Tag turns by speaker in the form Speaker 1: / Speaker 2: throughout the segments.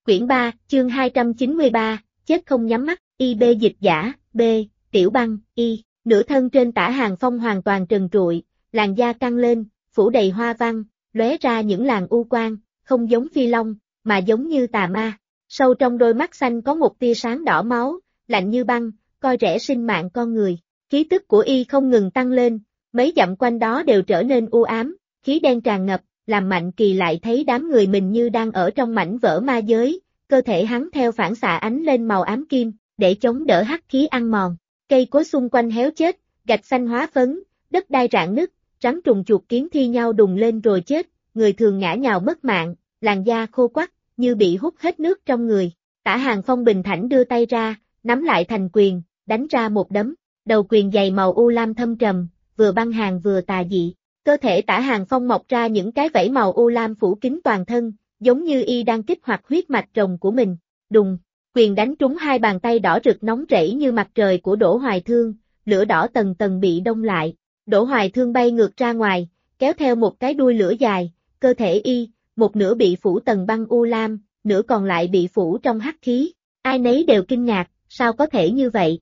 Speaker 1: Quyển 3, chương 293, chết không nhắm mắt, Y B dịch giả, B, Tiểu Băng, Y, nửa thân trên Tả Hàng Phong hoàn toàn trần trụi, làn da căng lên, phủ đầy hoa văn, lóe ra những làn u quang, không giống phi long, mà giống như tà ma. Sâu trong đôi mắt xanh có một tia sáng đỏ máu, lạnh như băng, coi rẻ sinh mạng con người. Khí tức của Y không ngừng tăng lên, mấy dặm quanh đó đều trở nên u ám, khí đen tràn ngập, làm Mạnh Kỳ lại thấy đám người mình như đang ở trong mảnh vỡ ma giới, cơ thể hắn theo phản xạ ánh lên màu ám kim, để chống đỡ hắc khí ăn mòn. Cây cối xung quanh héo chết, gạch xanh hóa phấn, đất đai rạn nứt, rắn trùng chuột kiến thi nhau đùng lên rồi chết, người thường ngã nhào mất mạng, làn da khô quắt, như bị hút hết nước trong người. Tả Hàng Phong bình thản đưa tay ra, nắm lại thành quyền, đánh ra một đấm, đầu quyền dày màu u lam thâm trầm, vừa băng hàn vừa tà dị. Cơ thể Tả Hàng Phong mọc ra những cái vảy màu u lam phủ kín toàn thân, giống như Y đang kích hoạt huyết mạch rồng của mình. Đùng, quyền đánh trúng hai bàn tay đỏ rực nóng rẫy như mặt trời của Đỗ Hoài Thương, lửa đỏ tầng tầng bị đông lại. Đỗ Hoài Thương bay ngược ra ngoài, kéo theo một cái đuôi lửa dài, cơ thể Y, một nửa bị phủ tầng băng u lam, nửa còn lại bị phủ trong hắc khí. Ai nấy đều kinh ngạc, sao có thể như vậy?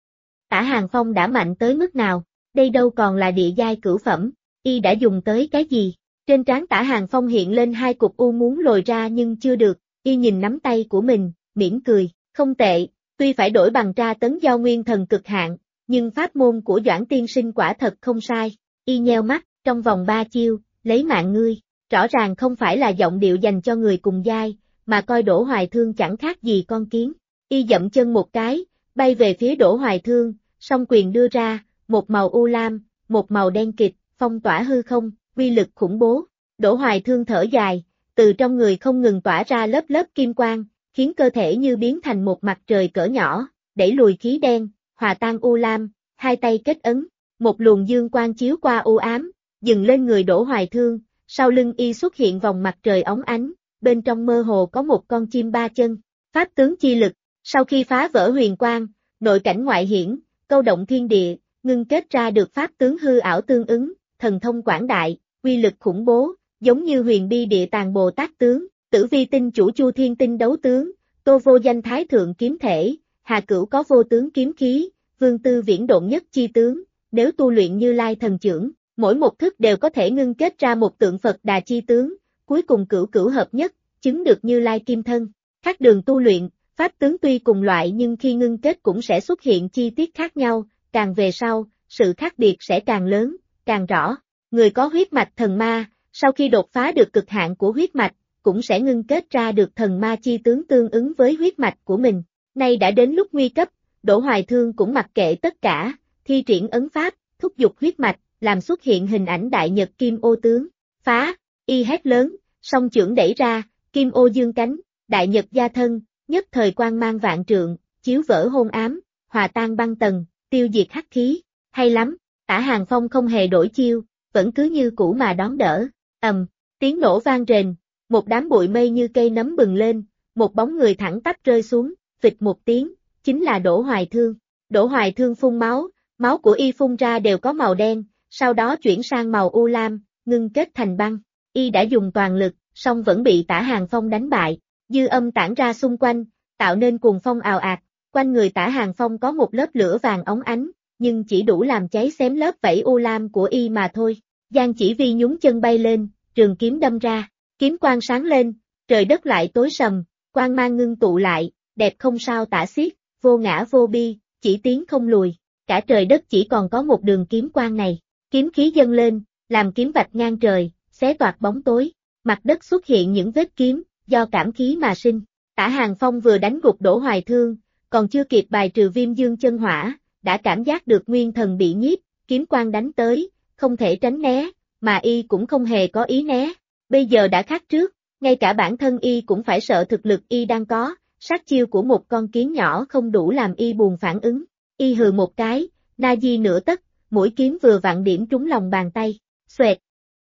Speaker 1: Tả Hàng Phong đã mạnh tới mức nào? Đây đâu còn là địa giai cửu phẩm, Y đã dùng tới cái gì? Trên trán Tả Hàng Phong hiện lên hai cục u muốn lồi ra nhưng chưa được, Y nhìn nắm tay của mình, mỉm cười, không tệ, tuy phải đổi bằng tra tấn giao nguyên thần cực hạn, nhưng pháp môn của Doãn tiên sinh quả thật không sai. Y nheo mắt, trong vòng 3 chiêu, lấy mạng ngươi, rõ ràng không phải là giọng điệu dành cho người cùng giai, mà coi Đỗ Hoài Thương chẳng khác gì con kiến. Y dậm chân một cái, bay về phía Đỗ Hoài Thương, song quyền đưa ra, một màu u lam, một màu đen kịt, phong tỏa hư không, uy lực khủng bố. Đỗ Hoài Thương thở dài, từ trong người không ngừng tỏa ra lớp lớp kim quang, khiến cơ thể như biến thành một mặt trời cỡ nhỏ, đẩy lùi khí đen, hòa tan u lam, hai tay kết ấn, một luồng dương quang chiếu qua u ám, dừng lên người Đỗ Hoài Thương, sau lưng Y xuất hiện vòng mặt trời óng ánh, bên trong mơ hồ có một con chim ba chân, pháp tướng chi lực, sau khi phá vỡ huyền quang, nội cảnh ngoại hiển, câu động thiên địa, ngưng kết ra được pháp tướng hư ảo tương ứng, thần thông quảng đại, uy lực khủng bố, giống như huyền bi địa tàng Bồ Tát tướng, Tử Vi tinh chủ Chu Thiên tinh đấu tướng, Tô vô danh thái thượng kiếm thể, Hà Cửu có vô tướng kiếm khí, Vương Tư viễn độn nhất chi tướng, nếu tu luyện Như Lai thần chưởng, mỗi một thức đều có thể ngưng kết ra một tượng Phật Đà chi tướng, cuối cùng cửu cửu hợp nhất, chứng được Như Lai kim thân. Các đường tu luyện, pháp tướng tuy cùng loại nhưng khi ngưng kết cũng sẽ xuất hiện chi tiết khác nhau, càng về sau, sự khác biệt sẽ càng lớn, càng rõ. Người có huyết mạch thần ma, sau khi đột phá được cực hạn của huyết mạch, cũng sẽ ngưng kết ra được thần ma chi tướng tương ứng với huyết mạch của mình. Nay đã đến lúc nguy cấp, Đỗ Hoài Thương cũng mặc kệ tất cả, thi triển ấn pháp, thúc giục huyết mạch, làm xuất hiện hình ảnh đại nhật kim ô tướng. Phá, Y hét lớn, song chưởng đẩy ra, kim ô dương cánh, đại nhật gia thân, nhất thời quang mang vạn trượng, chiếu vỡ hôn ám, hòa tan băng tầng, tiêu diệt hắc khí. Hay lắm, Tả Hàng Phong không hề đổi chiêu, vẫn cứ như cũ mà đón đỡ. Tiếng nổ vang rền, một đám bụi mây như cây nấm bừng lên, một bóng người thẳng tắp rơi xuống, phịch một tiếng, chính là Đỗ Hoài Thương. Đỗ Hoài Thương phun máu, máu của Y phun ra đều có màu đen, sau đó chuyển sang màu u lam, ngưng kết thành băng. Y đã dùng toàn lực, song vẫn bị Tả Hàng Phong đánh bại, dư âm tản ra xung quanh, tạo nên cuồng phong ào ạt, quanh người Tả Hàng Phong có một lớp lửa vàng óng ánh, nhưng chỉ đủ làm cháy xém lớp vảy u lam của Y mà thôi. Giang Chỉ Vi nhún chân bay lên, trường kiếm đâm ra, kiếm quang sáng lên, trời đất lại tối sầm, quang mang ngưng tụ lại, đẹp không sao tả xiết, vô ngã vô bi, chỉ tiến không lùi, cả trời đất chỉ còn có một đường kiếm quang này, kiếm khí dâng lên, làm kiếm vạch ngang trời, xé toạc bóng tối, mặt đất xuất hiện những vết kiếm, do cảm khí mà sinh. Tả Hàng Phong vừa đánh gục Đỗ Hoài Thương, còn chưa kịp bài trừ Viêm Dương chân hỏa, đã cảm giác được nguyên thần bị nhiếp, kiếm quang đánh tới, không thể tránh né, mà Y cũng không hề có ý né. Bây giờ đã khác trước, ngay cả bản thân Y cũng phải sợ thực lực Y đang có, sát chiêu của một con kiến nhỏ không đủ làm Y buồn phản ứng. Y hừ một cái, na di nửa tấc, mũi kiếm vừa vặn điểm trúng lòng bàn tay, xoẹt.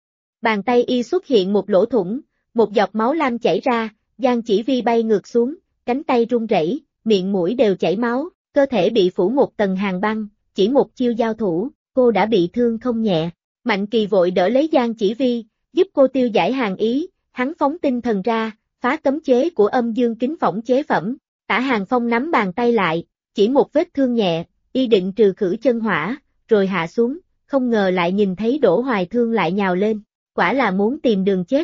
Speaker 1: Bàn tay Y xuất hiện một lỗ thủng, một giọt máu lam chảy ra, Giang Chỉ Vi bay ngược xuống, cánh tay run rẩy, miệng mũi đều chảy máu, cơ thể bị phủ một tầng hàn băng, chỉ một chiêu giao thủ, cô đã bị thương không nhẹ. Mạnh Kỳ vội đỡ lấy Giang Chỉ Vi, giúp cô tiêu giải hàn ý, hắn phóng tinh thần ra, phá cấm chế của âm dương kính phỏng chế phẩm. Tả Hàng Phong nắm bàn tay lại, chỉ một vết thương nhẹ, y định trừ khử chân hỏa, rồi hạ xuống, không ngờ lại nhìn thấy Đỗ Hoài Thương lại nhào lên, quả là muốn tìm đường chết.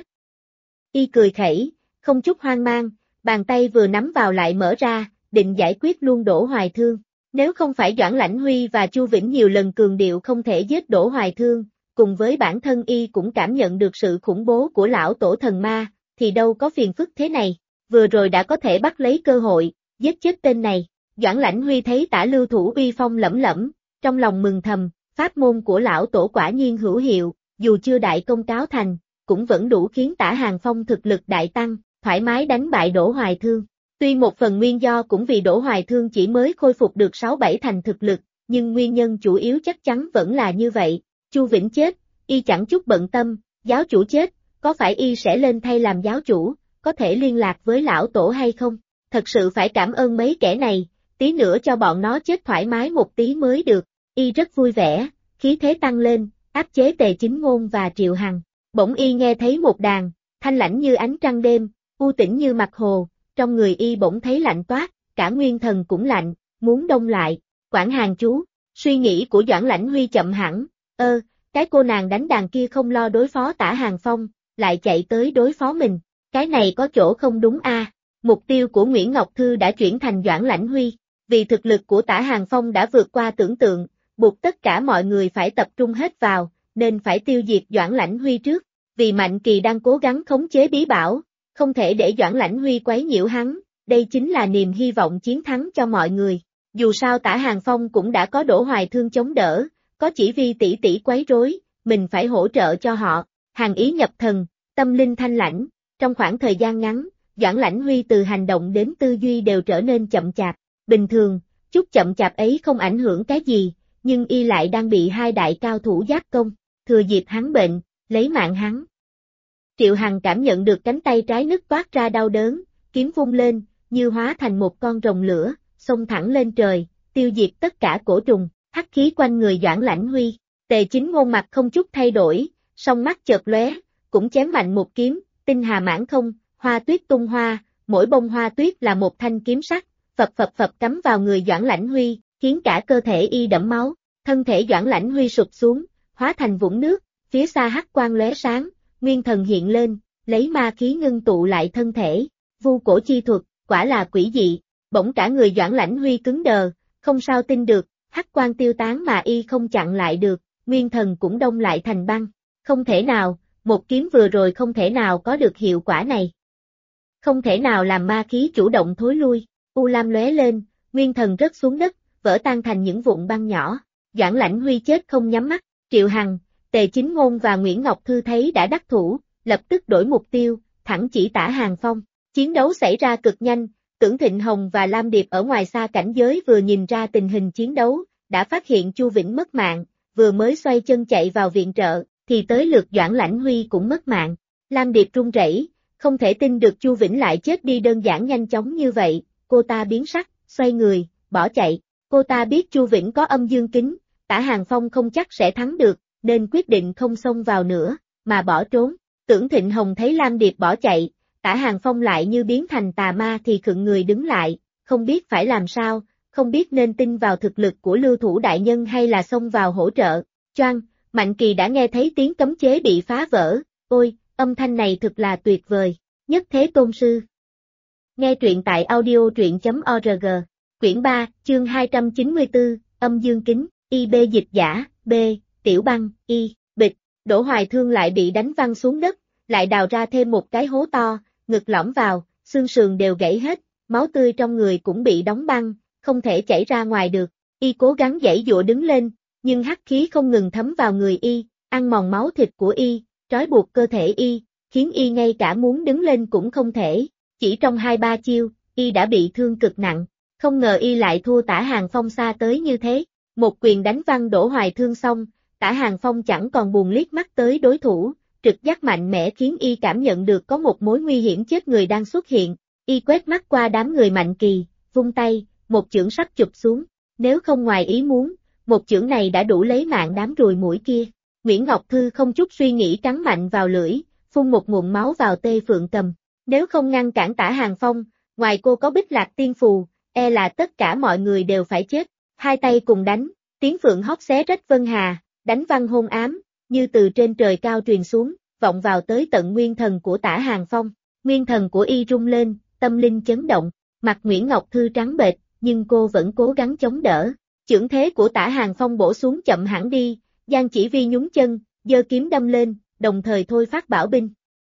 Speaker 1: Y cười khẩy, không chút hoang mang, bàn tay vừa nắm vào lại mở ra, định giải quyết luôn Đỗ Hoài Thương. Nếu không phải Doãn Lãnh Huy và Chu Vĩnh nhiều lần cường điệu không thể giết Đỗ Hoài Thương, cùng với bản thân y cũng cảm nhận được sự khủng bố của lão tổ thần ma, thì đâu có phiền phức thế này, vừa rồi đã có thể bắt lấy cơ hội, giết chết tên này. Doãn Lãnh Huy thấy Tả Lưu Thủ uy phong lẫm lẫm, trong lòng mừng thầm, pháp môn của lão tổ quả nhiên hữu hiệu, dù chưa đại công cáo thành, cũng vẫn đủ khiến Tả Hàng Phong thực lực đại tăng, thoải mái đánh bại Đỗ Hoài Thương. Tuy một phần nguyên do cũng vì Đỗ Hoài Thương chỉ mới khôi phục được 6-7 thành thực lực, nhưng nguyên nhân chủ yếu chắc chắn vẫn là như vậy. Chu Vĩnh chết, y chẳng chút bận tâm, giáo chủ chết, có phải y sẽ lên thay làm giáo chủ, có thể liên lạc với lão tổ hay không? Thật sự phải cảm ơn mấy kẻ này, tí nữa cho bọn nó chết thoải mái một tí mới được. Y rất vui vẻ, khí thế tăng lên, áp chế Tề Chính Ngôn và Triệu Hằng. Bỗng y nghe thấy một đàn, thanh lãnh như ánh trăng đêm, u tĩnh như mặt hồ, trong người y bỗng thấy lạnh toát, cả nguyên thần cũng lạnh, muốn đông lại. Quảng Hàn chú, suy nghĩ của Doãn Lãnh Huy chậm hẳn, cái cô nàng đánh đàn kia không lo đối phó Tả Hàng Phong, lại chạy tới đối phó mình, cái này có chỗ không đúng a. Mục tiêu của Nguyễn Ngọc Thư đã chuyển thành Doãn Lãnh Huy, vì thực lực của Tả Hàng Phong đã vượt qua tưởng tượng, buộc tất cả mọi người phải tập trung hết vào, nên phải tiêu diệt Doãn Lãnh Huy trước, vì Mạnh Kỳ đang cố gắng khống chế bí bảo, không thể để Doãn Lãnh Huy quấy nhiễu hắn, đây chính là niềm hy vọng chiến thắng cho mọi người. Dù sao Tả Hàng Phong cũng đã có Đỗ Hoài Thương chống đỡ, có chỉ vi tỷ tỷ quấy rối, mình phải hỗ trợ cho họ. Hàng ý nhập thần, tâm linh thanh lãnh, trong khoảng thời gian ngắn, Doãn Lãnh Huy từ hành động đến tư duy đều trở nên chậm chạp. Bình thường, chút chậm chạp ấy không ảnh hưởng cái gì, nhưng y lại đang bị hai đại cao thủ giáp công, thừa dịp hắn bệnh, lấy mạng hắn. Triệu Hằng cảm nhận được cánh tay trái nứt toát ra đau đớn, kiếm vung lên, như hóa thành một con rồng lửa, xông thẳng lên trời, tiêu diệt tất cả cổ trùng, hắc khí quanh người Doãn Lãnh Huy. Tề Chính Ngôn mặt không chút thay đổi, song mắt chợt lóe, cũng chém mạnh một kiếm, tinh hà mãn không, hoa tuyết tung hoa, mỗi bông hoa tuyết là một thanh kiếm sắc, phập cắm vào người Doãn Lãnh Huy, khiến cả cơ thể y đẫm máu, thân thể Doãn Lãnh Huy sụp xuống, hóa thành vũng nước, phía xa hắc quang lóe sáng, nguyên thần hiện lên, lấy ma khí ngưng tụ lại thân thể, vu cổ chi thuật, quả là quỷ dị, bỗng cả người Doãn Lãnh Huy cứng đờ, không sao tin được, hắc quang tiêu tán mà y không chặn lại được, nguyên thần cũng đông lại thành băng, không thể nào, một kiếm vừa rồi không thể nào có được hiệu quả này. Không thể nào làm ma khí chủ động thối lui, u lam lóe lên, nguyên thần rớt xuống đất, vỡ tan thành những vụn băng nhỏ, Doãn Lãnh Huy chết không nhắm mắt, Triệu Hằng, Tề Chính Ngôn và Nguyễn Ngọc Thư thấy đã đắc thủ, lập tức đổi mục tiêu, thẳng chỉ Tả Hàng Phong. Chiến đấu xảy ra cực nhanh, Tưởng Thịnh Hồng và Lam Điệp ở ngoài xa cảnh giới vừa nhìn ra tình hình chiến đấu, đã phát hiện Chu Vĩnh mất mạng, vừa mới xoay chân chạy vào viện trợ, thì tới lượt Doãn Lãnh Huy cũng mất mạng. Lam Điệp run rẩy, không thể tin được Chu Vĩnh lại chết đi đơn giản nhanh chóng như vậy, cô ta biến sắc, xoay người, bỏ chạy. Cô ta biết Chu Vĩnh có âm dương kính, Tả Hàng Phong không chắc sẽ thắng được, nên quyết định không xông vào nữa, mà bỏ trốn. Tưởng Thịnh Hồng thấy Lam Điệp bỏ chạy, Tả Hàng Phong lại như biến thành tà ma thì khựng người đứng lại, không biết phải làm sao, không biết nên tin vào thực lực của Lưu Thủ đại nhân hay là xông vào hỗ trợ. Choang, Mạnh Kỳ đã nghe thấy tiếng cấm chế bị phá vỡ, ôi, âm thanh này thực là tuyệt vời, Nhất Thế Tôn Sư. Nghe truyện tại audio.org, quyển 3, chương 294, âm dương kính, IB dịch giả, B, Tiểu Băng, Y, bịch, Đỗ Hoài Thương lại bị đánh văng xuống đất, lại đào ra thêm một cái hố to, ngực lõm vào, xương sườn đều gãy hết, máu tươi trong người cũng bị đóng băng, không thể chảy ra ngoài được. Y cố gắng giãy giụa đứng lên, nhưng hắc khí không ngừng thấm vào người y, ăn mòn máu thịt của y, trói buộc cơ thể y, khiến y ngay cả muốn đứng lên cũng không thể. Chỉ trong 2-3 chiêu, y đã bị thương cực nặng, không ngờ y lại thua Tả Hàng Phong xa tới như thế. Một quyền đánh văng Đỗ Hoài Thương xong, Tả Hàng Phong chẳng còn buồn liếc mắt tới đối thủ, trực giác mạnh mẽ khiến y cảm nhận được có một mối nguy hiểm chết người đang xuất hiện. Y quét mắt qua đám người Mạnh Kỳ, vung tay, một chưởng sắp chụp xuống. Nếu không ngoài ý muốn, một chưởng này đã đủ lấy mạng đám ruồi muỗi kia. Nguyễn Ngọc Thư không chút suy nghĩ cắn mạnh vào lưỡi, phun một ngụm máu vào Tê Phượng Cầm. Nếu không ngăn cản Tả Hàng Phong, ngoài cô có Bích Lạc Tiên Phù, e là tất cả mọi người đều phải chết. Hai tay cùng đánh, tiếng phượng hót xé rách vân hà, đánh văng hôn ám, như từ trên trời cao truyền xuống, vọng vào tới tận nguyên thần của Tả Hàng Phong. Nguyên thần của y rung lên, tâm linh chấn động, mặt Nguyễn Ngọc Thư trắng bệch, nhưng cô vẫn cố gắng chống đỡ. Chưởng thế của Tả Hàng Phong bổ xuống chậm hẳn đi, Giang Chỉ Vi nhún chân, giơ kiếm đâm lên, đồng thời thôi phát bảo binh.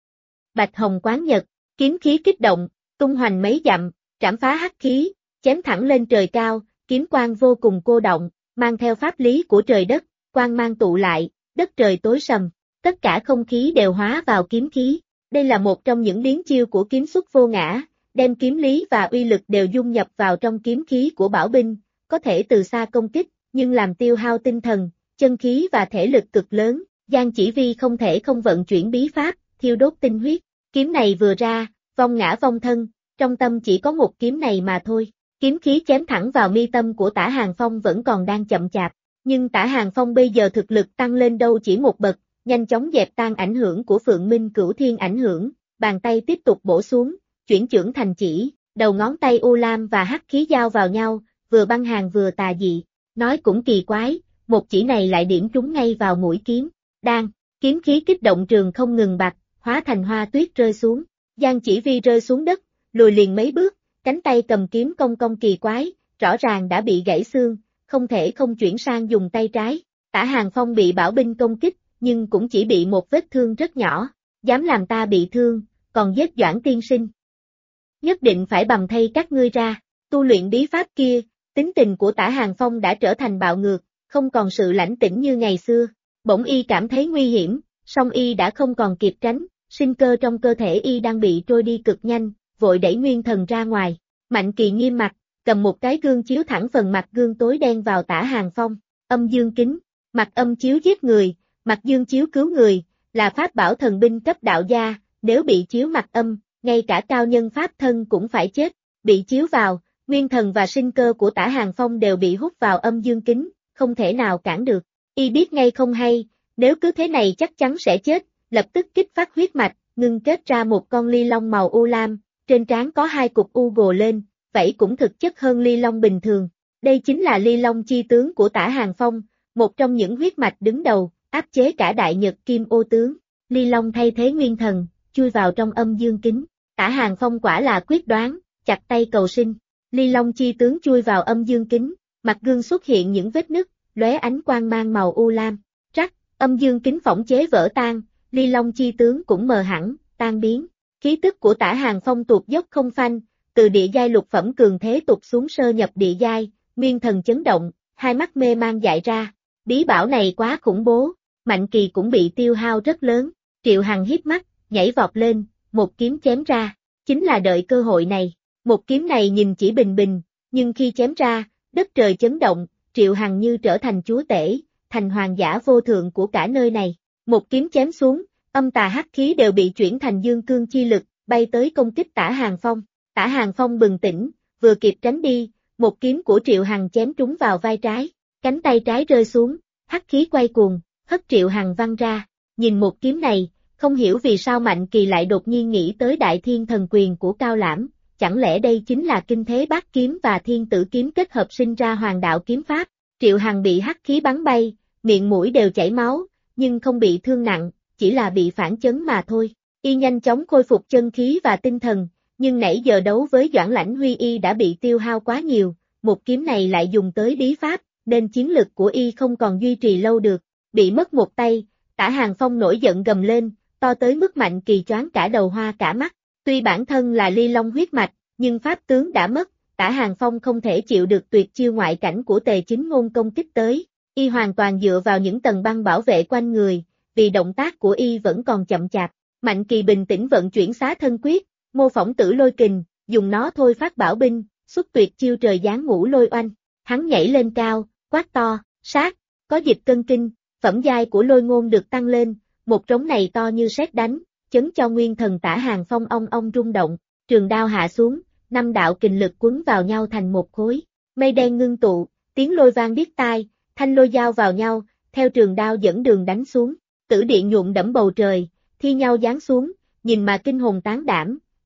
Speaker 1: Bạch Hồng Quán Nhật, kiếm khí kích động, tung hoành mấy dặm, trảm phá hắc khí, chém thẳng lên trời cao, kiếm quang vô cùng cô động, mang theo pháp lý của trời đất, quang mang tụ lại, đất trời tối sầm, tất cả không khí đều hóa vào kiếm khí. Đây là một trong những biến chiêu của kiếm xuất vô ngã, đem kiếm lý và uy lực đều dung nhập vào trong kiếm khí của bảo binh, có thể từ xa công kích, nhưng làm tiêu hao tinh thần, chân khí và thể lực cực lớn. Giang Chỉ Vi không thể không vận chuyển bí pháp, thiêu đốt tinh huyết. Kiếm này vừa ra, vong ngã vong thân, trong tâm chỉ có một kiếm này mà thôi. Kiếm khí chém thẳng vào mi tâm của Tả Hàng Phong vẫn còn đang chậm chạp, nhưng Tả Hàng Phong bây giờ thực lực tăng lên đâu chỉ một bậc, nhanh chóng dẹp tan ảnh hưởng của Phượng Minh Cửu Thiên ảnh hưởng, bàn tay tiếp tục bổ xuống, chuyển chưởng thành chỉ, đầu ngón tay u lam và hắc khí giao vào nhau, vừa băng hàn vừa tà dị. Nói cũng kỳ quái, một chỉ này lại điểm trúng ngay vào mũi kiếm. Đang, kiếm khí kích động trường không ngừng bạc, hóa thành hoa tuyết rơi xuống. Giang Chỉ Vi rơi xuống đất, lùi liền mấy bước, cánh tay cầm kiếm cong cong kỳ quái, rõ ràng đã bị gãy xương, không thể không chuyển sang dùng tay trái. Tả Hàng Phong bị bảo binh công kích, nhưng cũng chỉ bị một vết thương rất nhỏ. Dám làm ta bị thương, còn giết Doãn tiên sinh. Nhất định phải bầm thây các ngươi ra. Tu luyện bí pháp kia, tính tình của Tả Hàng Phong đã trở thành bạo ngược, không còn sự lãnh tĩnh như ngày xưa. Bỗng y cảm thấy nguy hiểm, song y đã không còn kịp tránh, sinh cơ trong cơ thể y đang bị trôi đi cực nhanh, vội đẩy nguyên thần ra ngoài. Mạnh Kỳ nghiêm mặt, cầm một cái gương chiếu thẳng phần mặt gương tối đen vào Tả Hàng Phong. Âm dương kính, mặt âm chiếu giết người, mặt dương chiếu cứu người, là pháp bảo thần binh cấp đạo gia, nếu bị chiếu mặt âm, ngay cả cao nhân pháp thân cũng phải chết. Bị chiếu vào, nguyên thần và sinh cơ của Tả Hàng Phong đều bị hút vào âm dương kính, không thể nào cản được. Y biết ngay không hay, nếu cứ thế này chắc chắn sẽ chết, lập tức kích phát huyết mạch, ngưng kết ra một con ly long màu u lam, trên trán có hai cục u gồ lên, vậy cũng thực chất hơn ly long bình thường. Đây chính là ly long chi tướng của Tả Hàng Phong, một trong những huyết mạch đứng đầu, áp chế cả đại nhật kim ô tướng. Ly long thay thế nguyên thần, chui vào trong âm dương kính. Tả Hàng Phong quả là quyết đoán, chặt tay cầu sinh. Ly long chi tướng chui vào âm dương kính, mặt gương xuất hiện những vết nứt, lóe ánh quang mang màu u lam. Rắc, âm dương kính phỏng chế vỡ tan, ly long chi tướng cũng mờ hẳn, tan biến. Khí tức của Tả Hàng Phong tụt dốc không phanh, từ địa giai lục phẩm cường thế tụt xuống sơ nhập địa giai, nguyên thần chấn động, hai mắt mê mang dại ra. Bí bảo này quá khủng bố, Mạnh Kỳ cũng bị tiêu hao rất lớn. Triệu Hằng híp mắt, nhảy vọt lên, một kiếm chém ra, chính là đợi cơ hội này. Một kiếm này nhìn chỉ bình bình, nhưng khi chém ra, đất trời chấn động, Triệu Hằng như trở thành chúa tể, thành hoàng giả vô thượng của cả nơi này. Một kiếm chém xuống, âm tà hắc khí đều bị chuyển thành dương cương chi lực, bay tới công kích Tả Hàng Phong. Tả Hàng Phong bừng tỉnh, vừa kịp tránh đi, một kiếm của Triệu Hằng chém trúng vào vai trái, cánh tay trái rơi xuống, hắc khí quay cuồng, hất Triệu Hằng văng ra. Nhìn một kiếm này, không hiểu vì sao Mạnh Kỳ lại đột nhiên nghĩ tới Đại Thiên Thần Quyền của Cao Lãm, chẳng lẽ đây chính là kinh thế bát kiếm và thiên tử kiếm kết hợp sinh ra hoàng đạo kiếm pháp. Triệu Hằng bị hắc khí bắn bay, miệng mũi đều chảy máu, nhưng không bị thương nặng, chỉ là bị phản chấn mà thôi. Y nhanh chóng khôi phục chân khí và tinh thần, nhưng nãy giờ đấu với Doãn Lãnh Huy y đã bị tiêu hao quá nhiều, một kiếm này lại dùng tới bí pháp, nên chiến lực của y không còn duy trì lâu được. Bị mất một tay, Tả Hàng Phong nổi giận gầm lên, to tới mức Mạnh Kỳ choáng cả đầu hoa cả mắt. Tuy bản thân là ly long huyết mạch, nhưng pháp tướng đã mất, Tả Hàng Phong không thể chịu được tuyệt chiêu ngoại cảnh của Tề Chính Ngôn công kích tới. Y hoàn toàn dựa vào những tầng băng bảo vệ quanh người, vì động tác của y vẫn còn chậm chạp. Mạnh Kỳ bình tĩnh vận chuyển xá thân quyết, mô phỏng Tử Lôi Kình, dùng nó thôi phát bảo binh, xuất tuyệt chiêu trời giáng ngũ lôi oanh. Hắn nhảy lên cao, quát to, sát, có dịch cân kinh, phẩm giai của Lôi Ngôn được tăng lên, một trống này to như sét đánh, chấn cho nguyên thần Tả Hàng Phong ong ong rung động. Trường đao hạ xuống, 5 đạo kình lực quấn vào nhau thành một khối. Mây đen ngưng tụ, tiếng lôi vang điếc tai, thanh lôi giao vào nhau, theo trường đao dẫn đường đánh xuống. Tử điện nhuộm đẫm bầu trời, thi nhau giáng xuống, nhìn mà kinh hồn tán đảm,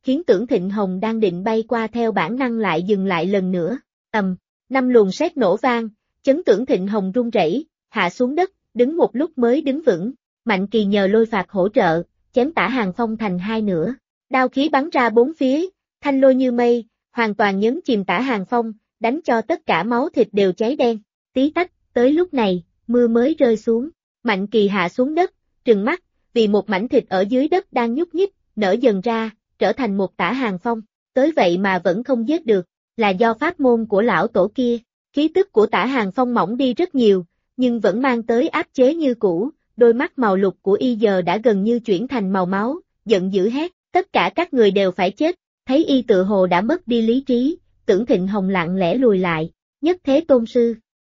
Speaker 1: khiến Tưởng Thịnh Hồng đang định bay qua theo bản năng lại dừng lại lần nữa. Năm luồng sét nổ vang, chấn Tưởng Thịnh Hồng run rẩy, hạ xuống đất, đứng một lúc mới đứng vững. Mạnh Kỳ nhờ lôi phạt hỗ trợ, chém Tả Hàng Phong thành hai nửa. Đao khí bắn ra bốn phía, thanh lôi như mây, hoàn toàn nhấn chìm Tả Hàng Phong, đánh cho tất cả máu thịt đều cháy đen. Tí tách, tới lúc này, mưa mới rơi xuống. Mạnh Kỳ hạ xuống đất, trừng mắt, vì một mảnh thịt ở dưới đất đang nhúc nhích, nở dần ra, trở thành một Tả Hàng Phong. Tới vậy mà vẫn không giết được, là do pháp môn của lão tổ kia. Khí tức của Tả Hàng Phong mỏng đi rất nhiều, nhưng vẫn mang tới áp chế như cũ. Đôi mắt màu lục của y giờ đã gần như chuyển thành màu máu, giận dữ hét, tất cả các người đều phải chết. Thấy y tự hồ đã mất đi lý trí, Tưởng Thịnh Hồng lặng lẽ lùi lại. Nhất Thế Tôn Sư.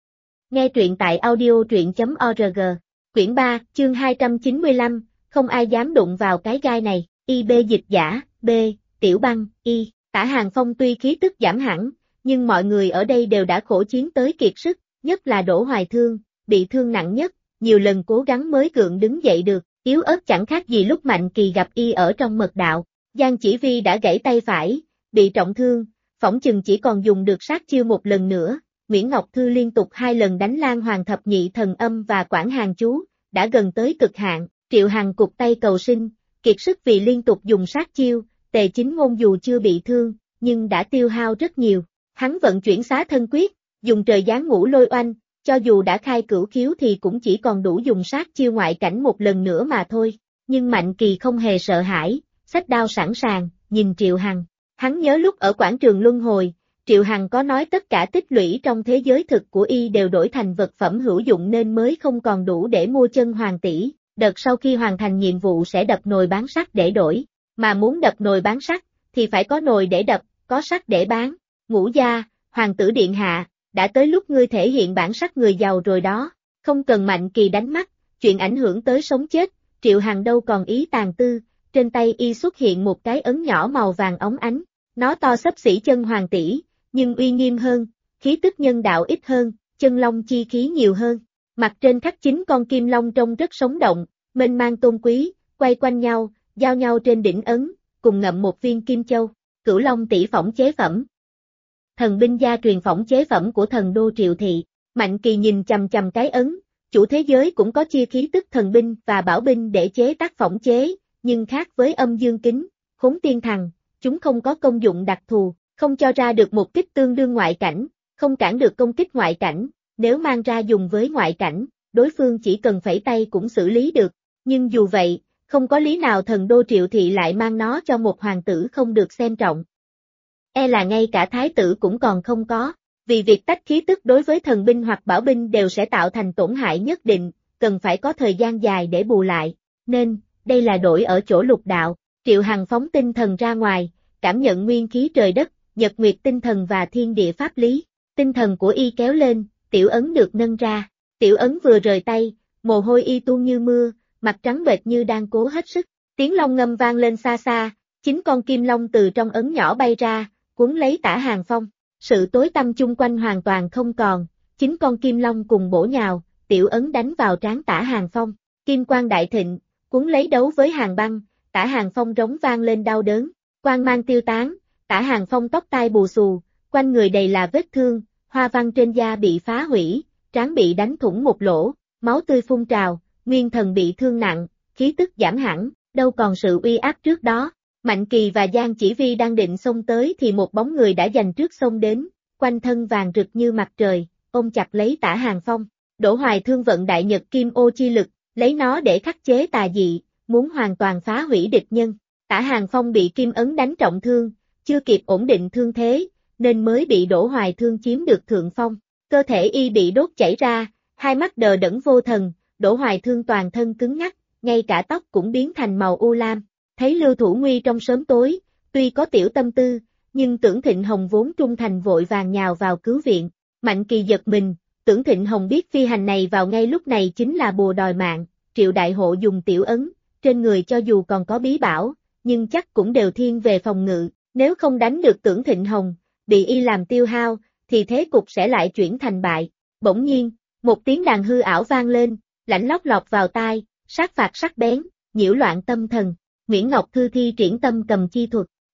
Speaker 1: Nghe truyện tại audio.org. Quyển 3, chương 295, không ai dám đụng vào cái gai này. IB dịch giả, B, Tiểu Băng, Y. Tả Hàng Phong tuy khí tức giảm hẳn, nhưng mọi người ở đây đều đã khổ chiến tới kiệt sức, nhất là Đỗ Hoài Thương, bị thương nặng nhất, nhiều lần cố gắng mới gượng đứng dậy được, yếu ớt chẳng khác gì lúc Mạnh Kỳ gặp y ở trong mật đạo. Giang Chỉ Vi đã gãy tay phải, bị trọng thương, phỏng chừng chỉ còn dùng được sát chiêu một lần nữa. Nguyễn Ngọc Thư liên tục 2 lần đánh Lan Hoàng Thập Nhị Thần Âm và Quảng Hàn Chú, đã gần tới cực hạn. Triệu Hằng cụt tay cầu sinh, kiệt sức vì liên tục dùng sát chiêu. Tề Chính Ngôn dù chưa bị thương, nhưng đã tiêu hao rất nhiều. Hắn vận chuyển xá thân quyết, dùng trời giáng ngũ lôi oanh, cho dù đã khai cửu khiếu thì cũng chỉ còn đủ dùng sát chiêu ngoại cảnh một lần nữa mà thôi. Nhưng Mạnh Kỳ không hề sợ hãi, xách đao sẵn sàng, nhìn Triệu Hằng. Hắn nhớ lúc ở quảng trường Luân Hồi, Triệu Hằng có nói tất cả tích lũy trong thế giới thực của y đều đổi thành vật phẩm hữu dụng nên mới không còn đủ để mua chân hoàng tỷ. Đợt sau khi hoàn thành nhiệm vụ sẽ đập nồi bán sắt để đổi. Mà muốn đập nồi bán sắt, thì phải có nồi để đập, có sắt để bán. Ngũ gia, hoàng tử điện hạ, đã tới lúc ngươi thể hiện bản sắc người giàu rồi đó. Không cần Mạnh Kỳ đánh mắt, chuyện ảnh hưởng tới sống chết, Triệu Hằng đâu còn ý tàn tư. Trên tay y xuất hiện một cái ấn nhỏ màu vàng óng ánh. Nó to xấp xỉ chân hoàng tỷ, nhưng uy nghiêm hơn, khí tức nhân đạo ít hơn, chân long chi khí nhiều hơn. Mặt trên khắc 9 con kim long trông rất sống động, mênh mang tôn quý, quay quanh nhau, giao nhau trên đỉnh ấn, cùng ngậm một viên kim châu. Cửu Long tỷ phỏng chế phẩm. Thần binh gia truyền phỏng chế phẩm của thần đô Triệu Thị. Mạnh Kỳ nhìn chằm chằm cái ấn, chủ thế giới cũng có chia khí tức thần binh và bảo binh để chế tác phỏng chế, nhưng khác với âm dương kính, khốn tiên thần, chúng không có công dụng đặc thù, không cho ra được một kích tương đương ngoại cảnh, không cản được công kích ngoại cảnh, nếu mang ra dùng với ngoại cảnh, đối phương chỉ cần phẩy tay cũng xử lý được, nhưng dù vậy, không có lý nào thần đô Triệu Thị lại mang nó cho một hoàng tử không được xem trọng. E là ngay cả thái tử cũng còn không có, vì việc tách khí tức đối với thần binh hoặc bảo binh đều sẽ tạo thành tổn hại nhất định, cần phải có thời gian dài để bù lại, nên, đây là đổi ở chỗ lục đạo. Triệu Hằng phóng tinh thần ra ngoài, cảm nhận nguyên khí trời đất, nhật nguyệt tinh thần và thiên địa pháp lý. Tinh thần của y kéo lên, tiểu ấn được nâng ra. Tiểu ấn vừa rời tay, mồ hôi y tuôn như mưa, mặt trắng bệch như đang cố hết sức. Tiếng long ngâm vang lên xa xa, 9 con kim long từ trong ấn nhỏ bay ra, cuốn lấy Tả Hàng Phong. Sự tối tăm chung quanh hoàn toàn không còn, 9 con kim long cùng bổ nhào, tiểu ấn đánh vào trán Tả Hàng Phong. Kim quang đại thịnh, cuốn lấy đấu với Hàng Băng, Tả Hàng Phong rống vang lên đau đớn. Quang mang tiêu tán, Tả Hàng Phong tóc tai bù xù, quanh người đầy là vết thương, hoa văn trên da bị phá hủy, trán bị đánh thủng một lỗ, máu tươi phun trào, nguyên thần bị thương nặng, khí tức giảm hẳn, đâu còn sự uy áp trước đó. Mạnh Kỳ và Giang Chỉ Vi đang định xông tới thì một bóng người đã giành trước xông đến, quanh thân vàng rực như mặt trời, ôm chặt lấy Tả Hàng Phong. Đỗ Hoài Thương vận đại nhật kim ô chi lực, lấy nó để khắc chế tà dị, muốn hoàn toàn phá hủy địch nhân. Tả Hàng Phong bị kim ấn đánh trọng thương, chưa kịp ổn định thương thế, nên mới bị Đỗ Hoài Thương chiếm được thượng phong. Cơ thể y bị đốt chảy ra, hai mắt đờ đẫn vô thần, Đỗ Hoài Thương toàn thân cứng ngắc, ngay cả tóc cũng biến thành màu u lam. Thấy Lưu Thủ Nguy trong sớm tối, tuy có tiểu tâm tư, nhưng Tưởng Thịnh Hồng vốn trung thành vội vàng nhào vào cứu viện. Mạnh Kỳ giật mình, Tưởng Thịnh Hồng biết phi hành này vào ngay lúc này chính là bùa đòi mạng. Triệu đại hộ dùng tiểu ấn, trên người cho dù còn có bí bảo, nhưng chắc cũng đều thiên về phòng ngự, nếu không đánh được Tưởng Thịnh Hồng, bị y làm tiêu hao, thì thế cục sẽ lại chuyển thành bại. Bỗng nhiên, một tiếng đàn hư ảo vang lên, lãnh lóc lọc vào tai, sát phạt sắc bén, nhiễu loạn tâm thần. Nguyễn Ngọc Thư thi triển tâm cầm chi thuật,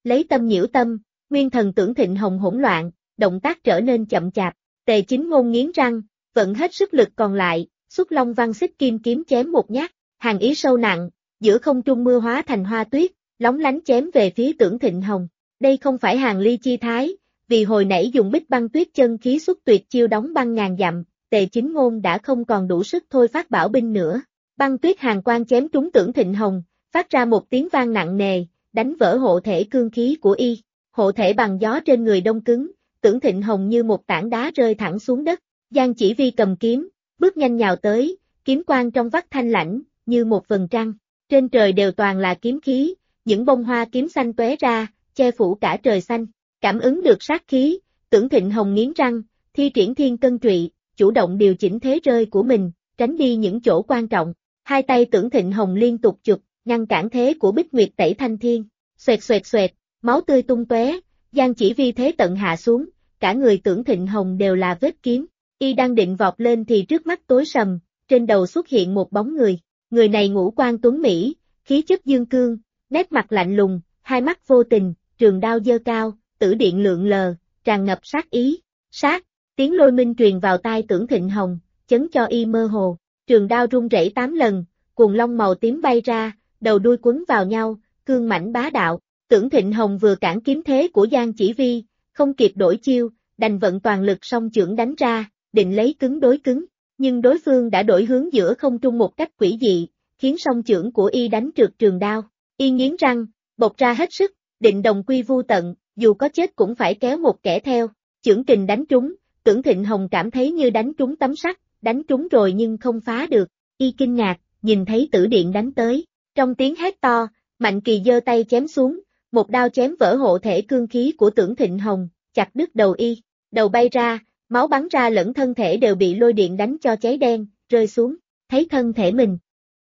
Speaker 1: lấy tâm nhiễu tâm, nguyên thần Tưởng Thịnh Hồng hỗn loạn, động tác trở nên chậm chạp. Tề Chính Ngôn nghiến răng, vận hết sức lực còn lại, xuất Long Văn Xích Kim kiếm chém một nhát, hàn ý sâu nặng, giữa không trung mưa hóa thành hoa tuyết, lóng lánh chém về phía Tưởng Thịnh Hồng. Đây không phải Hàn Ly chi thái, vì hồi nãy dùng Bích Băng Tuyết chân khí xuất tuyệt chiêu đóng băng ngàn dặm, Tề Chính Ngôn đã không còn đủ sức thôi phát bảo binh nữa. Băng tuyết hàn quang chém trúng Tưởng Thịnh Hồng, phát ra một tiếng vang nặng nề, đánh vỡ hộ thể cương khí của y. Hộ thể bằng gió trên người đông cứng, Tưởng Thịnh Hồng như một tảng đá rơi thẳng xuống đất. Giang Chỉ Vi cầm kiếm, bước nhanh nhào tới, kiếm quang trong vắt thanh lãnh, như một vầng trăng. Trên trời đều toàn là kiếm khí, những bông hoa kiếm xanh tóe ra, che phủ cả trời xanh. Cảm ứng được sát khí, Tưởng Thịnh Hồng nghiến răng, thi triển thiên cân trụy, chủ động điều chỉnh thế rơi của mình, tránh đi những chỗ quan trọng. Hai tay Tưởng Thịnh Hồng liên tục chụp, ngăn cản thế của Bích Nguyệt Tẩy Thanh Thiên. Xoẹt xoẹt xoẹt, máu tươi tung tóe, Giang Chỉ Vi thế tận hạ xuống, cả người Tưởng Thịnh Hồng đều là vết kiếm. Y đang định vọt lên thì trước mắt tối sầm, trên đầu xuất hiện một bóng người. Người này ngũ quan tuấn mỹ, khí chất dương cương, nét mặt lạnh lùng, hai mắt vô tình, trường đao giơ cao, tử điện lượn lờ, tràn ngập sát ý. Sát, tiếng lôi minh truyền vào tai Tưởng Thịnh Hồng, chấn cho y mơ hồ. Trường đao rung rẩy 8 lần, cuồng long màu tím bay ra, đầu đuôi quấn vào nhau, cương mãnh bá đạo. Tưởng Thịnh Hồng vừa cản kiếm thế của Giang Chỉ Vi, không kịp đổi chiêu, đành vận toàn lực song chưởng đánh ra, định lấy cứng đối cứng. Nhưng đối phương đã đổi hướng giữa không trung một cách quỷ dị, khiến song chưởng của y đánh trượt trường đao. Y nghiến răng, bộc ra hết sức, định đồng quy vu tận, dù có chết cũng phải kéo một kẻ theo. Chưởng kình đánh trúng, Tưởng Thịnh Hồng cảm thấy như đánh trúng tấm sắt, đánh trúng rồi nhưng không phá được. Y kinh ngạc, nhìn thấy tử điện đánh tới. Trong tiếng hét to, Mạnh Kỳ giơ tay chém xuống, một đao chém vỡ hộ thể cương khí của Tưởng Thịnh Hồng, chặt đứt đầu y. Đầu bay ra, máu bắn ra lẫn thân thể đều bị lôi điện đánh cho cháy đen, rơi xuống. Thấy thân thể mình,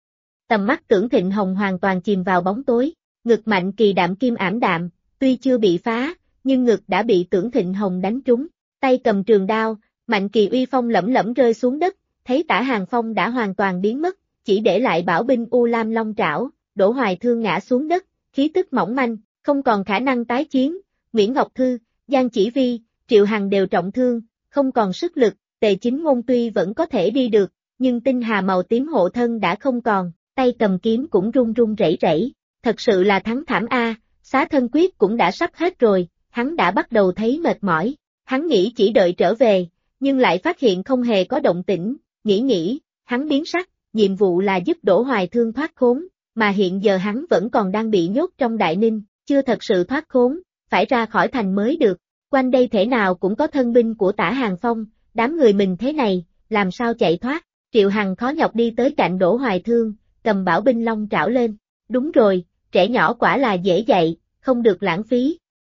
Speaker 1: tầm mắt Tưởng Thịnh Hồng hoàn toàn chìm vào bóng tối. Ngực Mạnh Kỳ đạm kim ảm đạm, tuy chưa bị phá, nhưng ngực đã bị Tưởng Thịnh Hồng đánh trúng. Tay cầm trường đao, Mạnh Kỳ uy phong lẫm lẫm rơi xuống đất, thấy Tả Hàng Phong đã hoàn toàn biến mất, chỉ để lại bảo binh U Lam Long Trảo. Đỗ Hoài Thương ngã xuống đất, khí tức mỏng manh, không còn khả năng tái chiến. Nguyễn Ngọc Thư, Giang Chỉ Vi, Triệu Hằng đều trọng thương, không còn sức lực. Tề Chính Ngôn tuy vẫn có thể đi được, nhưng tinh hà màu tím hộ thân đã không còn, tay cầm kiếm cũng run run rẩy rẩy. Thật sự là thắng thảm a, xá thân quyết cũng đã sắp hết rồi, hắn đã bắt đầu thấy mệt mỏi. Hắn nghĩ chỉ đợi trở về, nhưng lại phát hiện không hề có động tĩnh, nghĩ, hắn biến sắc, nhiệm vụ là giúp Đỗ Hoài Thương thoát khốn, mà hiện giờ hắn vẫn còn đang bị nhốt trong Đại Ninh, chưa thật sự thoát khốn, phải ra khỏi thành mới được. Quanh đây thể nào cũng có thân binh của Tả Hàng Phong, đám người mình thế này, làm sao chạy thoát. Triệu Hằng khó nhọc đi tới cạnh Đỗ Hoài Thương, cầm bảo binh long trảo lên. Đúng rồi, trẻ nhỏ quả là dễ dạy, không được lãng phí.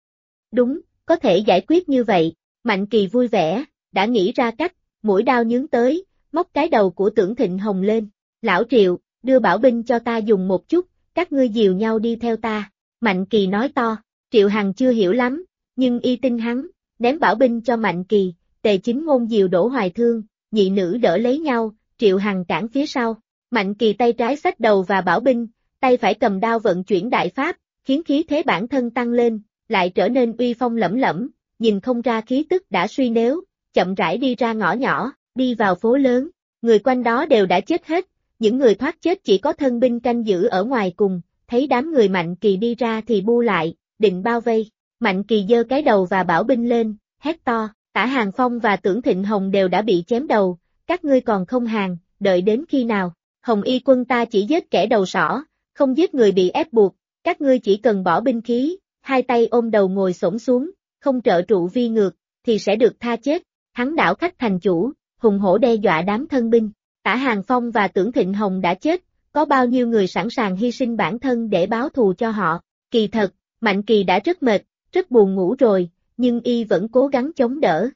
Speaker 1: Đúng, có thể giải quyết như vậy. Mạnh Kỳ vui vẻ, đã nghĩ ra cách, mũi đao nhướng tới, móc cái đầu của Tưởng Thịnh Hồng lên. Lão Triệu, đưa bảo binh cho ta dùng một chút, các ngươi dìu nhau đi theo ta. Mạnh Kỳ nói to. Triệu Hằng chưa hiểu lắm, nhưng y tin hắn, ném bảo binh cho Mạnh Kỳ. Tề Chính Ngôn dìu Đỗ Hoài Thương, nhị nữ đỡ lấy nhau, Triệu Hằng cản phía sau. Mạnh Kỳ tay trái xách đầu và bảo binh, tay phải cầm đao vận chuyển đại pháp, khiến khí thế bản thân tăng lên, lại trở nên uy phong lẫm lẫm, nhìn không ra khí tức đã suy nếu, chậm rãi đi ra ngõ nhỏ, đi vào phố lớn. Người quanh đó đều đã chết hết, những người thoát chết chỉ có thân binh canh giữ ở ngoài cùng, thấy đám người Mạnh Kỳ đi ra thì bu lại, định bao vây. Mạnh Kỳ giơ cái đầu và bảo binh lên, hét to, Tả Hàng Phong và Tưởng Thịnh Hồng đều đã bị chém đầu, các ngươi còn không hàng, đợi đến khi nào? Hồng Y quân ta chỉ giết kẻ đầu sỏ, không giết người bị ép buộc, các ngươi chỉ cần bỏ binh khí, hai tay ôm đầu ngồi xổm xuống, không trợ trụ vi ngược, thì sẽ được tha chết. Hắn đảo khách thành chủ, hùng hổ đe dọa đám thân binh. Tả Hàng Phong và Tưởng Thịnh Hồng đã chết, có bao nhiêu người sẵn sàng hy sinh bản thân để báo thù cho họ. Kỳ thật, Mạnh Kỳ đã rất mệt, rất buồn ngủ rồi, nhưng y vẫn cố gắng chống đỡ.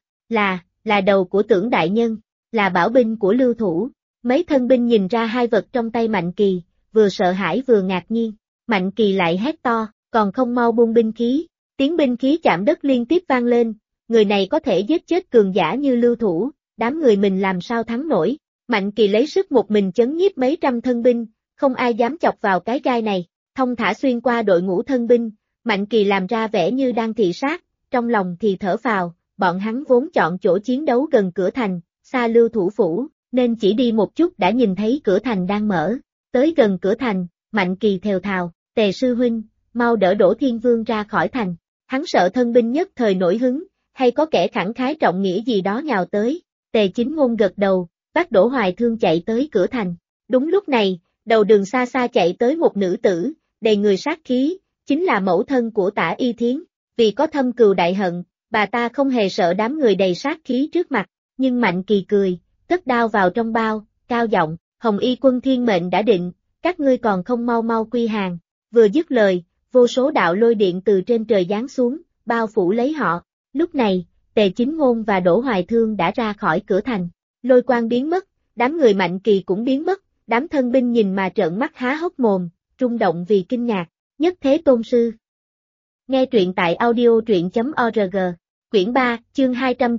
Speaker 1: Là đầu của Tưởng đại nhân, là bảo binh của Lưu Thủ. Mấy thân binh nhìn ra hai vật trong tay Mạnh Kỳ, vừa sợ hãi vừa ngạc nhiên. Mạnh Kỳ lại hét to, còn không mau buông binh khí. Tiếng binh khí chạm đất liên tiếp vang lên, người này có thể giết chết cường giả như Lưu Thủ, đám người mình làm sao thắng nổi. Mạnh Kỳ lấy sức một mình chấn nhiếp mấy trăm thân binh, không ai dám chọc vào cái gai này, thông thả xuyên qua đội ngũ thân binh, Mạnh Kỳ làm ra vẻ như đang thị sát, trong lòng thì thở phào, bọn hắn vốn chọn chỗ chiến đấu gần cửa thành, xa Lưu thủ phủ, nên chỉ đi một chút đã nhìn thấy cửa thành đang mở. Tới gần cửa thành, Mạnh Kỳ thều thào, Tề sư huynh, mau đỡ Đỗ Thiên Vương ra khỏi thành. Hắn sợ thân binh nhất thời nổi hứng, hay có kẻ khẳng khái trọng nghĩa gì đó nhào tới. Tề Chính Ngôn gật đầu, bắt Đỗ Hoài Thương chạy tới cửa thành. Đúng lúc này, đầu đường xa xa chạy tới một nữ tử, đầy người sát khí, chính là mẫu thân của Tả Y Thiến. Vì có thâm cừu đại hận, bà ta không hề sợ đám người đầy sát khí trước mặt, nhưng Mạnh Kỳ cười, cất đao vào trong bao, cao giọng, Hồng Y quân thiên mệnh đã định, các ngươi còn không mau mau quy hàng. Vừa dứt lời, vô số đạo lôi điện từ trên trời giáng xuống, bao phủ lấy họ. Lúc này, Tề Chính Ngôn và Đỗ Hoài Thương đã ra khỏi cửa thành. Lôi quang biến mất, đám người Mạnh Kỳ cũng biến mất, đám thân binh nhìn mà trợn mắt há hốc mồm, rung động vì kinh ngạc. Nhất Thế Tôn Sư. Nghe truyện tại audio truyện.org. Quyển 3, chương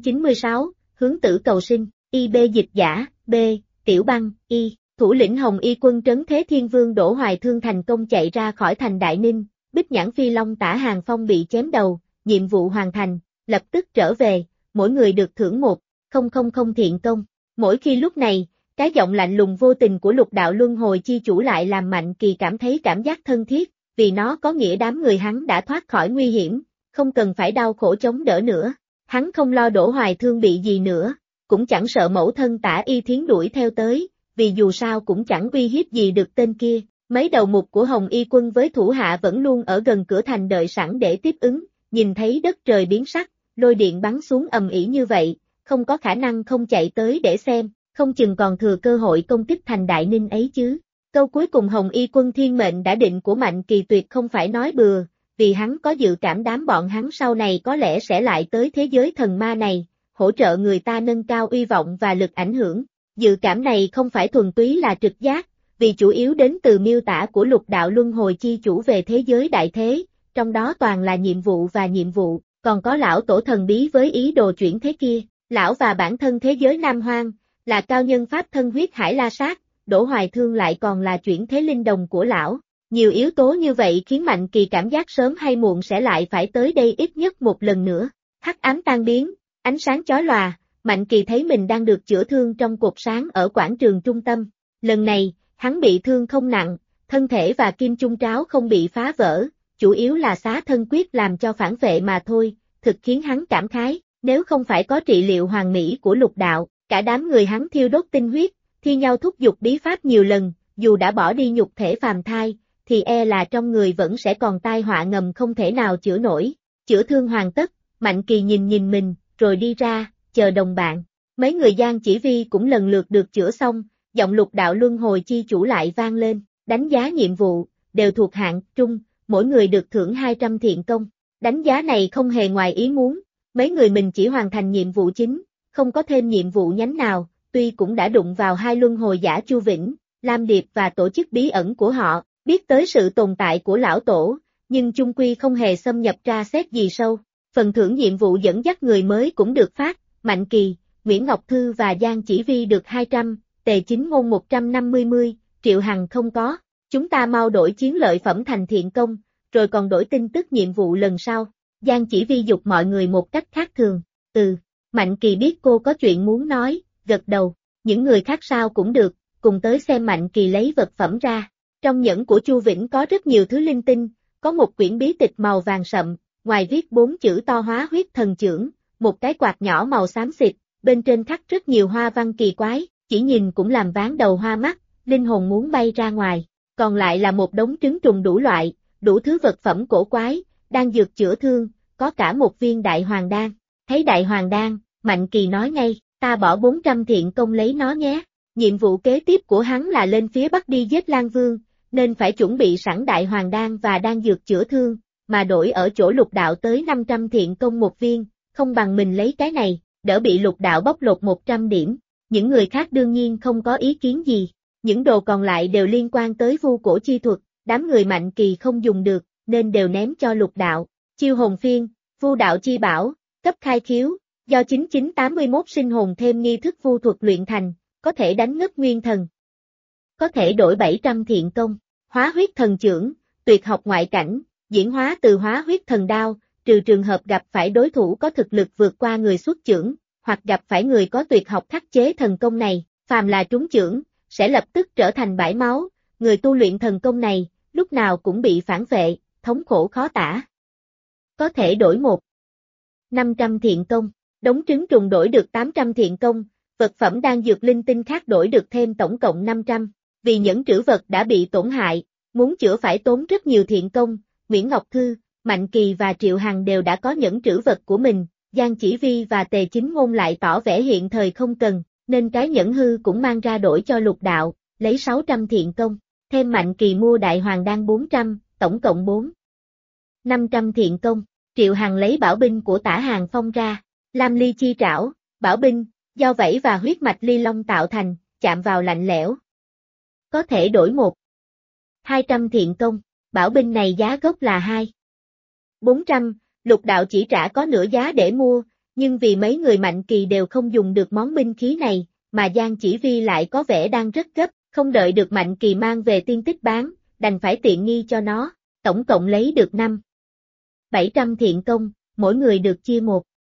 Speaker 1: 296, Hướng tử cầu sinh, IB dịch giả, B, Tiểu Băng, Y. Thủ lĩnh Hồng Y quân trấn Thế Thiên Vương Đỗ Hoài Thương thành công chạy ra khỏi thành Đại Ninh, Bích Nhãn Phi Long Tả Hàng Phong bị chém đầu, nhiệm vụ hoàn thành, lập tức trở về, mỗi người được thưởng 1,000 thiện công. Mỗi khi lúc này, cái giọng lạnh lùng vô tình của Lục Đạo Luân Hồi chi chủ lại làm Mạnh Kỳ cảm thấy cảm giác thân thiết, vì nó có nghĩa đám người hắn đã thoát khỏi nguy hiểm, không cần phải đau khổ chống đỡ nữa. Hắn không lo Đỗ Hoài Thương bị gì nữa, cũng chẳng sợ mẫu thân Tả Y Thiến đuổi theo tới, vì dù sao cũng chẳng uy hiếp gì được tên kia. Mấy đầu mục của Hồng Y quân với thủ hạ vẫn luôn ở gần cửa thành đợi sẵn để tiếp ứng, nhìn thấy đất trời biến sắc, lôi điện bắn xuống ầm ĩ như vậy, không có khả năng không chạy tới để xem, không chừng còn thừa cơ hội công kích thành Đại Ninh ấy chứ. Câu cuối cùng Hồng Y quân thiên mệnh đã định của Mạnh Kỳ tuyệt không phải nói bừa, vì hắn có dự cảm đám bọn hắn sau này có lẽ sẽ lại tới thế giới thần ma này, hỗ trợ người ta nâng cao uy vọng và lực ảnh hưởng. Dự cảm này không phải thuần túy là trực giác, vì chủ yếu đến từ miêu tả của Lục Đạo Luân Hồi chi chủ về thế giới đại thế, trong đó toàn là nhiệm vụ và nhiệm vụ, còn có lão tổ thần bí với ý đồ chuyển thế kia, lão và bản thân thế giới Nam Hoang, là cao nhân pháp thân huyết hải la sát, Đỗ Hoài Thương lại còn là chuyển thế linh đồng của lão. Nhiều yếu tố như vậy khiến Mạnh Kỳ cảm giác sớm hay muộn sẽ lại phải tới đây ít nhất một lần nữa. Hắc ám tan biến, ánh sáng chói lòa, Mạnh Kỳ thấy mình đang được chữa thương trong cột sáng ở quảng trường trung tâm. Lần này, hắn bị thương không nặng, thân thể và kim chung tráo không bị phá vỡ, chủ yếu là xá thân quyết làm cho phản vệ mà thôi, thực khiến hắn cảm khái, nếu không phải có trị liệu hoàn mỹ của Lục Đạo, cả đám người hắn thiêu đốt tinh huyết, thi nhau thúc giục bí pháp nhiều lần, dù đã bỏ đi nhục thể phàm thai, thì e là trong người vẫn sẽ còn tai họa ngầm không thể nào chữa nổi. Chữa thương hoàn tất, Mạnh Kỳ nhìn mình, rồi đi ra, chờ đồng bạn. Mấy người Giang Chỉ Vi cũng lần lượt được chữa xong, giọng Lục Đạo Luân Hồi chi chủ lại vang lên, đánh giá nhiệm vụ, đều thuộc hạng trung, mỗi người được thưởng 200 thiện công. Đánh giá này không hề ngoài ý muốn, mấy người mình chỉ hoàn thành nhiệm vụ chính, không có thêm nhiệm vụ nhánh nào, tuy cũng đã đụng vào hai luân hồi giả Chu Vĩnh, Lam Điệp và tổ chức bí ẩn của họ, biết tới sự tồn tại của lão tổ, nhưng chung quy không hề xâm nhập tra xét gì sâu. Phần thưởng nhiệm vụ dẫn dắt người mới cũng được phát, Mạnh Kỳ, Nguyễn Ngọc Thư và Giang Chỉ Vi được 200, Tề Chính Ngôn 150, Triệu Hằng không có. Chúng ta mau đổi chiến lợi phẩm thành thiện công, rồi còn đổi tin tức nhiệm vụ lần sau. Giang Chỉ Vi dục mọi người một cách khác thường. Mạnh Kỳ biết cô có chuyện muốn nói, gật đầu. Những người khác sao cũng được, cùng tới xem Mạnh Kỳ lấy vật phẩm ra. Trong nhẫn của Chu Vĩnh có rất nhiều thứ linh tinh, có một quyển bí tịch màu vàng sậm, ngoài viết 4 chữ to Hóa Huyết Thần Chưởng, một cái quạt nhỏ màu xám xịt, bên trên khắc rất nhiều hoa văn kỳ quái, chỉ nhìn cũng làm váng đầu hoa mắt, linh hồn muốn bay ra ngoài. Còn lại là một đống trứng trùng đủ loại, đủ thứ vật phẩm cổ quái, đang dược chữa thương, có cả một viên đại hoàng đan. Thấy đại hoàng đan, Mạnh Kỳ nói ngay, ta bỏ 400 thiện công lấy nó nhé. Nhiệm vụ kế tiếp của hắn là lên phía bắc đi giết Lan Vương, nên phải chuẩn bị sẵn đại hoàng đan và đan dược chữa thương, mà đổi ở chỗ Lục Đạo tới 500 thiện công một viên, không bằng mình lấy cái này, đỡ bị Lục Đạo bóc lột 100 điểm. Những người khác đương nhiên không có ý kiến gì. Những đồ còn lại đều liên quan tới vu cổ chi thuật, đám người Mạnh Kỳ không dùng được, nên đều ném cho Lục Đạo. Chiêu hồn phiên, vu đạo chi bảo, cấp khai khiếu, do 9981 sinh hồn thêm nghi thức vu thuật luyện thành, có thể đánh ngất nguyên thần. Có thể đổi 700 thiện công. Hóa huyết thần chưởng, tuyệt học ngoại cảnh, diễn hóa từ hóa huyết thần đao, trừ trường hợp gặp phải đối thủ có thực lực vượt qua người xuất chưởng, hoặc gặp phải người có tuyệt học khắc chế thần công này, phàm là trúng chưởng, sẽ lập tức trở thành bãi máu, người tu luyện thần công này, lúc nào cũng bị phản vệ, thống khổ khó tả. Có thể đổi 500 thiện công, đống trứng trùng đổi được 800 thiện công, vật phẩm đan dược linh tinh khác đổi được thêm tổng cộng 500, vì những trữ vật đã bị tổn hại, muốn chữa phải tốn rất nhiều thiện công, Nguyễn Ngọc Thư, Mạnh Kỳ và Triệu Hằng đều đã có những trữ vật của mình, Giang Chỉ Vi và Tề Chính Ngôn lại tỏ vẻ hiện thời không cần, nên cái nhẫn hư cũng mang ra đổi cho Lục Đạo, lấy 600 thiện công, thêm Mạnh Kỳ mua đại hoàng đan 400, tổng cộng 500 thiện công, Triệu Hằng lấy bảo binh của Tả Hàng Phong ra, Lam Ly chi trảo, bảo binh, do vảy và huyết mạch ly long tạo thành, chạm vào lạnh lẽo. Có thể đổi 200 thiện công, bảo binh này giá gốc là 400, Lục Đạo chỉ trả có nửa giá để mua, nhưng vì mấy người Mạnh Kỳ đều không dùng được món binh khí này, mà Giang Chỉ Vi lại có vẻ đang rất gấp, không đợi được Mạnh Kỳ mang về tiên tích bán, đành phải tiện nghi cho nó, tổng cộng lấy được 700 thiện công, mỗi người được chia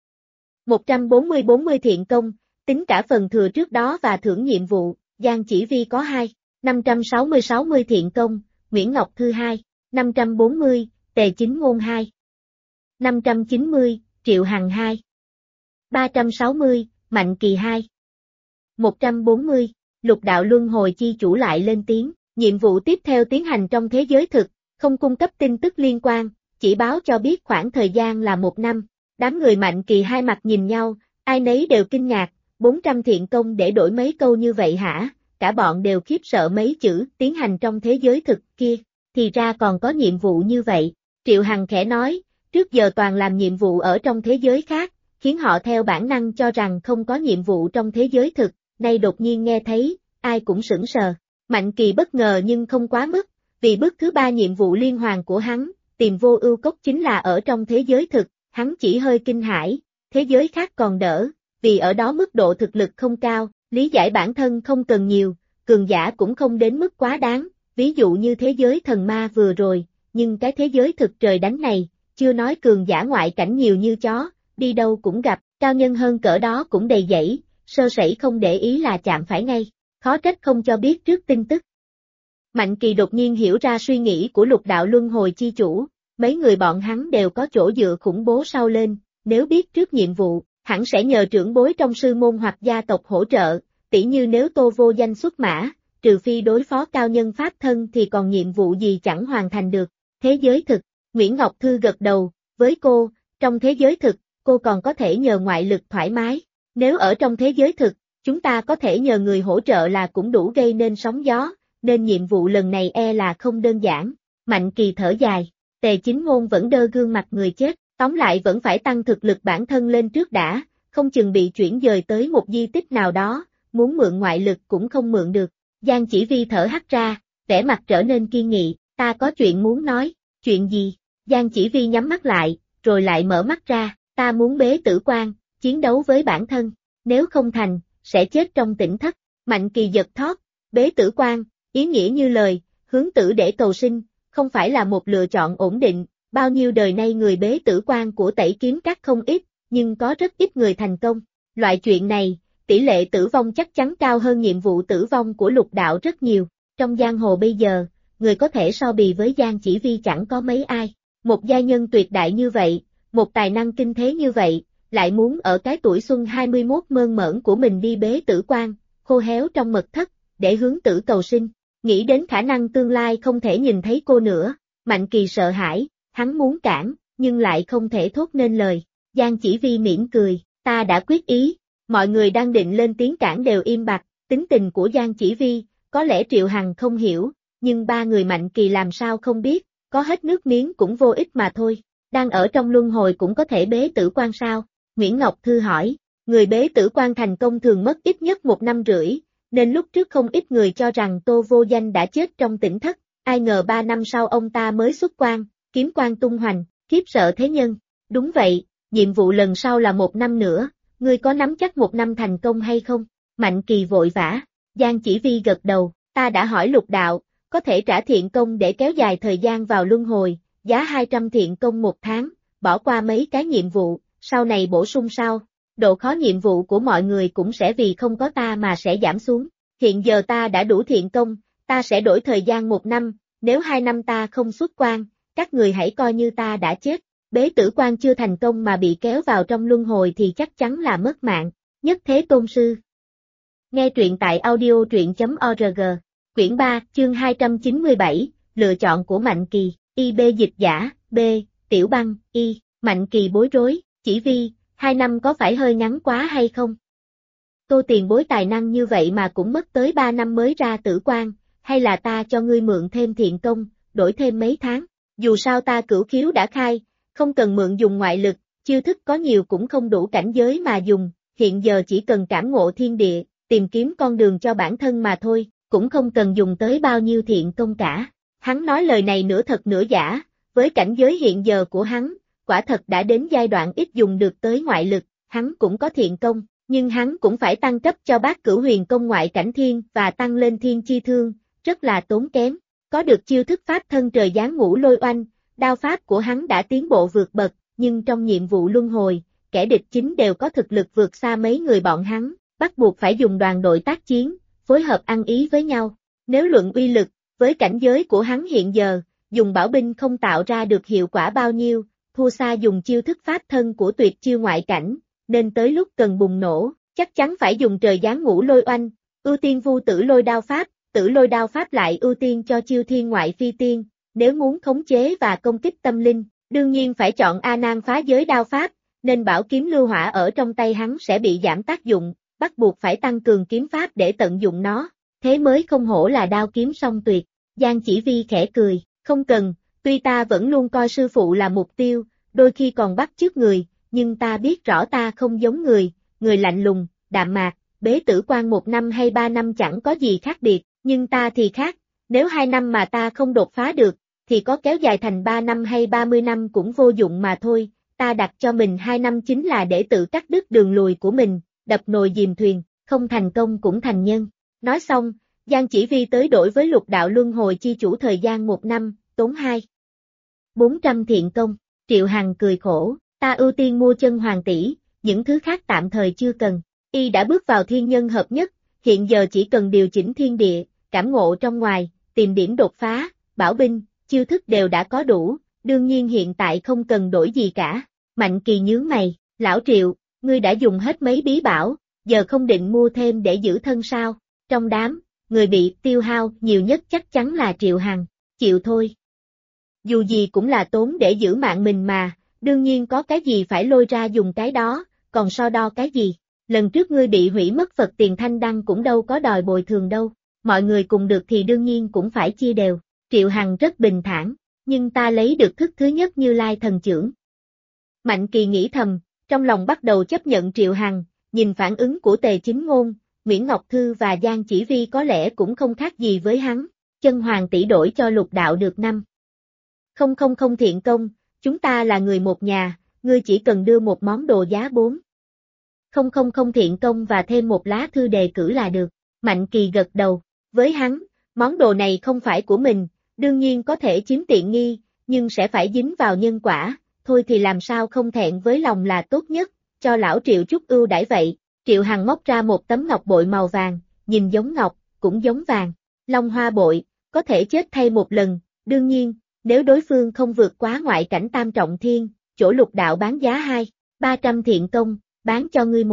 Speaker 1: 140 thiện công, tính cả phần thừa trước đó và thưởng nhiệm vụ, Giang Chỉ Vi có 560 thiện công, Nguyễn Ngọc Thư 540, Tề Chính Ngôn 590, Triệu Hằng 360, Mạnh Kỳ 140, Lục Đạo Luân Hồi chi chủ lại lên tiếng, nhiệm vụ tiếp theo tiến hành trong thế giới thực, không cung cấp tin tức liên quan, chỉ báo cho biết khoảng thời gian là 1 năm. Đám người Mạnh Kỳ hai mặt nhìn nhau, ai nấy đều kinh ngạc, 400 thiện công để đổi mấy câu như vậy hả? Cả bọn đều khiếp sợ mấy chữ tiến hành trong thế giới thực kia, thì ra còn có nhiệm vụ như vậy. Triệu Hằng khẽ nói, trước giờ toàn làm nhiệm vụ ở trong thế giới khác, khiến họ theo bản năng cho rằng không có nhiệm vụ trong thế giới thực, nay đột nhiên nghe thấy, ai cũng sững sờ. Mạnh Kỳ bất ngờ nhưng không quá mức, vì bước thứ 3 nhiệm vụ liên hoàn của hắn, tìm vô ưu cốc chính là ở trong thế giới thực, hắn chỉ hơi kinh hãi, thế giới khác còn đỡ, vì ở đó mức độ thực lực không cao, lý giải bản thân không cần nhiều, cường giả cũng không đến mức quá đáng, ví dụ như thế giới thần ma vừa rồi, nhưng cái thế giới thực trời đánh này, chưa nói cường giả ngoại cảnh nhiều như chó, đi đâu cũng gặp, cao nhân hơn cỡ đó cũng đầy dẫy, sơ sẩy không để ý là chạm phải ngay, khó trách không cho biết trước tin tức. Mạnh Kỳ đột nhiên hiểu ra suy nghĩ của Lục Đạo Luân Hồi chi chủ, mấy người bọn hắn đều có chỗ dựa khủng bố sau lên, nếu biết trước nhiệm vụ, hẳn sẽ nhờ trưởng bối trong sư môn hoặc gia tộc hỗ trợ, tỉ như nếu Tô Vô Danh xuất mã, trừ phi đối phó cao nhân pháp thân thì còn nhiệm vụ gì chẳng hoàn thành được. Thế giới thực, Nguyễn Ngọc Thư gật đầu, với cô, trong thế giới thực, cô còn có thể nhờ ngoại lực thoải mái, nếu ở trong thế giới thực, chúng ta có thể nhờ người hỗ trợ là cũng đủ gây nên sóng gió, nên nhiệm vụ lần này e là không đơn giản. Mạnh Kỳ thở dài, Tề Chính Ngôn vẫn đơ gương mặt người chết, tóm lại vẫn phải tăng thực lực bản thân lên trước đã, không chừng bị chuyển dời tới một di tích nào đó, muốn mượn ngoại lực cũng không mượn được. Giang Chỉ Vi thở hắt ra, vẻ mặt trở nên kiên nghị, ta có chuyện muốn nói, chuyện gì? Giang Chỉ Vi nhắm mắt lại, rồi lại mở mắt ra, ta muốn bế tử quan, chiến đấu với bản thân, nếu không thành, sẽ chết trong tỉnh thất. Mạnh Kỳ giật thót, bế tử quan, ý nghĩa như lời, hướng tử để cầu sinh, không phải là một lựa chọn ổn định, bao nhiêu đời nay người bế tử quan của Tẩy Kiếm Các không ít, nhưng có rất ít người thành công. Loại chuyện này, tỷ lệ tử vong chắc chắn cao hơn nhiệm vụ tử vong của Lục Đạo rất nhiều. Trong giang hồ bây giờ, người có thể so bì với Giang Chỉ Vi chẳng có mấy ai. Một giai nhân tuyệt đại như vậy, một tài năng kinh thế như vậy, lại muốn ở cái tuổi xuân 21 mơn mởn của mình đi bế tử quan, khô héo trong mật thất, để hướng tử cầu sinh. Nghĩ đến khả năng tương lai không thể nhìn thấy cô nữa, Mạnh Kỳ sợ hãi, hắn muốn cản, nhưng lại không thể thốt nên lời. Giang Chỉ Vi mỉm cười, ta đã quyết ý, mọi người đang định lên tiếng cản đều im bặt, tính tình của Giang Chỉ Vi, có lẽ Triệu Hằng không hiểu, nhưng ba người Mạnh Kỳ làm sao không biết, có hết nước miếng cũng vô ích mà thôi, đang ở trong luân hồi cũng có thể bế tử quan sao? Nguyễn Ngọc Thư hỏi, người bế tử quan thành công thường mất ít nhất 1 năm rưỡi, nên lúc trước không ít người cho rằng Tô Vô Danh đã chết trong tỉnh thất, ai ngờ 3 năm sau ông ta mới xuất quan, kiếm quan tung hoành, khiếp sợ thế nhân. Đúng vậy, nhiệm vụ lần sau là 1 năm nữa, ngươi có nắm chắc 1 năm thành công hay không? Mạnh Kỳ vội vã, Giang Chỉ Vi gật đầu, ta đã hỏi Lục Đạo, có thể trả thiện công để kéo dài thời gian vào luân hồi, giá 200 thiện công một tháng, bỏ qua mấy cái nhiệm vụ, sau này bổ sung sau. Độ khó nhiệm vụ của mọi người cũng sẽ vì không có ta mà sẽ giảm xuống. Hiện giờ ta đã đủ thiện công, ta sẽ đổi thời gian 1 năm, nếu 2 năm ta không xuất quan, các người hãy coi như ta đã chết. Bế tử quan chưa thành công mà bị kéo vào trong luân hồi thì chắc chắn là mất mạng. Nhất Thế Tôn Sư. Nghe truyện tại audio truyện.org. Quyển 3, chương 297, lựa chọn của Mạnh Kỳ. IB dịch giả, B, Tiểu Băng, Y, Mạnh Kỳ bối rối, chỉ vì, 2 năm có phải hơi ngắn quá hay không? Tô tiền bối tài năng như vậy mà cũng mất tới 3 năm mới ra tử quan, hay là ta cho ngươi mượn thêm thiện công, đổi thêm mấy tháng, dù sao ta cửu khiếu đã khai, không cần mượn dùng ngoại lực, chiêu thức có nhiều cũng không đủ cảnh giới mà dùng, hiện giờ chỉ cần cảm ngộ thiên địa, tìm kiếm con đường cho bản thân mà thôi, cũng không cần dùng tới bao nhiêu thiện công cả. Hắn nói lời này nửa thật nửa giả, với cảnh giới hiện giờ của hắn, quả thật đã đến giai đoạn ít dùng được tới ngoại lực, hắn cũng có thiện công, nhưng hắn cũng phải tăng cấp cho bát cửu huyền công ngoại cảnh thiên và tăng lên thiên chi thương, rất là tốn kém. Có được chiêu thức pháp thân trời giáng ngũ lôi oanh, đao pháp của hắn đã tiến bộ vượt bậc, nhưng trong nhiệm vụ luân hồi, kẻ địch chính đều có thực lực vượt xa mấy người bọn hắn, bắt buộc phải dùng đoàn đội tác chiến, phối hợp ăn ý với nhau. Nếu luận uy lực, với cảnh giới của hắn hiện giờ, dùng bảo binh không tạo ra được hiệu quả bao nhiêu, thua xa dùng chiêu thức pháp thân của tuyệt chiêu ngoại cảnh, nên tới lúc cần bùng nổ, chắc chắn phải dùng trời giáng ngũ lôi oanh, ưu tiên vu tử lôi đao pháp, tử lôi đao pháp lại ưu tiên cho chiêu thiên ngoại phi tiên, nếu muốn khống chế và công kích tâm linh, đương nhiên phải chọn A Nan phá giới đao pháp, nên bảo kiếm lưu hỏa ở trong tay hắn sẽ bị giảm tác dụng, bắt buộc phải tăng cường kiếm pháp để tận dụng nó, thế mới không hổ là đao kiếm song tuyệt. Giang Chỉ Vi khẽ cười, không cần, tuy ta vẫn luôn coi sư phụ là mục tiêu, đôi khi còn bắt chước người, nhưng ta biết rõ ta không giống người lạnh lùng, đạm mạc, bế tử quan 1 năm hay 3 năm chẳng có gì khác biệt, nhưng ta thì khác, nếu 2 năm mà ta không đột phá được, thì có kéo dài thành 3 năm hay 30 năm cũng vô dụng mà thôi, ta đặt cho mình 2 năm chính là để tự cắt đứt đường lùi của mình, đập nồi dìm thuyền, không thành công cũng thành nhân. Nói xong, Giang Chỉ Vi tới đổi với lục đạo luân hồi chi chủ thời gian 1 năm, tốn 400 thiện công. Triệu Hằng cười khổ, ta ưu tiên mua chân hoàng tỷ, những thứ khác tạm thời chưa cần. Y đã bước vào thiên nhân hợp nhất, hiện giờ chỉ cần điều chỉnh thiên địa, cảm ngộ trong ngoài, tìm điểm đột phá, bảo binh, chiêu thức đều đã có đủ, đương nhiên hiện tại không cần đổi gì cả. Mạnh Kỳ nhướng mày, lão Triệu, ngươi đã dùng hết mấy bí bảo, giờ không định mua thêm để giữ thân sao? Trong đám, người bị tiêu hao nhiều nhất chắc chắn là Triệu Hằng, chịu thôi. Dù gì cũng là tốn để giữ mạng mình mà, đương nhiên có cái gì phải lôi ra dùng cái đó, còn so đo cái gì. Lần trước ngươi bị hủy mất Phật tiền thanh đăng cũng đâu có đòi bồi thường đâu, mọi người cùng được thì đương nhiên cũng phải chia đều. Triệu Hằng rất bình thản, nhưng ta lấy được thức thứ nhất Như Lai thần chưởng. Mạnh Kỳ nghĩ thầm, trong lòng bắt đầu chấp nhận Triệu Hằng, nhìn phản ứng của Tề Chính Ngôn, Nguyễn Ngọc Thư và Giang Chỉ Vi có lẽ cũng không khác gì với hắn, chân hoàng tỷ đổi cho lục đạo được 5. Không thiện công, chúng ta là người một nhà, ngươi chỉ cần đưa một món đồ giá 4. Không thiện công và thêm một lá thư đề cử là được. Mạnh Kỳ gật đầu, với hắn, món đồ này không phải của mình, đương nhiên có thể chiếm tiện nghi, nhưng sẽ phải dính vào nhân quả, thôi thì làm sao không thẹn với lòng là tốt nhất, cho lão Triệu chút ưu đãi vậy. Triệu Hằng móc ra một tấm ngọc bội màu vàng, nhìn giống ngọc, cũng giống vàng. Long hoa bội, có thể chết thay một lần, đương nhiên, nếu đối phương không vượt quá ngoại cảnh tam trọng thiên, chỗ lục đạo bán giá 300 thiện công, bán cho ngươi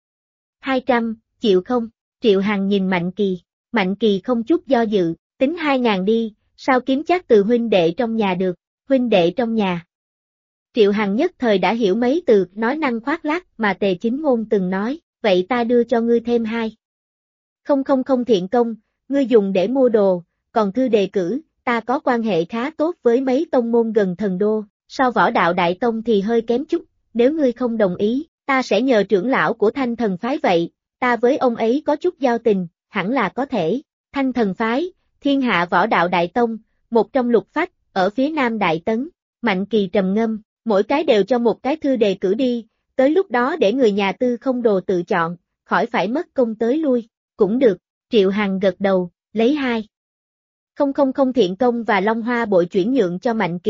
Speaker 1: 200, chịu không? Triệu Hằng nhìn Mạnh Kỳ không chút do dự, tính 2.000 đi, sao kiếm chắc từ huynh đệ trong nhà được, huynh đệ trong nhà. Triệu Hằng nhất thời đã hiểu mấy từ nói năng khoác lác mà Tề Chính Ngôn từng nói, vậy ta đưa cho ngươi thêm 2. Không thiện công, ngươi dùng để mua đồ, còn thư đề cử, ta có quan hệ khá tốt với mấy tông môn gần Thần Đô, so Võ Đạo Đại Tông thì hơi kém chút, nếu ngươi không đồng ý, ta sẽ nhờ trưởng lão của Thanh Thần Phái vậy, ta với ông ấy có chút giao tình, hẳn là có thể. Thanh Thần Phái, Thiên Hạ Võ Đạo Đại Tông, một trong lục phách, ở phía Nam Đại Tấn. Mạnh Kỳ trầm ngâm, mỗi cái đều cho một cái thư đề cử đi, tới lúc đó để người nhà Tư Không Đồ tự chọn, khỏi phải mất công tới lui, cũng được. Triệu Hằng gật đầu, lấy 2. Không thiện công và Long Hoa bội chuyển nhượng cho Mạnh Kỳ,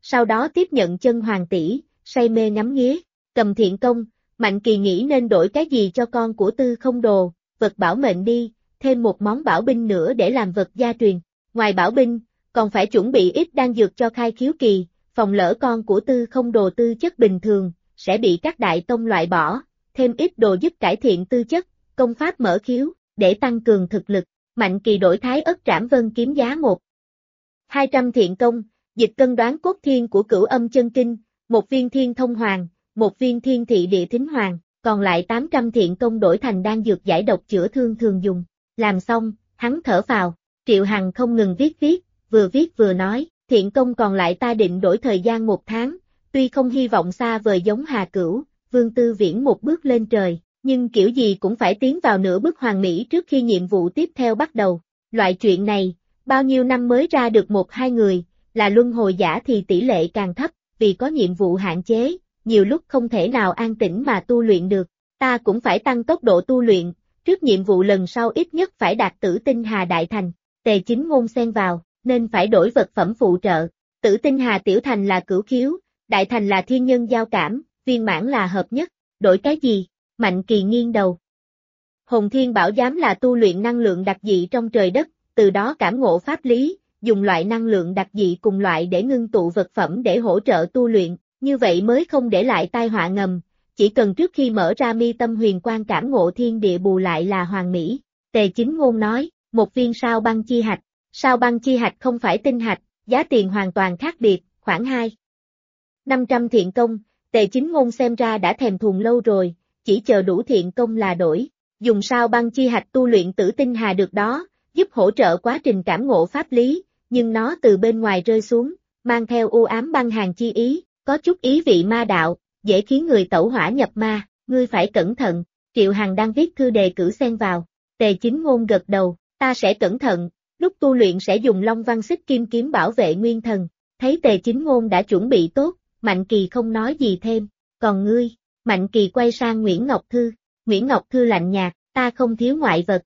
Speaker 1: sau đó tiếp nhận chân hoàng tỷ, say mê ngắm nghía, cầm thiện công, Mạnh Kỳ nghĩ nên đổi cái gì cho con của Tư Không Đồ, vật bảo mệnh đi, thêm một món bảo binh nữa để làm vật gia truyền, ngoài bảo binh, còn phải chuẩn bị ít đan dược cho khai khiếu kỳ, phòng lỡ con của Tư Không Đồ tư chất bình thường, sẽ bị các đại tông loại bỏ, thêm ít đồ giúp cải thiện tư chất, công pháp mở khiếu, để tăng cường thực lực, Mạnh Kỳ đổi Thái Ất Trảm Vân kiếm giá 1.200 thiện công, dịch cân đoán cốt thiên của Cửu Âm Chân Kinh, một viên thiên thông hoàng, một viên thiên thị địa thính hoàng, còn lại 800 thiện công đổi thành đan dược giải độc chữa thương thường dùng. Làm xong, hắn thở phào, Triệu Hằng không ngừng viết vừa nói, thiện công còn lại ta định đổi thời gian 1 tháng, tuy không hy vọng xa vời giống Hà Cửu, Vương Tư Viễn một bước lên trời, nhưng kiểu gì cũng phải tiến vào nửa bước hoàn mỹ trước khi nhiệm vụ tiếp theo bắt đầu. Loại chuyện này, bao nhiêu năm mới ra được 1-2 người, là luân hồi giả thì tỷ lệ càng thấp, vì có nhiệm vụ hạn chế, nhiều lúc không thể nào an tĩnh mà tu luyện được. Ta cũng phải tăng tốc độ tu luyện, trước nhiệm vụ lần sau ít nhất phải đạt Tử Tinh Hà Đại Thành. Tề Chính Ngôn xen vào, nên phải đổi vật phẩm phụ trợ. Tử Tinh Hà Tiểu Thành là cửu khiếu, Đại Thành là thiên nhân giao cảm, viên mãn là hợp nhất. Đổi cái gì? Mạnh Kỳ nghiêng đầu. Hồn Thiên Bảo Giám là tu luyện năng lượng đặc dị trong trời đất, từ đó cảm ngộ pháp lý, dùng loại năng lượng đặc dị cùng loại để ngưng tụ vật phẩm để hỗ trợ tu luyện, như vậy mới không để lại tai họa ngầm, chỉ cần trước khi mở ra mi tâm huyền quang cảm ngộ thiên địa bù lại là hoàn mỹ. Tề Chính Ngôn nói, một viên sao băng chi hạch, sao băng chi hạch không phải tinh hạch, giá tiền hoàn toàn khác biệt, khoảng 2.500 thiện công, Tề Chính Ngôn xem ra đã thèm thuồng lâu rồi, chỉ chờ đủ thiện công là đổi, dùng sao băng chi hạch tu luyện Tử Tinh Hà được đó, giúp hỗ trợ quá trình cảm ngộ pháp lý, nhưng nó từ bên ngoài rơi xuống, mang theo u ám băng hàn chi ý, có chút ý vị ma đạo, dễ khiến người tẩu hỏa nhập ma, ngươi phải cẩn thận. Triệu Hằng đang viết thư đề cử xen vào, Tề Chính Ngôn gật đầu, ta sẽ cẩn thận, lúc tu luyện sẽ dùng Long Văn Xích Kim kiếm bảo vệ nguyên thần. Thấy Tề Chính Ngôn đã chuẩn bị tốt, Mạnh Kỳ không nói gì thêm, còn ngươi? Mạnh Kỳ quay sang Nguyễn Ngọc Thư, Nguyễn Ngọc Thư lạnh nhạt, ta không thiếu ngoại vật.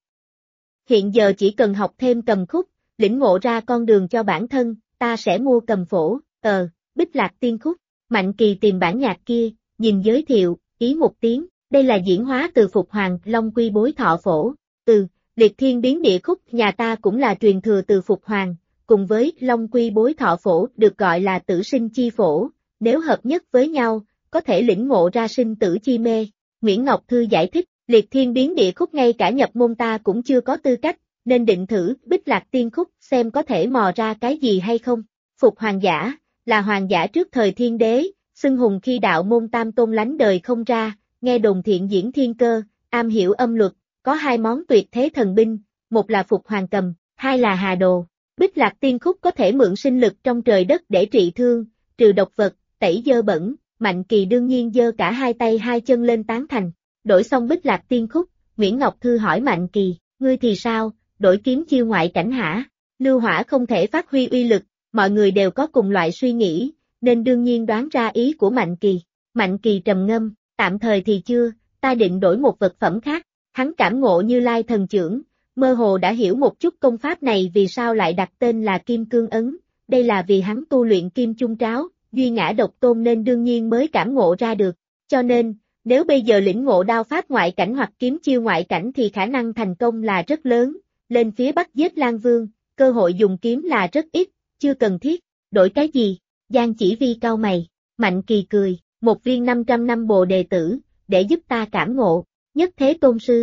Speaker 1: Hiện giờ chỉ cần học thêm cầm khúc, lĩnh ngộ ra con đường cho bản thân, ta sẽ mua cầm phổ, Bích Lạc Tiên Khúc. Mạnh Kỳ tìm bản nhạc kia, nhìn giới thiệu, ý một tiếng, đây là diễn hóa từ Phục Hoàng Long Quy Bối Thọ Phổ, Liệt Thiên Biến Địa Khúc nhà ta cũng là truyền thừa từ Phục Hoàng, cùng với Long Quy Bối Thọ Phổ được gọi là Tử Sinh Chi Phổ, nếu hợp nhất với nhau, có thể lĩnh ngộ ra sinh tử chi mê. Nguyễn Ngọc Thư giải thích, Liệt Thiên Biến Địa Khúc ngay cả nhập môn ta cũng chưa có tư cách, nên định thử Bích Lạc Tiên Khúc xem có thể mò ra cái gì hay không. Phục Hoàng giả, là hoàng giả trước thời thiên đế, xưng hùng khi đạo môn tam tôn lánh đời không ra, nghe đồn thiện diễn thiên cơ, am hiểu âm luật, có 2 món tuyệt thế thần binh, một là Phục Hoàng cầm, 2 là Hà Đồ. Bích Lạc Tiên Khúc có thể mượn sinh lực trong trời đất để trị thương, trừ độc vật, tẩy dơ bẩn. Mạnh Kỳ đương nhiên giơ cả 2 tay 2 chân lên tán thành. Đổi xong Bích Lạc Tiên Khúc, Nguyễn Ngọc Thư hỏi Mạnh Kỳ, ngươi thì sao, đổi kiếm chiêu ngoại cảnh hả? Lưu hỏa không thể phát huy uy lực, mọi người đều có cùng loại suy nghĩ, nên đương nhiên đoán ra ý của Mạnh Kỳ. Mạnh Kỳ trầm ngâm, tạm thời thì chưa, ta định đổi một vật phẩm khác. Hắn cảm ngộ Như Lai thần chưởng, mơ hồ đã hiểu một chút công pháp này vì sao lại đặt tên là Kim Cương Ấn, đây là vì hắn tu luyện Kim Chung Tráo, duy ngã độc tôn nên đương nhiên mới cảm ngộ ra được, cho nên, nếu bây giờ lĩnh ngộ đao pháp ngoại cảnh hoặc kiếm chiêu ngoại cảnh thì khả năng thành công là rất lớn, lên phía Bắc giết Lan Vương, cơ hội dùng kiếm là rất ít, chưa cần thiết, đổi cái gì? Giang Chỉ Vi cau mày, Mạnh Kỳ cười, một viên 500 năm Bồ Đề Tử, để giúp ta cảm ngộ, Nhất Thế Tôn Sư.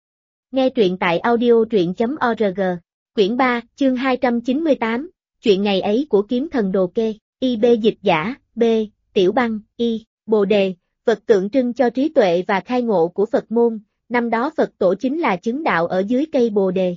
Speaker 1: Nghe truyện tại audio.org, quyển 3, chương 298, chuyện ngày ấy của kiếm thần Đồ Kê, IB dịch giả, B, Tiểu Băng, I, Bồ Đề, vật tượng trưng cho trí tuệ và khai ngộ của Phật môn, năm đó Phật tổ chính là chứng đạo ở dưới cây Bồ Đề,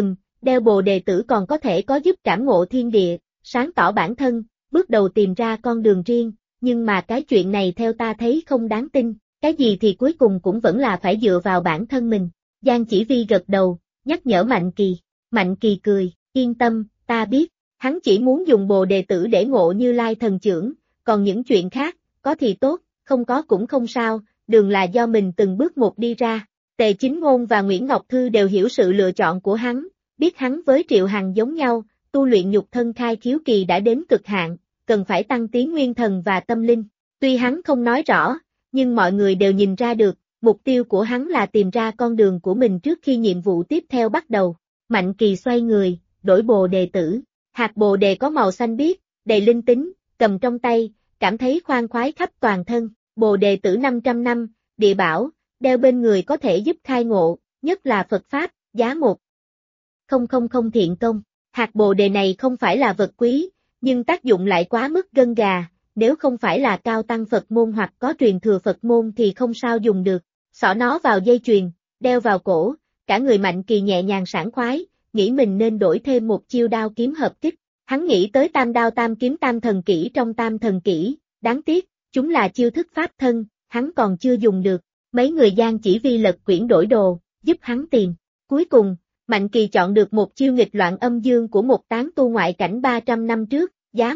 Speaker 1: đeo Bồ Đề Tử còn có thể có giúp cảm ngộ thiên địa, sáng tỏ bản thân, bước đầu tìm ra con đường riêng, nhưng mà cái chuyện này theo ta thấy không đáng tin, cái gì thì cuối cùng cũng vẫn là phải dựa vào bản thân mình. Giang Chỉ Vi gật đầu, nhắc nhở Mạnh Kỳ. Mạnh Kỳ cười, yên tâm, ta biết, hắn chỉ muốn dùng Bồ Đề Tử để ngộ Như Lai thần chưởng, còn những chuyện khác, có thì tốt, không có cũng không sao, đường là do mình từng bước một đi ra. Tề Chính Ngôn và Nguyễn Ngọc Thư đều hiểu sự lựa chọn của hắn, biết hắn với Triệu Hằng giống nhau, tu luyện nhục thân khai khiếu kỳ đã đến cực hạn, cần phải tăng tiến nguyên thần và tâm linh. Tuy hắn không nói rõ, nhưng mọi người đều nhìn ra được, mục tiêu của hắn là tìm ra con đường của mình trước khi nhiệm vụ tiếp theo bắt đầu. Mạnh Kỳ xoay người, đổi bồ đề tử. Hạt bồ đề có màu xanh biếc, đầy linh tính, cầm trong tay, cảm thấy khoan khoái khắp toàn thân. Bồ đề tử 500 năm, địa bảo, đeo bên người có thể giúp khai ngộ, nhất là Phật Pháp, giá 1,000 thiện công. Hạt bồ đề này không phải là vật quý, nhưng tác dụng lại quá mức gân gà, nếu không phải là cao tăng Phật môn hoặc có truyền thừa Phật môn thì không sao dùng được. Xỏ nó vào dây chuyền, đeo vào cổ, cả người Mạnh Kỳ nhẹ nhàng sảng khoái, nghĩ mình nên đổi thêm một chiêu đao kiếm hợp kích. Hắn nghĩ tới tam đao tam kiếm tam thần kỹ trong tam thần kỹ, đáng tiếc, chúng là chiêu thức pháp thân, hắn còn chưa dùng được. Mấy người gian chỉ vi lật quyển đổi đồ, giúp hắn tìm. Cuối cùng, Mạnh Kỳ chọn được một chiêu nghịch loạn âm dương của một tán tu ngoại cảnh 300 năm trước, giá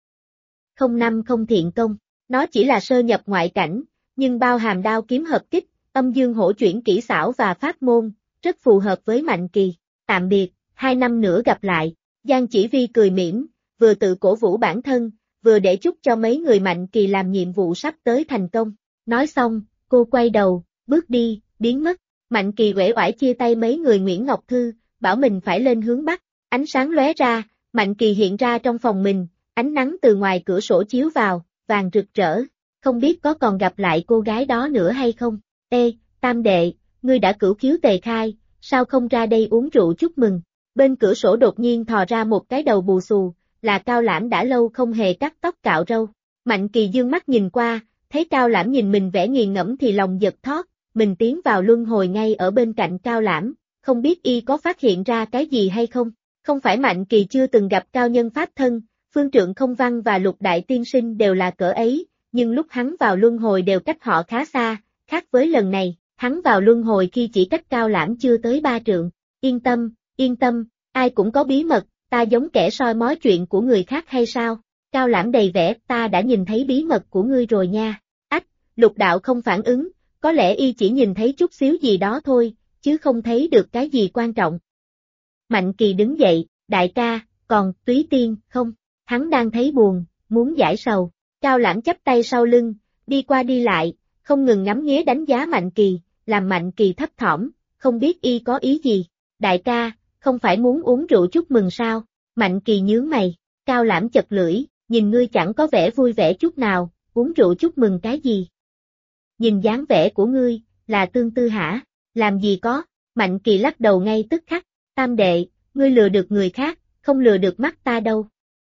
Speaker 1: 1,050 thiện công. Nó chỉ là sơ nhập ngoại cảnh, nhưng bao hàm đao kiếm hợp kích, âm dương hỗ chuyển kỹ xảo và pháp môn, rất phù hợp với Mạnh Kỳ. Tạm biệt, 2 năm nữa gặp lại. Giang Chỉ Vi cười mỉm, vừa tự cổ vũ bản thân, vừa để chúc cho mấy người Mạnh Kỳ làm nhiệm vụ sắp tới thành công. Nói xong, cô quay đầu, bước đi, biến mất. Mạnh Kỳ uể oải chia tay mấy người Nguyễn Ngọc Thư, bảo mình phải lên hướng Bắc. Ánh sáng lóe ra, Mạnh Kỳ hiện ra trong phòng mình, ánh nắng từ ngoài cửa sổ chiếu vào, vàng rực rỡ. Không biết có còn gặp lại cô gái đó nữa hay không? Ê, Tam đệ, ngươi đã cửu khiếu tề khai, sao không ra đây uống rượu chúc mừng? Bên cửa sổ đột nhiên thò ra một cái đầu bù xù, là Cao Lãm đã lâu không hề cắt tóc cạo râu. Mạnh Kỳ dương mắt nhìn qua, thấy Cao Lãm nhìn mình vẻ nghiền ngẫm thì lòng giật thót, mình tiến vào luân hồi ngay ở bên cạnh Cao Lãm, không biết y có phát hiện ra cái gì hay không. Không phải Mạnh Kỳ chưa từng gặp cao nhân pháp thân, Phương Trượng Không Văn và Lục Đại Tiên Sinh đều là cỡ ấy, nhưng lúc hắn vào luân hồi đều cách họ khá xa, khác với lần này, hắn vào luân hồi khi chỉ cách Cao Lãm chưa tới 3 trượng. Yên tâm, ai cũng có bí mật, ta giống kẻ soi mói chuyện của người khác hay sao? Cao Lãm đầy vẻ, ta đã nhìn thấy bí mật của ngươi rồi nha. Ách, Lục Đạo không phản ứng, có lẽ y chỉ nhìn thấy chút xíu gì đó thôi, chứ không thấy được cái gì quan trọng. Mạnh Kỳ đứng dậy, đại ca, còn Túy Tiên không? Hắn đang thấy buồn, muốn giải sầu. Cao Lãm chắp tay sau lưng, đi qua đi lại, không ngừng ngắm nghía đánh giá Mạnh Kỳ, làm Mạnh Kỳ thấp thỏm, không biết y có ý gì. Đại ca, không phải muốn uống rượu chúc mừng sao? Mạnh Kỳ nhướng mày, Cao Lãm chật lưỡi, nhìn ngươi chẳng có vẻ vui vẻ chút nào, uống rượu chúc mừng cái gì? Nhìn dáng vẻ của ngươi, là tương tư hả? Làm gì có? Mạnh Kỳ lắc đầu ngay tức khắc, Tam đệ, ngươi lừa được người khác, không lừa được mắt ta đâu.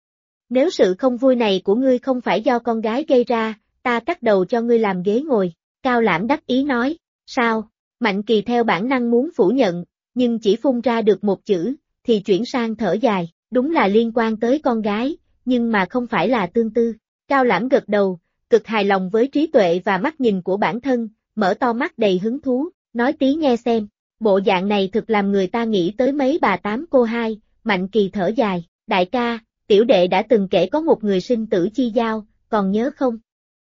Speaker 1: Nếu sự không vui này của ngươi không phải do con gái gây ra, ta cắt đầu cho ngươi làm ghế ngồi. Cao Lãm đắc ý nói, sao? Mạnh Kỳ theo bản năng muốn phủ nhận, nhưng chỉ phun ra được một chữ, thì chuyển sang thở dài, đúng là liên quan tới con gái, nhưng mà không phải là tương tư. Cao Lãm gật đầu, cực hài lòng với trí tuệ và mắt nhìn của bản thân, mở to mắt đầy hứng thú, nói tí nghe xem, bộ dạng này thực làm người ta nghĩ tới mấy bà tám cô hai. Mạnh Kỳ thở dài, đại ca, tiểu đệ đã từng kể có một người sinh tử chi giao, còn nhớ không?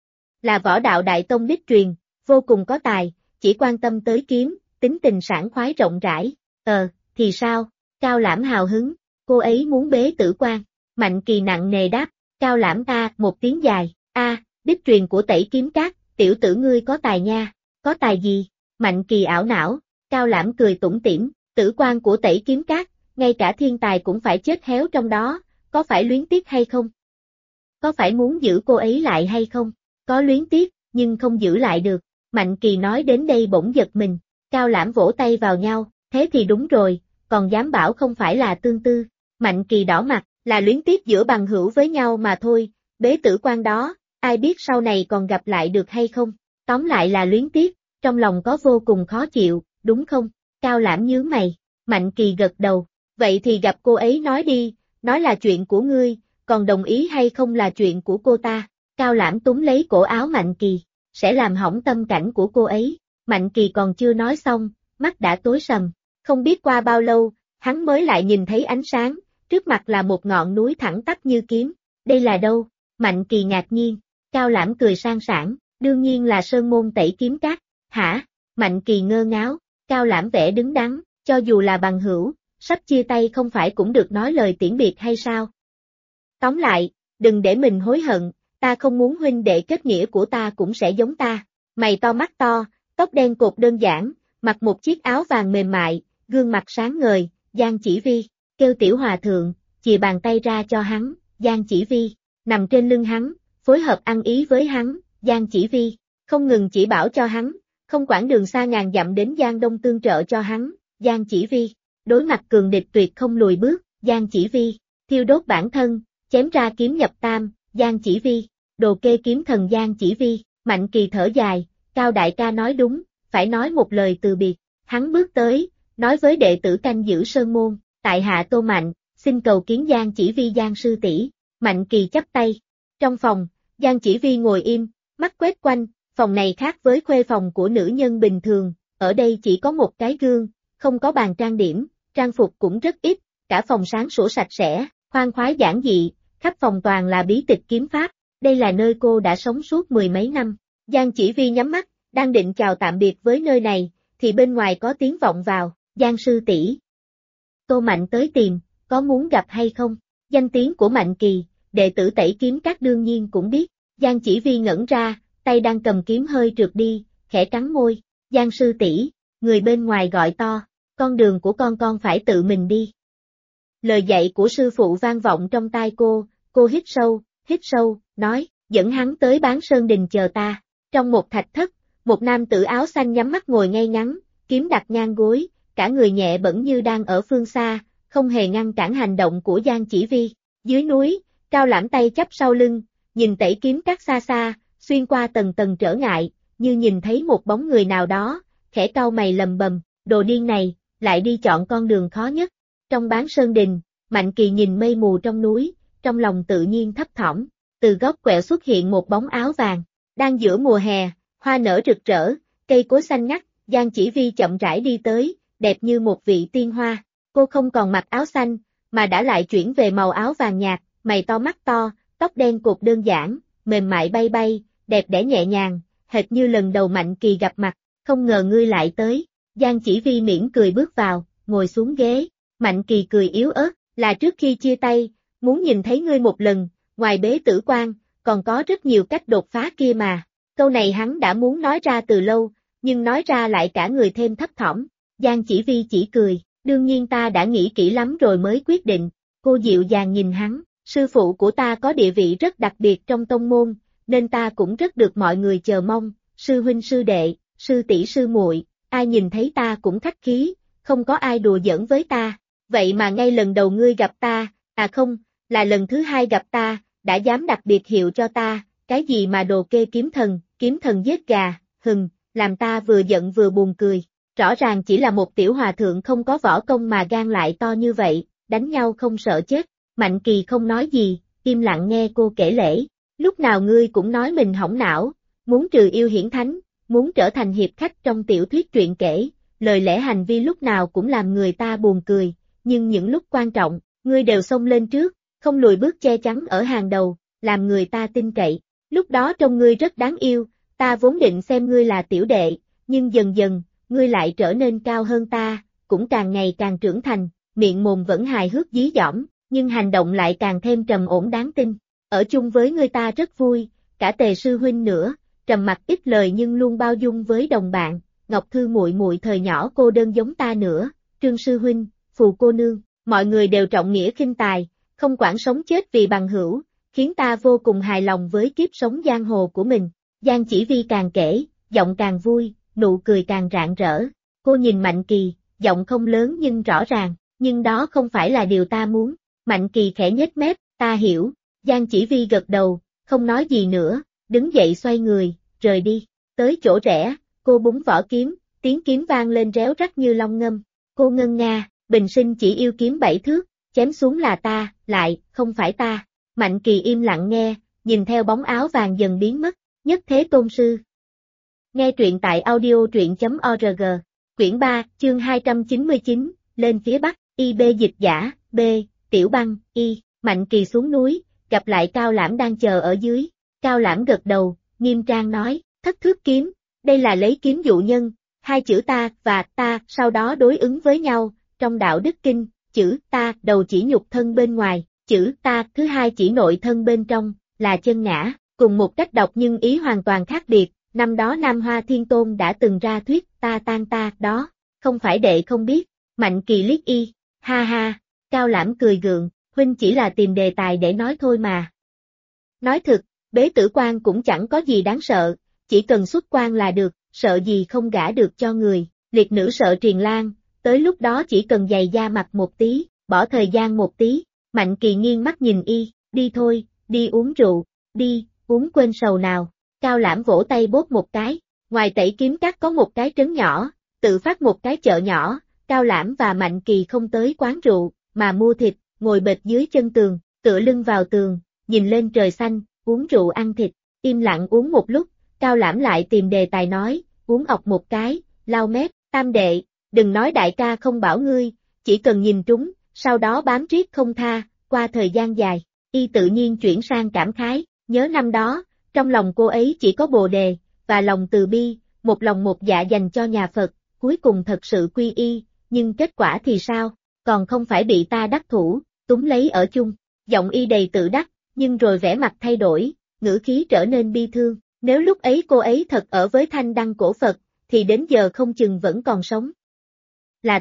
Speaker 1: Là võ đạo đại tông đích truyền, vô cùng có tài, chỉ quan tâm tới kiếm, tính tình sảng khoái rộng rãi. Thì sao? Cao Lãm hào hứng, cô ấy muốn bế tử quan. Mạnh Kỳ nặng nề đáp, Cao Lãm một tiếng dài, đích truyền của Tẩy Kiếm Các, tiểu tử ngươi có tài nha. Có tài gì? Mạnh Kỳ ảo não, Cao Lãm cười tủm tỉm, tử quan của Tẩy Kiếm Các, ngay cả thiên tài cũng phải chết héo trong đó, có phải luyến tiếc hay không? Có phải muốn giữ cô ấy lại hay không? Có luyến tiếc, nhưng không giữ lại được. Mạnh Kỳ nói đến đây bỗng giật mình, Cao Lãm vỗ tay vào nhau, thế thì đúng rồi, còn dám bảo không phải là tương tư. Mạnh Kỳ đỏ mặt, là luyến tiếc giữa bằng hữu với nhau mà thôi, bế tử quan đó, ai biết sau này còn gặp lại được hay không? Tóm lại là luyến tiếc, trong lòng có vô cùng khó chịu, đúng không? Cao Lãm nhướng mày, Mạnh Kỳ gật đầu, vậy thì gặp cô ấy nói đi, nói là chuyện của ngươi, còn đồng ý hay không là chuyện của cô ta. Cao Lãm túm lấy cổ áo Mạnh Kỳ, sẽ làm hỏng tâm cảnh của cô ấy. Mạnh Kỳ còn chưa nói xong, mắt đã tối sầm, không biết qua bao lâu, hắn mới lại nhìn thấy ánh sáng, trước mặt là một ngọn núi thẳng tắp như kiếm. Đây là đâu? Mạnh Kỳ ngạc nhiên, Cao Lãm cười sang sảng, đương nhiên là Sơn Môn Tẩy Kiếm Các. Hả? Mạnh Kỳ ngơ ngáo, Cao Lãm vẻ đứng đắn, cho dù là bằng hữu, sắp chia tay không phải cũng được nói lời tiễn biệt hay sao? Tóm lại, đừng để mình hối hận, ta không muốn huynh đệ kết nghĩa của ta cũng sẽ giống ta. Mày to mắt to, tóc đen cột đơn giản, mặc một chiếc áo vàng mềm mại, gương mặt sáng ngời, Giang Chỉ Vi, kêu tiểu hòa thượng, chìa bàn tay ra cho hắn, Giang Chỉ Vi, nằm trên lưng hắn, phối hợp ăn ý với hắn, Giang Chỉ Vi, không ngừng chỉ bảo cho hắn, không quản đường xa ngàn dặm đến Giang Đông tương trợ cho hắn, Giang Chỉ Vi, đối mặt cường địch tuyệt không lùi bước, Giang Chỉ Vi, thiêu đốt bản thân, chém ra kiếm nhập tam, Giang Chỉ Vi, đồ kê kiếm thần Giang Chỉ Vi, Mạnh Kỳ thở dài, Cao đại ca nói đúng, phải nói một lời từ biệt, hắn bước tới, nói với đệ tử canh giữ sơn môn, tại hạ Tô Mạnh, xin cầu kiến Giang Chỉ Vi Giang sư tỷ. Mạnh Kỳ chắp tay, trong phòng, Giang Chỉ Vi ngồi im, mắt quét quanh, phòng này khác với khuê phòng của nữ nhân bình thường, ở đây chỉ có một cái gương, không có bàn trang điểm, trang phục cũng rất ít, cả phòng sáng sủa sạch sẽ, khoan khoái giản dị, khắp phòng toàn là bí tịch kiếm pháp, đây là nơi cô đã sống suốt mười mấy năm. Giang Chỉ Vi nhắm mắt, đang định chào tạm biệt với nơi này, thì bên ngoài có tiếng vọng vào, Giang sư tỷ. Tô Mạnh tới tìm, có muốn gặp hay không? Danh tiếng của Mạnh Kỳ, đệ tử Tẩy Kiếm Các đương nhiên cũng biết, Giang Chỉ Vi ngẩn ra, tay đang cầm kiếm hơi trượt đi, khẽ cắn môi, Giang sư tỷ, người bên ngoài gọi to, con đường của con phải tự mình đi. Lời dạy của sư phụ vang vọng trong tai cô hít sâu, nói, dẫn hắn tới Bán Sơn Đình chờ ta. Trong một thạch thất, một nam tử áo xanh nhắm mắt ngồi ngay ngắn, kiếm đặt ngang gối, cả người nhẹ bẫng như đang ở phương xa, không hề ngăn cản hành động của Giang Chỉ Vi. Dưới núi, Cao Lãm tay chắp sau lưng, nhìn Tẩy Kiếm Các xa xa, xuyên qua tầng tầng trở ngại, như nhìn thấy một bóng người nào đó, khẽ cau mày lầm bầm, đồ điên này, lại đi chọn con đường khó nhất. Trong Bán Sơn Đình, Mạnh Kỳ nhìn mây mù trong núi, trong lòng tự nhiên thấp thỏm, từ góc quẹo xuất hiện một bóng áo vàng, đang giữa mùa hè, hoa nở rực rỡ, cây cối xanh ngắt, Giang Chỉ Vi chậm rãi đi tới, đẹp như một vị tiên hoa, cô không còn mặc áo xanh, mà đã lại chuyển về màu áo vàng nhạt, mày to mắt to, tóc đen cột đơn giản, mềm mại bay bay, đẹp đẽ nhẹ nhàng, hệt như lần đầu Mạnh Kỳ gặp mặt, không ngờ ngươi lại tới, Giang Chỉ Vi mỉm cười bước vào, ngồi xuống ghế, Mạnh Kỳ cười yếu ớt, là trước khi chia tay, muốn nhìn thấy ngươi một lần, ngoài bế tử quan, còn có rất nhiều cách đột phá kia mà, câu này hắn đã muốn nói ra từ lâu, nhưng nói ra lại cả người thêm thấp thỏm, Giang Chỉ Vi chỉ cười, đương nhiên ta đã nghĩ kỹ lắm rồi mới quyết định, cô dịu dàng nhìn hắn, sư phụ của ta có địa vị rất đặc biệt trong tông môn, nên ta cũng rất được mọi người chờ mong, sư huynh sư đệ, sư tỷ sư muội, ai nhìn thấy ta cũng khách khí, không có ai đùa giỡn với ta, vậy mà ngay lần đầu ngươi gặp ta, không, là lần thứ hai gặp ta, đã dám đặc biệt hiệu cho ta, cái gì mà đồ kê kiếm thần giết gà, làm ta vừa giận vừa buồn cười, rõ ràng chỉ là một tiểu hòa thượng không có võ công mà gan lại to như vậy, đánh nhau không sợ chết, Mạnh Kỳ không nói gì, im lặng nghe cô kể lể, lúc nào ngươi cũng nói mình hỏng não, muốn trừ yêu hiển thánh, muốn trở thành hiệp khách trong tiểu thuyết truyện kể, lời lẽ hành vi lúc nào cũng làm người ta buồn cười, nhưng những lúc quan trọng, ngươi đều xông lên trước, không lùi bước che chắn ở hàng đầu, làm người ta tin cậy, lúc đó trông ngươi rất đáng yêu, ta vốn định xem ngươi là tiểu đệ, nhưng dần dần, ngươi lại trở nên cao hơn ta, cũng càng ngày càng trưởng thành, miệng mồm vẫn hài hước dí dỏm, nhưng hành động lại càng thêm trầm ổn đáng tin, ở chung với ngươi ta rất vui, cả Tề sư huynh nữa, trầm mặc ít lời nhưng luôn bao dung với đồng bạn, Ngọc Thư muội muội thời nhỏ cô đơn giống ta nữa, Trương sư huynh, Phù cô nương, mọi người đều trọng nghĩa khinh tài, không quản sống chết vì bằng hữu, khiến ta vô cùng hài lòng với kiếp sống giang hồ của mình. Giang Chỉ Vi càng kể, giọng càng vui, nụ cười càng rạng rỡ. Cô nhìn Mạnh Kỳ, giọng không lớn nhưng rõ ràng, nhưng đó không phải là điều ta muốn. Mạnh Kỳ khẽ nhếch mép, ta hiểu. Giang Chỉ Vi gật đầu, không nói gì nữa, đứng dậy xoay người, rời đi. Tới chỗ rẽ, cô búng vỏ kiếm, tiếng kiếm vang lên réo rắt như long ngâm. Cô ngân nga, bình sinh chỉ yêu kiếm 7 thước, chém xuống là ta, lại, không phải ta. Mạnh Kỳ im lặng nghe, nhìn theo bóng áo vàng dần biến mất, nhất thế tôn sư. Nghe truyện tại audio.org, quyển 3, chương 299, lên phía Bắc, IB dịch giả, B, Tiểu Băng, Y, Mạnh Kỳ xuống núi, gặp lại Cao Lãm đang chờ ở dưới. Cao Lãm gật đầu, nghiêm trang nói, thất thước kiếm, đây là lấy kiếm dụ nhân, hai chữ ta và ta sau đó đối ứng với nhau, trong đạo đức kinh, chữ ta đầu chỉ nhục thân bên ngoài, chữ ta, thứ hai chỉ nội thân bên trong, là chân ngã, cùng một cách đọc nhưng ý hoàn toàn khác biệt, năm đó Nam Hoa Thiên Tôn đã từng ra thuyết ta tan ta, đó, không phải đệ không biết, Mạnh Kỳ liếc y, ha ha, Cao Lãm cười gượng, huynh chỉ là tìm đề tài để nói thôi mà. Nói thực, bế tử quan cũng chẳng có gì đáng sợ, chỉ cần xuất quan là được, sợ gì không gả được cho người, liệt nữ sợ triền lan, tới lúc đó chỉ cần dày da mặt một tí, bỏ thời gian một tí, Mạnh Kỳ nghiêng mắt nhìn y, đi thôi, đi uống rượu, đi, uống quên sầu nào, Cao Lãm vỗ tay bóp một cái, ngoài Tẩy Kiếm Các có một cái trấn nhỏ, tự phát một cái chợ nhỏ, Cao Lãm và Mạnh Kỳ không tới quán rượu, mà mua thịt, ngồi bệt dưới chân tường, tựa lưng vào tường, nhìn lên trời xanh, uống rượu ăn thịt, im lặng uống một lúc, Cao Lãm lại tìm đề tài nói, uống ọc một cái, lau mép, Tam đệ, đừng nói đại ca không bảo ngươi, chỉ cần nhìn trúng, sau đó bám riết không tha, qua thời gian dài, y tự nhiên chuyển sang cảm khái, nhớ năm đó, trong lòng cô ấy chỉ có Bồ Đề, và lòng từ bi, một lòng một dạ dành cho nhà Phật, cuối cùng thật sự quy y, nhưng kết quả thì sao, còn không phải bị ta đắc thủ, túm lấy ở chung, giọng y đầy tự đắc, nhưng rồi vẻ mặt thay đổi, ngữ khí trở nên bi thương, nếu lúc ấy cô ấy thật ở với Thanh Đăng cổ Phật, thì đến giờ không chừng vẫn còn sống. Là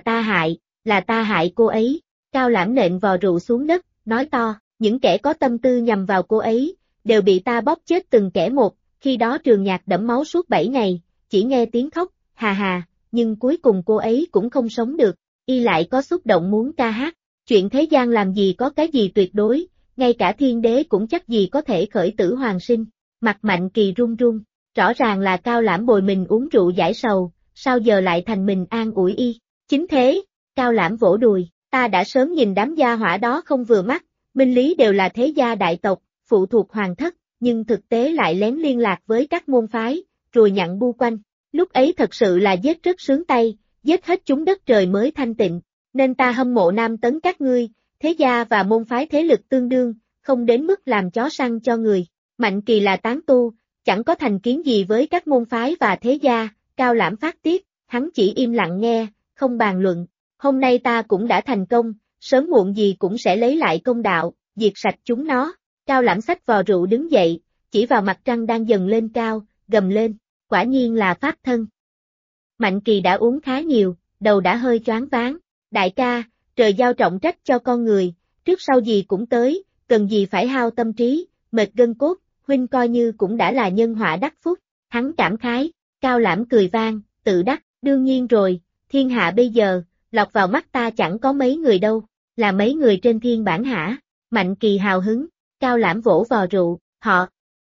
Speaker 1: ta hại cô ấy, Cao Lãm nện vò rượu xuống đất, nói to, những kẻ có tâm tư nhằm vào cô ấy, đều bị ta bóp chết từng kẻ một, khi đó Trường Nhạc đẫm máu suốt 7 ngày, chỉ nghe tiếng khóc, hà hà, nhưng cuối cùng cô ấy cũng không sống được, y lại có xúc động muốn ca hát, chuyện thế gian làm gì có cái gì tuyệt đối, ngay cả thiên đế cũng chắc gì có thể khởi tử hoàn sinh, mặt Mạnh Kỳ run run, rõ ràng là Cao Lãm bồi mình uống rượu giải sầu, sao giờ lại thành mình an ủi y, chính thế, Cao Lãm vỗ đùi, ta đã sớm nhìn đám gia hỏa đó không vừa mắt, minh lý đều là thế gia đại tộc, phụ thuộc hoàng thất, nhưng thực tế lại lén liên lạc với các môn phái, rồi nhặn bu quanh, lúc ấy thật sự là giết rất sướng tay, giết hết chúng đất trời mới thanh tịnh, nên ta hâm mộ Nam Tấn các ngươi, thế gia và môn phái thế lực tương đương, không đến mức làm chó săn cho người, Mạnh Kỳ là tán tu, chẳng có thành kiến gì với các môn phái và thế gia, Cao Lãm phát tiết, hắn chỉ im lặng nghe, không bàn luận, hôm nay ta cũng đã thành công, sớm muộn gì cũng sẽ lấy lại công đạo, diệt sạch chúng nó, Cao Lãm xách vò rượu đứng dậy, chỉ vào mặt trăng đang dần lên cao, gầm lên, quả nhiên là pháp thân. Mạnh Kỳ đã uống khá nhiều, đầu đã hơi choáng váng, đại ca, trời giao trọng trách cho con người, trước sau gì cũng tới, cần gì phải hao tâm trí, mệt gân cốt, huynh coi như cũng đã là nhân họa đắc phúc, hắn cảm khái, Cao Lãm cười vang, tự đắc, đương nhiên rồi, thiên hạ bây giờ, lọt vào mắt ta chẳng có mấy người đâu, là mấy người trên thiên bản hả, Mạnh Kỳ hào hứng, Cao Lãm vỗ vò rượu, họ,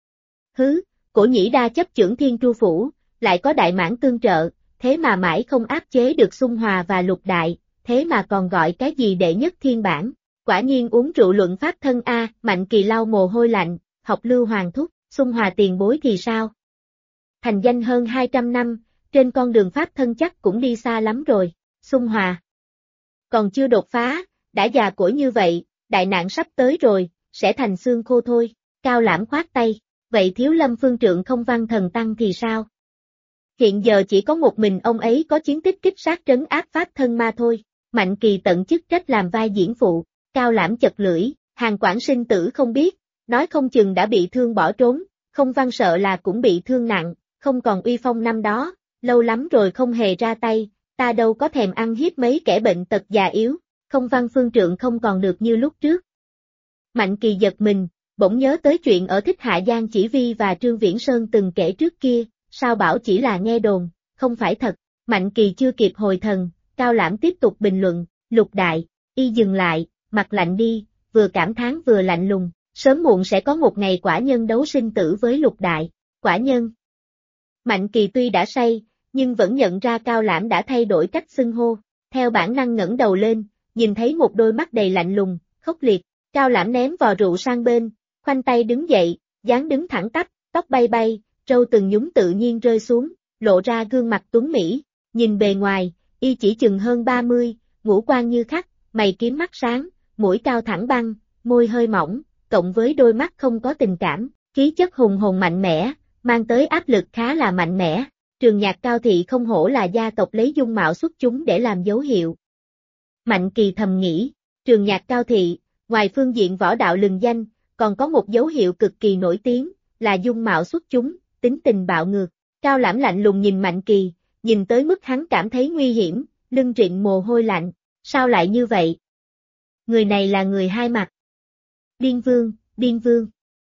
Speaker 1: Cổ Nhĩ Đa chấp chưởng Thiên Tru Phủ, lại có Đại Mãn tương trợ, thế mà mãi không áp chế được Xung Hòa và Lục Đại, thế mà còn gọi cái gì đệ nhất thiên bản, quả nhiên uống rượu luận pháp thân a, Mạnh Kỳ lau mồ hôi lạnh, học Lưu Hoàng thúc, Xung Hòa tiền bối thì sao? Thành danh hơn 200 năm, trên con đường pháp thân chắc cũng đi xa lắm rồi, Xung Hòa còn chưa đột phá, đã già cỗi như vậy, đại nạn sắp tới rồi, sẽ thành xương khô thôi, Cao Lãm khoát tay, vậy Thiếu Lâm Phương Trượng Không Văn Thần Tăng thì sao? Hiện giờ chỉ có một mình ông ấy có chiến tích kích sát trấn áp pháp thân ma thôi, Mạnh Kỳ tận chức trách làm vai diễn phụ, Cao Lãm chật lưỡi, Hàn Quảng sinh tử không biết, nói không chừng đã bị thương bỏ trốn, Không Văn sợ là cũng bị thương nặng, không còn uy phong năm đó, lâu lắm rồi không hề ra tay, ta đâu có thèm ăn hiếp mấy kẻ bệnh tật già yếu, Không Văn Phương Trượng không còn được như lúc trước. Mạnh Kỳ giật mình, bỗng nhớ tới chuyện ở Thích Hạ Giang Chỉ Vi và Trương Viễn Sơn từng kể trước kia, sao bảo chỉ là nghe đồn, không phải thật, Mạnh Kỳ chưa kịp hồi thần, Cao Lãm tiếp tục bình luận, Lục Đại, y dừng lại, mặt lạnh đi, vừa cảm thán vừa lạnh lùng, sớm muộn sẽ có một ngày quả nhân đấu sinh tử với Lục Đại, quả nhân. Mạnh Kỳ tuy đã say, nhưng vẫn nhận ra Cao Lãm đã thay đổi cách xưng hô, theo bản năng ngẩng đầu lên, nhìn thấy một đôi mắt đầy lạnh lùng, khốc liệt, Cao Lãm ném vò rượu sang bên, khoanh tay đứng dậy, dáng đứng thẳng tắp, tóc bay bay, râu từng nhúng tự nhiên rơi xuống, lộ ra gương mặt tuấn mỹ, nhìn bề ngoài, y chỉ chừng hơn 30, ngũ quan như khắc, mày kiếm mắt sáng, mũi cao thẳng băng, môi hơi mỏng, cộng với đôi mắt không có tình cảm, khí chất hùng hồn mạnh mẽ, mang tới áp lực khá là mạnh mẽ. Trường Nhạc Cao Thị không hổ là gia tộc lấy dung mạo xuất chúng để làm dấu hiệu. Mạnh Kỳ thầm nghĩ, Trường Nhạc Cao Thị, Ngoài phương diện võ đạo lừng danh, còn có một dấu hiệu cực kỳ nổi tiếng, là dung mạo xuất chúng, tính tình bạo ngược. Cao Lãm lạnh lùng nhìn Mạnh Kỳ, nhìn tới mức hắn cảm thấy nguy hiểm, lưng trịnh mồ hôi lạnh. Sao lại như vậy? Người này là người hai mặt. Điên Vương, Điên Vương.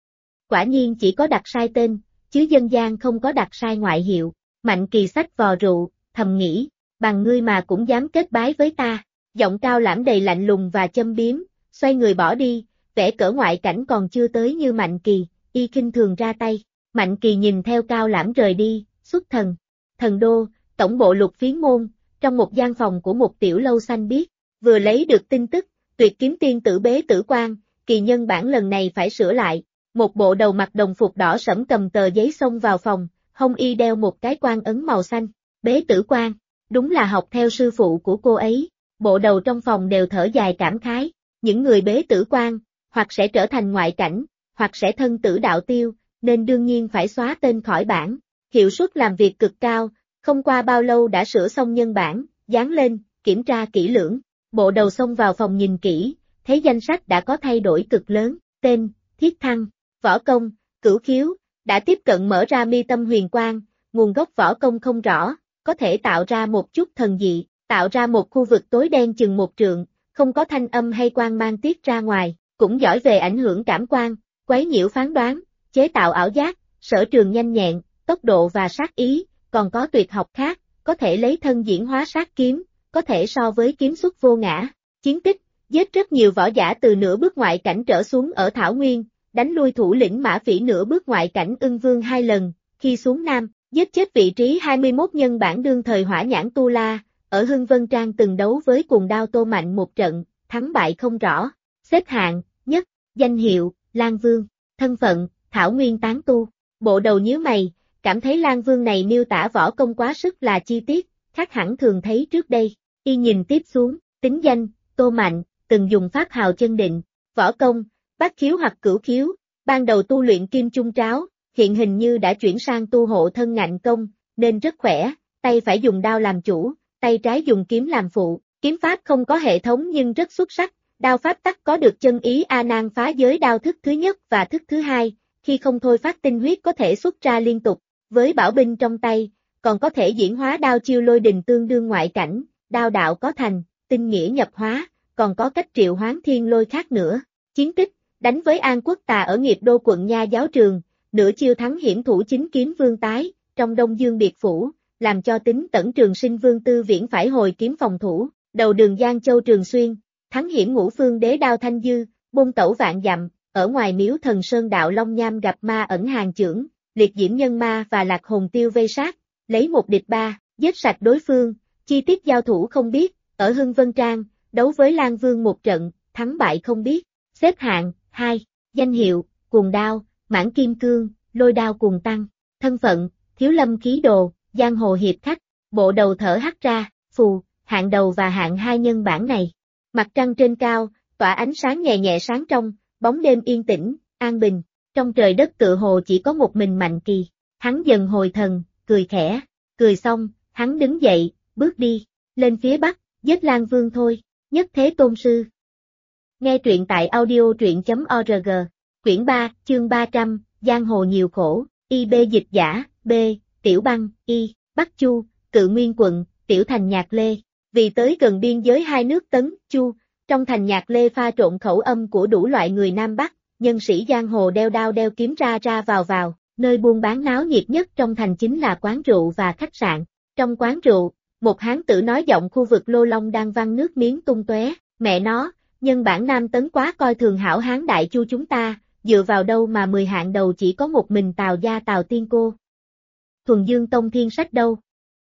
Speaker 1: Quả nhiên chỉ có đặt sai tên, chứ dân gian không có đặt sai ngoại hiệu. Mạnh Kỳ xách vò rượu, thầm nghĩ, bằng ngươi mà cũng dám kết bái với ta. Giọng Cao Lãm đầy lạnh lùng và châm biếm, xoay người bỏ đi, vẻ cỡ ngoại cảnh còn chưa tới như Mạnh Kỳ, y khinh thường ra tay. Mạnh Kỳ nhìn theo Cao Lãm rời đi, xuất thần. Thần đô, tổng bộ Lục Phiến môn, trong một gian phòng của một tiểu lâu xanh biếc, vừa lấy được tin tức, Tuyệt Kiếm Tiên tử bế tử quan, kỳ nhân bản lần này phải sửa lại. Một bộ đầu mặc đồng phục đỏ sẫm cầm tờ giấy xông vào phòng, hông y đeo một cái quan ấn màu xanh. Bế tử quan, đúng là học theo sư phụ của cô ấy. Bộ đầu trong phòng đều thở dài cảm khái. Những người bế tử quan, hoặc sẽ trở thành ngoại cảnh, hoặc sẽ thân tử đạo tiêu, nên đương nhiên phải xóa tên khỏi bảng. Hiệu suất làm việc cực cao, không qua bao lâu đã sửa xong nhân bản, dán lên, kiểm tra kỹ lưỡng. Bộ đầu xông vào phòng nhìn kỹ, thấy danh sách đã có thay đổi cực lớn, tên, Thiết Thăng, võ công, Cửu Khiếu, đã tiếp cận mở ra mi tâm huyền quang, nguồn gốc võ công không rõ, có thể tạo ra một chút thần dị, tạo ra một khu vực tối đen chừng 1 trượng, không có thanh âm hay quang mang tiết ra ngoài, cũng giỏi về ảnh hưởng cảm quan, quấy nhiễu phán đoán, chế tạo ảo giác, sở trường nhanh nhẹn, tốc độ và sát ý, còn có tuyệt học khác, có thể lấy thân diễn hóa sát kiếm, có thể so với kiếm xuất vô ngã. Chiến tích, giết rất nhiều võ giả từ nửa bước ngoại cảnh trở xuống ở Thảo Nguyên, đánh lui thủ lĩnh Mã Phỉ nửa bước ngoại cảnh Ưng Vương 2 lần, khi xuống Nam, giết chết vị trí 21 nhân bản đương thời Hỏa Nhãn Tu La, ở Hưng Vân Trang từng đấu với Cuồng Đao Tô Mạnh một trận, thắng bại không rõ. Xếp hạng, nhất, danh hiệu, Lan Vương, thân phận, Thảo Nguyên tán tu. Bộ đầu nhíu mày, cảm thấy Lan Vương này miêu tả võ công quá sức là chi tiết, khác hẳn thường thấy trước đây. Y nhìn tiếp xuống, tính danh, Tô Mạnh, từng dùng pháp hào chân định, võ công, bát khiếu hoặc cửu khiếu, ban đầu tu luyện kim chung tráo, hiện hình như đã chuyển sang tu hộ thân ngạnh công, nên rất khỏe, tay phải dùng đao làm chủ, tay trái dùng kiếm làm phụ, kiếm pháp không có hệ thống nhưng rất xuất sắc, đao pháp tắc có được chân ý A Nan phá giới đao thức thứ nhất và thức thứ hai, khi không thôi phát tinh huyết có thể xuất ra liên tục, với bảo binh trong tay, còn có thể diễn hóa đao chiêu lôi đình tương đương ngoại cảnh, đao đạo có thành, tinh nghĩa nhập hóa, còn có cách triệu hoán thiên lôi khác nữa. Chiến tích, đánh với An Quốc Tà ở Nghiệp Đô quận Nha giáo trường, nửa chiêu thắng hiểm thủ chính kiếm Vương Tái, trong Đông Dương biệt phủ, làm cho Tính Tẩn Trường Sinh Vương Tư Viễn phải hồi kiếm phòng thủ, đầu đường Giang Châu Trường Xuyên, thắng hiểm Ngũ Phương Đế đao Thanh Dư, bôn tẩu vạn dặm, ở ngoài miếu thần Sơn Đạo Long Nham gặp ma ẩn hàng chưởng, liệt diễm nhân ma và lạc hồn tiêu vây sát, lấy 1 địch 3, giết sạch đối phương, chi tiết giao thủ không biết, ở Hưng Vân Trang, đấu với Lan Vương một trận, thắng bại không biết. Xếp hạng, 2, danh hiệu, Cuồng Đao, Mãn Kim Cương, Lôi Đao Cuồng Tăng, thân phận, Thiếu Lâm Khí Đồ, giang hồ hiệp khách. Bộ đầu thở hắt ra, phù, hạng đầu và hạng 2 nhân bản này. Mặt trăng trên cao, tỏa ánh sáng nhẹ nhẹ sáng trong, bóng đêm yên tĩnh, an bình, trong trời đất tựa hồ chỉ có một mình Mạnh Kỳ. Hắn dần hồi thần, cười khẽ, cười xong, hắn đứng dậy, bước đi, lên phía bắc, giết Lan Vương thôi, nhất thế tôn sư. Nghe truyện tại audio truyện.org, quyển 3, chương 300, Giang hồ nhiều khổ, IB dịch giả, B, Tiểu Băng, Y, Bắc Chu, Cự Nguyên quận, Tiểu thành Nhạc Lê. Vì tới gần biên giới hai nước Tấn, Chu, trong thành Nhạc Lê pha trộn khẩu âm của đủ loại người Nam Bắc, nhân sĩ giang hồ đeo đao đeo kiếm ra ra vào, nơi buôn bán náo nhiệt nhất trong thành chính là quán rượu và khách sạn. Trong quán rượu, một hán tử nói giọng khu vực Lô Long đang văng nước miếng tung tóe, mẹ nó, nhân bản Nam Tấn quá coi thường hảo hán đại Chu chúng ta, dựa vào đâu mà 10 hạng đầu chỉ có một mình Tào gia Tào Tiên Cô. Thuần Dương Tông Thiên Sách đâu?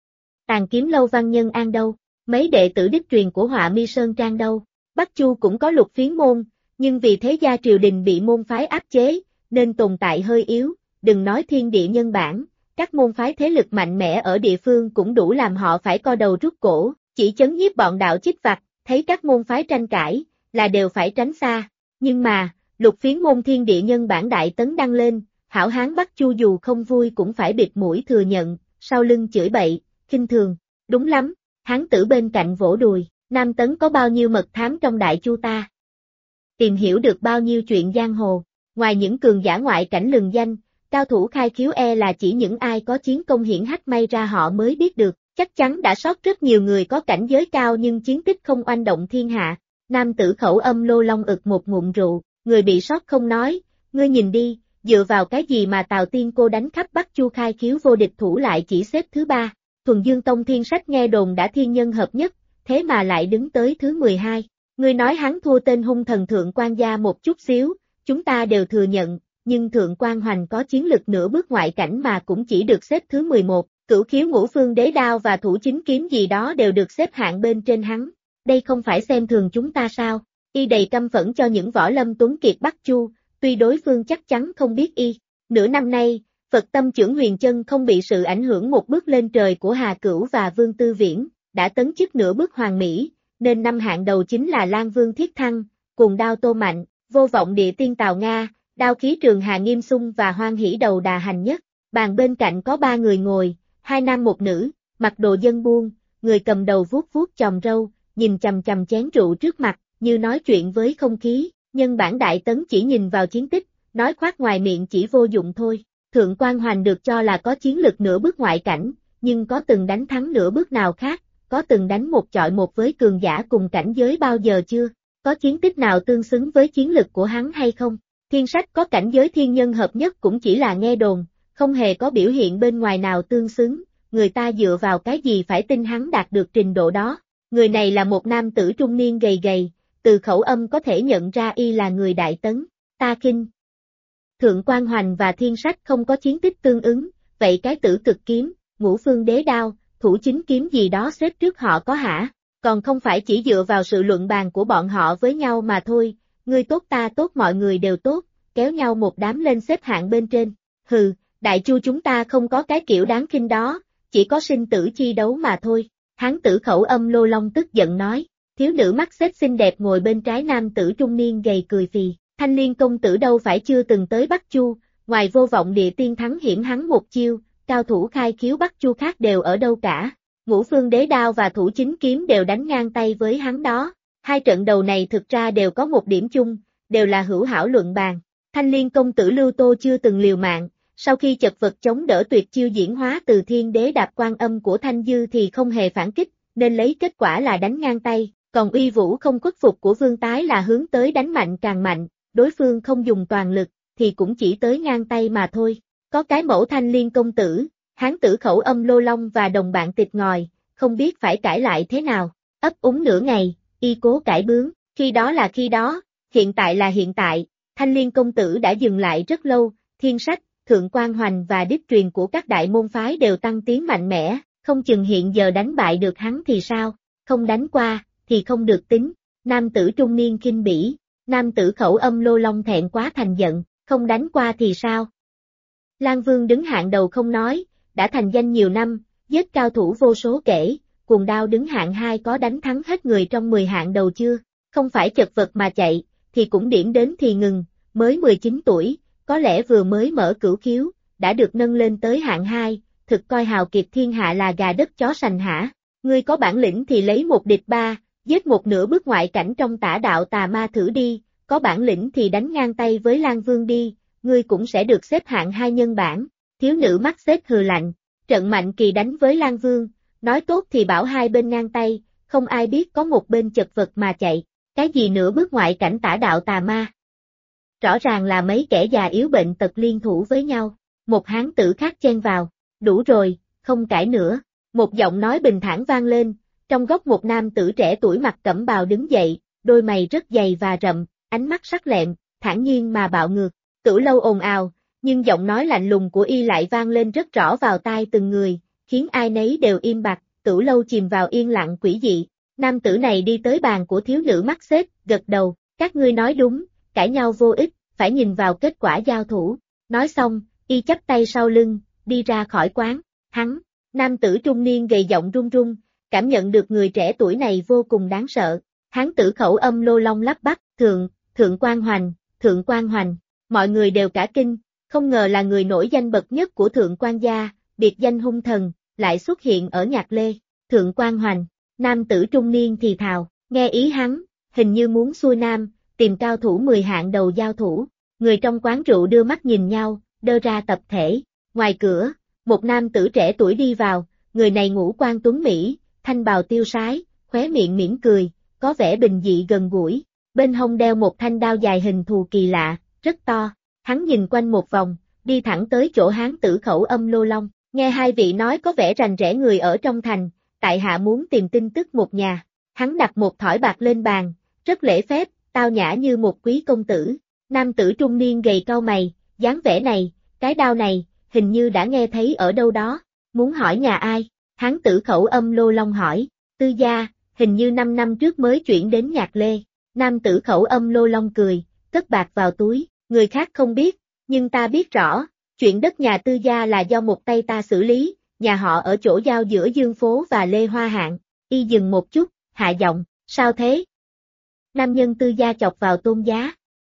Speaker 1: Tàn Kiếm Lâu Văn Nhân An đâu? Mấy đệ tử đích truyền của Họa Mi Sơn Trang đâu? Bắc Chu cũng có Lục Phiến môn, nhưng vì thế gia triều đình bị môn phái áp chế, nên tồn tại hơi yếu, đừng nói thiên địa nhân bản, các môn phái thế lực mạnh mẽ ở địa phương cũng đủ làm họ phải co đầu rút cổ, chỉ chấn nhiếp bọn đạo chích vặt, thấy các môn phái tranh cãi, là đều phải tránh xa. Nhưng mà, Lục Phiến môn thiên địa nhân bản đại tấn đăng lên, hảo hán Bắc Chu dù không vui cũng phải bịt mũi thừa nhận, sau lưng chửi bậy, khinh thường. Đúng lắm, hán tử bên cạnh vỗ đùi, Nam Tấn có bao nhiêu mật thám trong đại Chu ta? tìm hiểu được bao nhiêu chuyện giang hồ. Ngoài những cường giả ngoại cảnh lừng danh, cao thủ khai khiếu là chỉ những ai có chiến công hiển hách may ra họ mới biết được. Chắc chắn đã sót rất nhiều người có cảnh giới cao nhưng chiến tích không oanh động thiên hạ. Nam tử Khẩu Âm Lô Long ực một ngụm rượu, người bị sót không nói, ngươi nhìn đi, dựa vào cái gì mà Tào Tiên Cô đánh khắp Bắc Chu khai khiếu vô địch thủ lại chỉ xếp thứ 3. Thuần Dương Tông Thiên Sách nghe đồn đã thiên nhân hợp nhất, thế mà lại đứng tới thứ 12. Ngươi nói hắn thua tên hung thần Thượng Quan gia một chút xíu, chúng ta đều thừa nhận, nhưng Thượng Quan Hoành có chiến lực nửa bước ngoại cảnh mà cũng chỉ được xếp thứ 11. Cửu khiếu Ngũ Phương Đế Đao và Thủ Chính Kiếm gì đó đều được xếp hạng bên trên hắn. Đây không phải xem thường chúng ta sao? Y đầy căm phẫn cho những võ lâm tuấn kiệt Bắc Chu, tuy đối phương chắc chắn không biết y. Nửa năm nay, Phật Tâm Chưởng Huyền Chân không bị sự ảnh hưởng một bước lên trời của Hà Cửu và Vương Tư Viễn, đã tấn chức nửa bước hoàng mỹ, nên năm hạng đầu chính là Lan Vương Thiết Thăng, Cuồng Đao Tô Mạnh, Vô Vọng Địa Tiên Tào Nga, Đao Khí Trường Hà Nghiêm Xung và Hoan Hỷ Đầu Đà Hành Nhất. Bàn bên cạnh có 3 người ngồi, 2 nam 1 nữ, mặc đồ dân buôn, người cầm đầu vuốt vuốt chòm râu, nhìn chằm chằm chén rượu trước mặt, như nói chuyện với không khí. Nhân bản Đại Tấn chỉ nhìn vào chiến tích, nói khoác ngoài miệng chỉ vô dụng thôi. Thượng Quan Hoành được cho là có chiến lực nửa bước ngoại cảnh, nhưng có từng đánh thắng nửa bước nào khác, có từng đánh một chọi một với cường giả cùng cảnh giới bao giờ chưa? Có chiến tích nào tương xứng với chiến lực của hắn hay không? Thiên Sách có cảnh giới thiên nhân hợp nhất cũng chỉ là nghe đồn, không hề có biểu hiện bên ngoài nào tương xứng, người ta dựa vào cái gì phải tin hắn đạt được trình độ đó. Người này là một nam tử trung niên gầy gầy, từ khẩu âm có thể nhận ra y là người Đại Tấn. Ta khinh. Thượng Quan Hoành và Thiên Sách không có chiến tích tương ứng, vậy cái Tử Cực Kiếm, Ngũ Phương Đế Đao, Thủ Chính Kiếm gì đó xếp trước họ có hả? Còn không phải chỉ dựa vào sự luận bàn của bọn họ với nhau mà thôi, ngươi tốt ta tốt mọi người đều tốt, kéo nhau một đám lên xếp hạng bên trên. Hừ, Đại Chu chúng ta không có cái kiểu đáng khinh đó, chỉ có sinh tử chi đấu mà thôi. Hán tử Khẩu Âm Lô Long tức giận nói. Thiếu nữ mắt xếp xinh đẹp ngồi bên trái nam tử trung niên gầy cười phì. Thanh Liên công tử đâu phải chưa từng tới Bắc Chu, ngoài Vô Vọng Địa Tiên thắng hiểm hắn một chiêu, cao thủ khai khiếu Bắc Chu khác đều ở đâu cả. Ngũ Phương Đế Đao và Thủ Chính Kiếm đều đánh ngang tay với hắn đó. Hai trận đầu này thực ra đều có một điểm chung, đều là hữu hảo luận bàn. Thanh Liên công tử Lưu Tô chưa từng liều mạng, sau khi chật vật chống đỡ tuyệt chiêu diễn hóa từ Thiên Đế Đạp Quan Âm của Thanh Dư thì không hề phản kích, nên lấy kết quả là đánh ngang tay. Còn uy vũ không khuất phục của Vương Tái là hướng tới đánh mạnh càng mạnh, đối phương không dùng toàn lực, thì cũng chỉ tới ngang tay mà thôi. Có cái mẫu Thanh Liên công tử, hán tử Khẩu Âm Lô Long và đồng bạn tịt ngòi, không biết phải cãi lại thế nào. Ấp úng nửa ngày, y cố cãi bướng, khi đó là khi đó, hiện tại là hiện tại. Thanh Liên công tử đã dừng lại rất lâu, Thiên Sách, Thượng Quan Hoành và đích truyền của các đại môn phái đều tăng tiếng mạnh mẽ, không chừng hiện giờ đánh bại được hắn thì sao, không đánh qua thì không được tính. Nam tử trung niên khinh bỉ, nam tử Khẩu Âm Lô Long thẹn quá thành giận, không đánh qua thì sao? Lan Vương đứng hạng đầu không nói, đã thành danh nhiều năm, giết cao thủ vô số kể, Cuồng Đao đứng hạng 2 có đánh thắng hết người trong 10 hạng đầu chưa? Không phải chật vật mà chạy, thì cũng điểm đến thì ngừng, mới 19 tuổi, có lẽ vừa mới mở cửu khiếu, đã được nâng lên tới hạng 2, thực coi hào kiệt thiên hạ là gà đất chó sành hả? Ngươi có bản lĩnh thì lấy một địch 3, giết một nửa bước ngoại cảnh trong Tả Đạo Tà Ma thử đi, có bản lĩnh thì đánh ngang tay với Lan Vương đi, ngươi cũng sẽ được xếp hạng 2 nhân bảng. Thiếu nữ mắt xếp hừ lạnh, trận Mạnh Kỳ đánh với Lan Vương, nói tốt thì bảo hai bên ngang tay, không ai biết có một bên chật vật mà chạy, cái gì nửa bước ngoại cảnh Tả Đạo Tà Ma. Rõ ràng là mấy kẻ già yếu bệnh tật liên thủ với nhau, một hán tử khác chen vào, đủ rồi, không cãi nữa, một giọng nói bình thản vang lên, trong góc một nam tử trẻ tuổi mặc cẩm bào đứng dậy, đôi mày rất dày và rậm, ánh mắt sắc lẹm, thản nhiên mà bạo ngược. Tử Lâu ồn ào, nhưng giọng nói lạnh lùng của y lại vang lên rất rõ vào tai từng người, khiến ai nấy đều im bặt. Tử Lâu chìm vào yên lặng quỷ dị. Nam tử này đi tới bàn của thiếu nữ mắt xếp, gật đầu, các ngươi nói đúng, cãi nhau vô ích, phải nhìn vào kết quả giao thủ. Nói xong, y chắp tay sau lưng, đi ra khỏi quán. Hắn, nam tử trung niên gầy giọng run run, cảm nhận được người trẻ tuổi này vô cùng đáng sợ. Hán tử Khẩu Âm Lô Long lắp bắp, Thượng Quan Hoành. Mọi người đều cả kinh, không ngờ là người nổi danh bậc nhất của Thượng Quan gia, biệt danh hung thần, lại xuất hiện ở Nhạc Lê. Thượng Quan Hoành, nam tử trung niên thì thào, nghe ý hắn, hình như muốn xuôi nam, tìm cao thủ 10 hạng đầu giao thủ. Người trong quán rượu đưa mắt nhìn nhau, đơ ra tập thể. Ngoài cửa, một nam tử trẻ tuổi đi vào, người này ngũ quan tuấn mỹ, thanh bào tiêu sái, khóe miệng mỉm cười, có vẻ bình dị gần gũi. Bên hông đeo một thanh đao dài hình thù kỳ lạ, rất to. Hắn nhìn quanh một vòng, đi thẳng tới chỗ Hán tử Khẩu Âm Lô Long. Nghe hai vị nói có vẻ rành rẽ người ở trong thành, tại hạ muốn tìm tin tức một nhà. Hắn đặt một thỏi bạc lên bàn, rất lễ phép, tao nhã như một quý công tử. Nam tử trung niên gầy cau mày, dáng vẻ này, cái đao này, hình như đã nghe thấy ở đâu đó. Muốn hỏi nhà ai? Hán tử Khẩu Âm Lô Long hỏi. Tư gia, hình như 5 năm trước mới chuyển đến Nhạc Lê. Nam tử Khẩu Âm Lô Long cười, cất bạc vào túi. Người khác không biết, nhưng ta biết rõ. Chuyện đất nhà Tư gia là do một tay ta xử lý, nhà họ ở chỗ giao giữa Dương Phố và Lê Hoa Hạng. Y dừng một chút, hạ giọng, sao thế? Nam nhân Tư gia chọc vào Tôn Giá.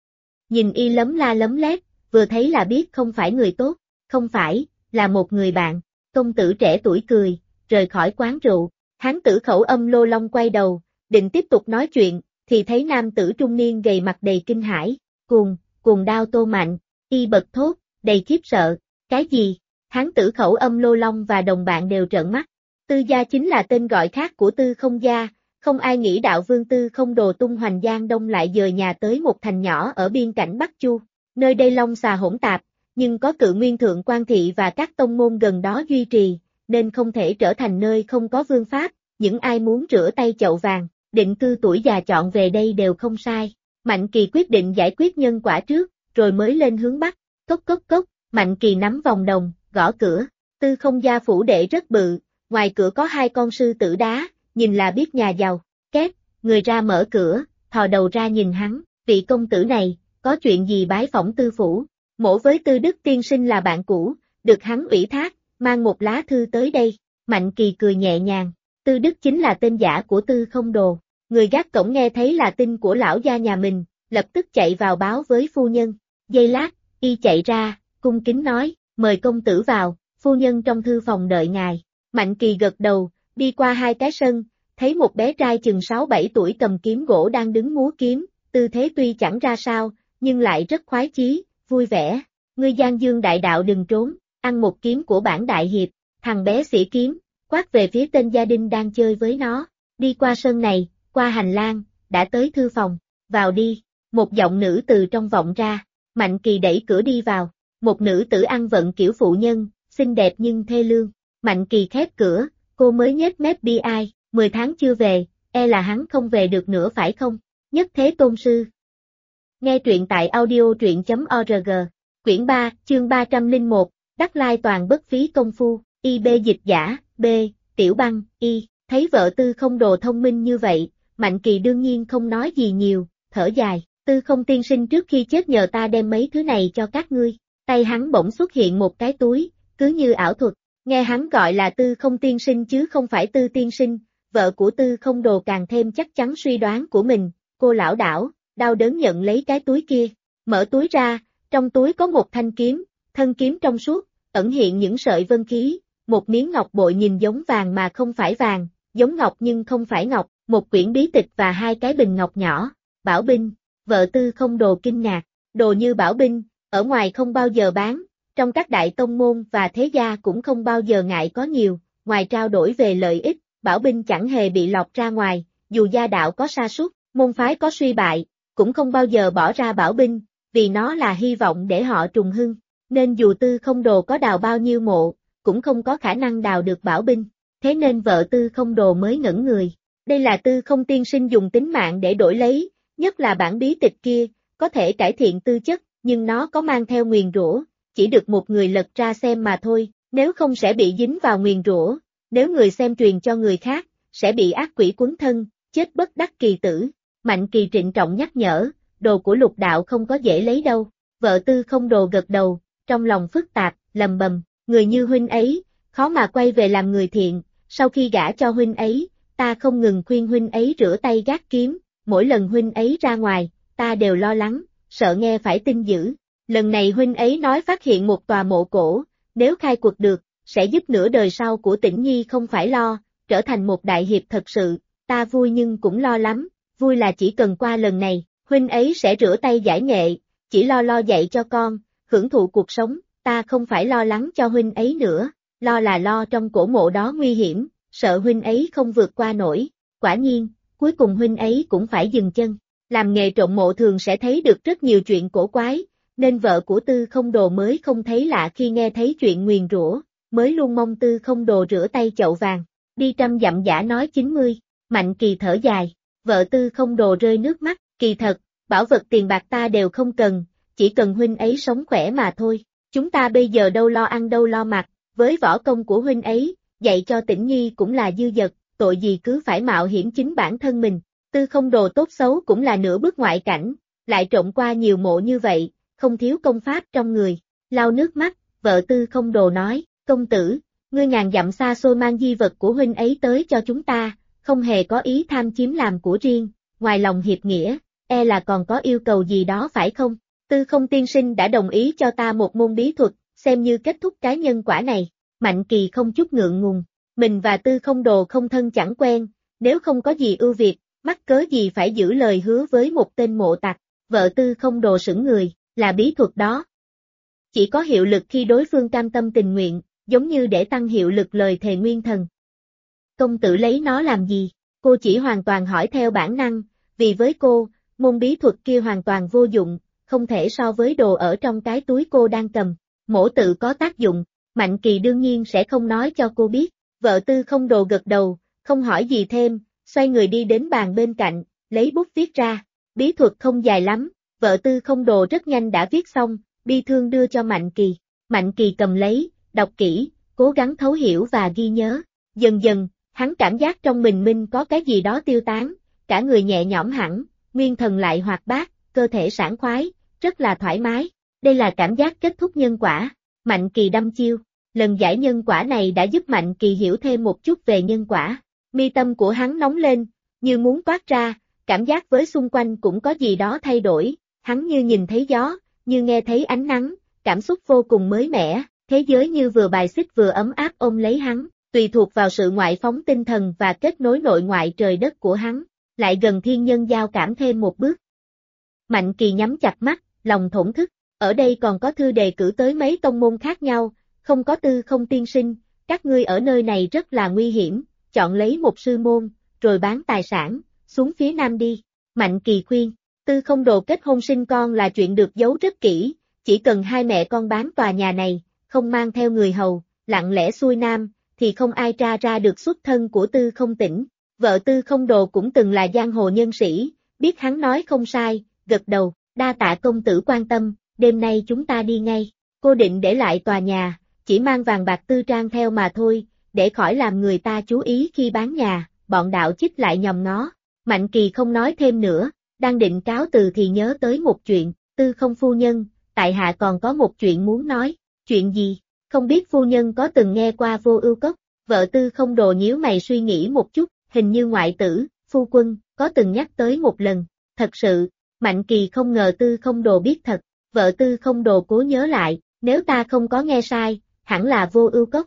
Speaker 1: Nhìn y lấm la lấm lét, vừa thấy là biết không phải người tốt, không phải, là một người bạn. Công tử trẻ tuổi cười, rời khỏi quán rượu. Hán tử Khẩu Âm Lô Long quay đầu, định tiếp tục nói chuyện, thì thấy nam tử trung niên gầy mặt đầy kinh hãi. Cuồng đao Tô Mạnh, y bật thốt, đầy khiếp sợ. Cái gì? Hán tử Khẩu Âm Lô Long và đồng bạn đều trợn mắt. Tư gia chính là tên gọi khác của Tư Không gia, không ai nghĩ đạo vương Tư Không Đồ tung hoành Giang Đông lại dời nhà tới một thành nhỏ ở biên cảnh Bắc Chu. Nơi đây long xà hỗn tạp, nhưng có Cự Nguyên Thượng Quan Thị và các tông môn gần đó duy trì, nên không thể trở thành nơi không có vương pháp. Những ai muốn rửa tay chậu vàng, định cư tuổi già chọn về đây đều không sai. Mạnh Kỳ quyết định giải quyết nhân quả trước, rồi mới lên hướng Bắc. Cốc cốc cốc, Mạnh Kỳ nắm vòng đồng, gõ cửa. Tư Không gia phủ đệ rất bự, ngoài cửa có 2 con sư tử đá, nhìn là biết nhà giàu. Két, người ra mở cửa, thò đầu ra nhìn hắn, vị công tử này, có chuyện gì bái phỏng Tư phủ? Mỗ với Tư Đức tiên sinh là bạn cũ, được hắn ủy thác, mang một lá thư tới đây. Mạnh Kỳ cười nhẹ nhàng, Tư Đức chính là tên giả của Tư Không Đồ. Người gác cổng nghe thấy là tin của lão gia nhà mình, lập tức chạy vào báo với phu nhân. Giây lát, y chạy ra, cung kính nói, mời công tử vào, phu nhân trong thư phòng đợi ngài. Mạnh Kỳ gật đầu, đi qua 2 cái sân, thấy một bé trai chừng 6-7 tuổi cầm kiếm gỗ đang đứng múa kiếm, tư thế tuy chẳng ra sao, nhưng lại rất khoái chí, vui vẻ. Ngươi Giang Dương đại đạo đừng trốn, ăn một kiếm của bản đại hiệp. Thằng bé xỉ kiếm, quát về phía tên gia đình đang chơi với nó. Đi qua sân này, qua hành lang, đã tới thư phòng. Vào đi. Một giọng nữ từ trong vọng ra. Mạnh Kỳ đẩy cửa đi vào. Một nữ tử ăn vận kiểu phụ nhân, xinh đẹp nhưng thê lương. Mạnh Kỳ khép cửa, cô mới nhếch mép bi ai, 10 tháng chưa về, e là hắn không về được nữa phải không? Nhất Thế Tôn sư. Nghe truyện tại audio.org. Quyển 3, chương 301, đắc lai toàn bất phí công phu, IB dịch giả, B, Tiểu Băng, Y, thấy vợ Tư Không Đồ thông minh như vậy, Mạnh Kỳ đương nhiên không nói gì nhiều, thở dài, Tư Không tiên sinh trước khi chết nhờ ta đem mấy thứ này cho các ngươi. Tay hắn bỗng xuất hiện một cái túi, cứ như ảo thuật, nghe hắn gọi là Tư Không tiên sinh chứ không phải Tư tiên sinh, vợ của Tư Không Đồ càng thêm chắc chắn suy đoán của mình, cô lảo đảo, đau đớn nhận lấy cái túi kia, mở túi ra, trong túi có một thanh kiếm, thân kiếm trong suốt, ẩn hiện những sợi vân khí, một miếng ngọc bội nhìn giống vàng mà không phải vàng, giống ngọc nhưng không phải ngọc, một quyển bí tịch và 2 cái bình ngọc nhỏ, bảo binh, vợ Tư Không Đồ kinh ngạc, đồ như bảo binh, ở ngoài không bao giờ bán, trong các đại tông môn và thế gia cũng không bao giờ ngại có nhiều, ngoài trao đổi về lợi ích, bảo binh chẳng hề bị lọt ra ngoài, dù gia đạo có sa sút, môn phái có suy bại, cũng không bao giờ bỏ ra bảo binh, vì nó là hy vọng để họ trùng hưng, nên dù Tư Không Đồ có đào bao nhiêu mộ, cũng không có khả năng đào được bảo binh, thế nên vợ Tư Không Đồ mới ngẩn người. Đây là Tư Không tiên sinh dùng tính mạng để đổi lấy, nhất là bản bí tịch kia, có thể cải thiện tư chất, nhưng nó có mang theo nguyền rủa, chỉ được một người lật ra xem mà thôi, nếu không sẽ bị dính vào nguyền rủa, nếu người xem truyền cho người khác, sẽ bị ác quỷ quấn thân, chết bất đắc kỳ tử. Mạnh Kỳ trịnh trọng nhắc nhở, đồ của lục đạo không có dễ lấy đâu. Vợ Tư Không Đồ gật đầu, trong lòng phức tạp, lầm bầm, người như huynh ấy, khó mà quay về làm người thiện, sau khi gả cho huynh ấy, ta không ngừng khuyên huynh ấy rửa tay gác kiếm, mỗi lần huynh ấy ra ngoài, ta đều lo lắng, sợ nghe phải tin dữ. Lần này huynh ấy nói phát hiện một tòa mộ cổ, nếu khai quật được, sẽ giúp nửa đời sau của Tĩnh Nhi không phải lo, trở thành một đại hiệp thật sự, ta vui nhưng cũng lo lắm, vui là chỉ cần qua lần này, huynh ấy sẽ rửa tay giải nghệ, chỉ lo dạy cho con, hưởng thụ cuộc sống, ta không phải lo lắng cho huynh ấy nữa, lo là lo trong cổ mộ đó nguy hiểm, sợ huynh ấy không vượt qua nổi, quả nhiên, cuối cùng huynh ấy cũng phải dừng chân. Làm nghề trộm mộ thường sẽ thấy được rất nhiều chuyện cổ quái, nên vợ của Tư Không Đồ mới không thấy lạ khi nghe thấy chuyện nguyền rủa, mới luôn mong Tư Không Đồ rửa tay chậu vàng. Đi trăm dặm giả nói 90, Mạnh Kỳ thở dài, vợ Tư Không Đồ rơi nước mắt, kỳ thật, bảo vật tiền bạc ta đều không cần, chỉ cần huynh ấy sống khỏe mà thôi, chúng ta bây giờ đâu lo ăn đâu lo mặc, với võ công của huynh ấy, dạy cho Tĩnh Nhi cũng là dư dật, tội gì cứ phải mạo hiểm chính bản thân mình. Tư Không Đồ tốt xấu cũng là nửa bước ngoại cảnh, lại trộm qua nhiều mộ như vậy, không thiếu công pháp trong người. Lau nước mắt, vợ Tư Không Đồ nói, công tử, ngươi ngàn dặm xa xôi mang di vật của huynh ấy tới cho chúng ta, không hề có ý tham chiếm làm của riêng, ngoài lòng hiệp nghĩa, là còn có yêu cầu gì đó phải không? Tư Không tiên sinh đã đồng ý cho ta một môn bí thuật, xem như kết thúc cái nhân quả này. Mạnh Kỳ không chút ngượng ngùng, mình và Tư Không Đồ không thân chẳng quen, nếu không có gì ưu việt, mắc cớ gì phải giữ lời hứa với một tên mộ tặc. Vợ Tư Không Đồ sững người, là bí thuật đó. Chỉ có hiệu lực khi đối phương cam tâm tình nguyện, giống như để tăng hiệu lực lời thề nguyên thần. Công tử lấy nó làm gì? Cô chỉ hoàn toàn hỏi theo bản năng, vì với cô, môn bí thuật kia hoàn toàn vô dụng, không thể so với đồ ở trong cái túi cô đang cầm. Mổ tự có tác dụng, Mạnh Kỳ đương nhiên sẽ không nói cho cô biết. Vợ Tư Không Đồ gật đầu, không hỏi gì thêm, xoay người đi đến bàn bên cạnh, lấy bút viết ra. Bí thuật không dài lắm, vợ Tư Không Đồ rất nhanh đã viết xong, bi thương đưa cho Mạnh Kỳ. Mạnh Kỳ cầm lấy, đọc kỹ, cố gắng thấu hiểu và ghi nhớ. Dần dần, hắn cảm giác trong mình có cái gì đó tiêu tán, cả người nhẹ nhõm hẳn, nguyên thần lại hoạt bát, cơ thể sảng khoái, rất là thoải mái. Đây là cảm giác kết thúc nhân quả. Mạnh Kỳ đăm chiêu, lần giải nhân quả này đã giúp Mạnh Kỳ hiểu thêm một chút về nhân quả. Mi tâm của hắn nóng lên, như muốn toát ra, cảm giác với xung quanh cũng có gì đó thay đổi, hắn như nhìn thấy gió, như nghe thấy ánh nắng, cảm xúc vô cùng mới mẻ, thế giới như vừa bài xích vừa ấm áp ôm lấy hắn, tùy thuộc vào sự ngoại phóng tinh thần và kết nối nội ngoại trời đất của hắn, lại gần thiên nhân giao cảm thêm một bước. Mạnh Kỳ nhắm chặt mắt, lòng thổn thức, ở đây còn có thư đề cử tới mấy tông môn khác nhau, không có Tư Không tiên sinh, các ngươi ở nơi này rất là nguy hiểm, chọn lấy một sư môn, rồi bán tài sản, xuống phía nam đi. Mạnh Kỳ khuyên, Tư Không Đồ kết hôn sinh con là chuyện được giấu rất kỹ, chỉ cần hai mẹ con bán tòa nhà này, không mang theo người hầu, lặng lẽ xuôi nam, thì không ai tra ra được xuất thân của Tư Không Tĩnh. Vợ Tư Không Đồ cũng từng là giang hồ nhân sĩ, biết hắn nói không sai, gật đầu, đa tạ công tử quan tâm, đêm nay chúng ta đi ngay. Cô định để lại tòa nhà, chỉ mang vàng bạc tư trang theo mà thôi, để khỏi làm người ta chú ý khi bán nhà, bọn đạo chích lại nhòm ngó. Mạnh Kỳ không nói thêm nữa, đang định cáo từ thì nhớ tới một chuyện, Tư Không phu nhân, tại hạ còn có một chuyện muốn nói. Chuyện gì? Không biết phu nhân có từng nghe qua Vô Ưu Cốc? Vợ Tư Không Đồ nhíu mày suy nghĩ một chút, hình như ngoại tử, phu quân, có từng nhắc tới một lần. Thật sự, Mạnh Kỳ không ngờ Tư Không Đồ biết thật. Vợ Tư Không Đồ cố nhớ lại, nếu ta không có nghe sai, hẳn là Vô Ưu Cốc.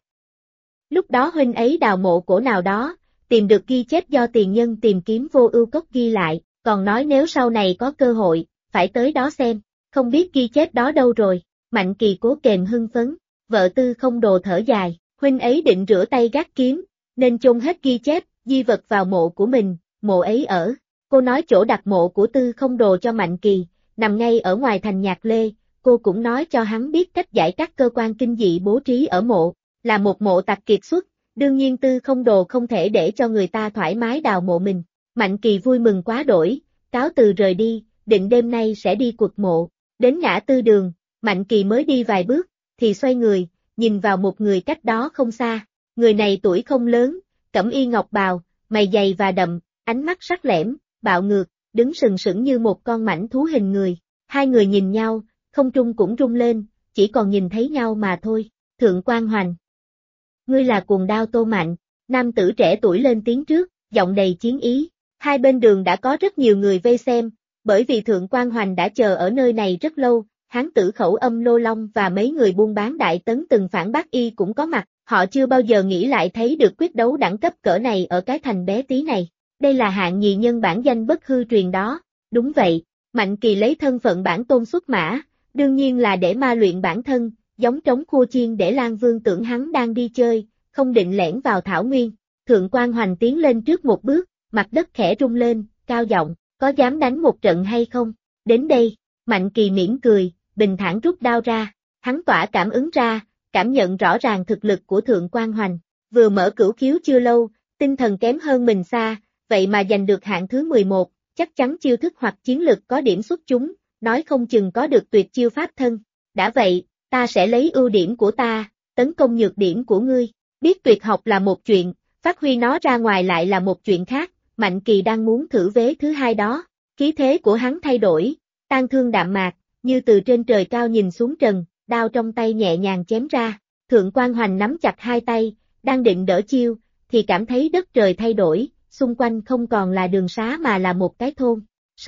Speaker 1: Lúc đó huynh ấy đào mộ cổ nào đó, tìm được ghi chép do tiền nhân tìm kiếm Vô Ưu Cốc ghi lại, còn nói nếu sau này có cơ hội, phải tới đó xem, không biết ghi chép đó đâu rồi. Mạnh Kỳ cố kềm hưng phấn, vợ Tư Không Đồ thở dài, huynh ấy định rửa tay gác kiếm, nên chôn hết ghi chép, di vật vào mộ của mình, mộ ấy ở. Cô nói chỗ đặt mộ của Tư Không Đồ cho Mạnh Kỳ, nằm ngay ở ngoài thành Nhạc Lê, cô cũng nói cho hắn biết cách giải các cơ quan kinh dị bố trí ở mộ, là một mộ tặc kiệt xuất, đương nhiên Tư Không Đồ không thể để cho người ta thoải mái đào mộ mình. Mạnh Kỳ vui mừng quá đổi, cáo từ rời đi, định đêm nay sẽ đi quật mộ, đến ngã tư đường, Mạnh Kỳ mới đi vài bước, thì xoay người, nhìn vào một người cách đó không xa, người này tuổi không lớn, cẩm y ngọc bào, mày dày và đậm, ánh mắt sắc lẻm, bạo ngược, đứng sừng sững như một con mãnh thú hình người. Hai người nhìn nhau, không trung cũng rung lên, chỉ còn nhìn thấy nhau mà thôi. Thượng Quan Hoành, ngươi là Cuồng Đao Tô Mạnh, nam tử trẻ tuổi lên tiếng trước, giọng đầy chiến ý. Hai bên đường đã có rất nhiều người vây xem, bởi vì Thượng Quan Hoành đã chờ ở nơi này rất lâu, Hán Tử Khẩu Âm Lô Long và mấy người buôn bán đại tấn từng phản bác y cũng có mặt, họ chưa bao giờ nghĩ lại thấy được quyết đấu đẳng cấp cỡ này ở cái thành bé tí này. Đây là hạng nhì nhân bản danh bất hư truyền đó. Đúng vậy, Mạnh Kỳ lấy thân phận bản tôn xuất mã, đương nhiên là để ma luyện bản thân, giống trống khua chiên để Lan Vương tưởng hắn đang đi chơi, không định lẻn vào thảo nguyên. Thượng Quan Hoành tiến lên trước một bước, mặt đất khẽ rung lên, cao giọng, có dám đánh một trận hay không? Đến đây, Mạnh Kỳ mỉm cười, bình thản rút đao ra, hắn tỏa cảm ứng ra, cảm nhận rõ ràng thực lực của Thượng Quan Hoành, vừa mở cửu khiếu chưa lâu, tinh thần kém hơn mình xa, vậy mà giành được hạng thứ 11, chắc chắn chiêu thức hoặc chiến lực có điểm xuất chúng, nói không chừng có được tuyệt chiêu pháp thân. Đã vậy, ta sẽ lấy ưu điểm của ta, tấn công nhược điểm của ngươi. Biết tuyệt học là một chuyện, phát huy nó ra ngoài lại là một chuyện khác, Mạnh Kỳ đang muốn thử vế thứ hai đó. Khí thế của hắn thay đổi, tang thương đạm mạc, như từ trên trời cao nhìn xuống trần, đao trong tay nhẹ nhàng chém ra. Thượng Quan Hoành nắm chặt hai tay, đang định đỡ chiêu, thì cảm thấy đất trời thay đổi, xung quanh không còn là đường xá mà là một cái thôn.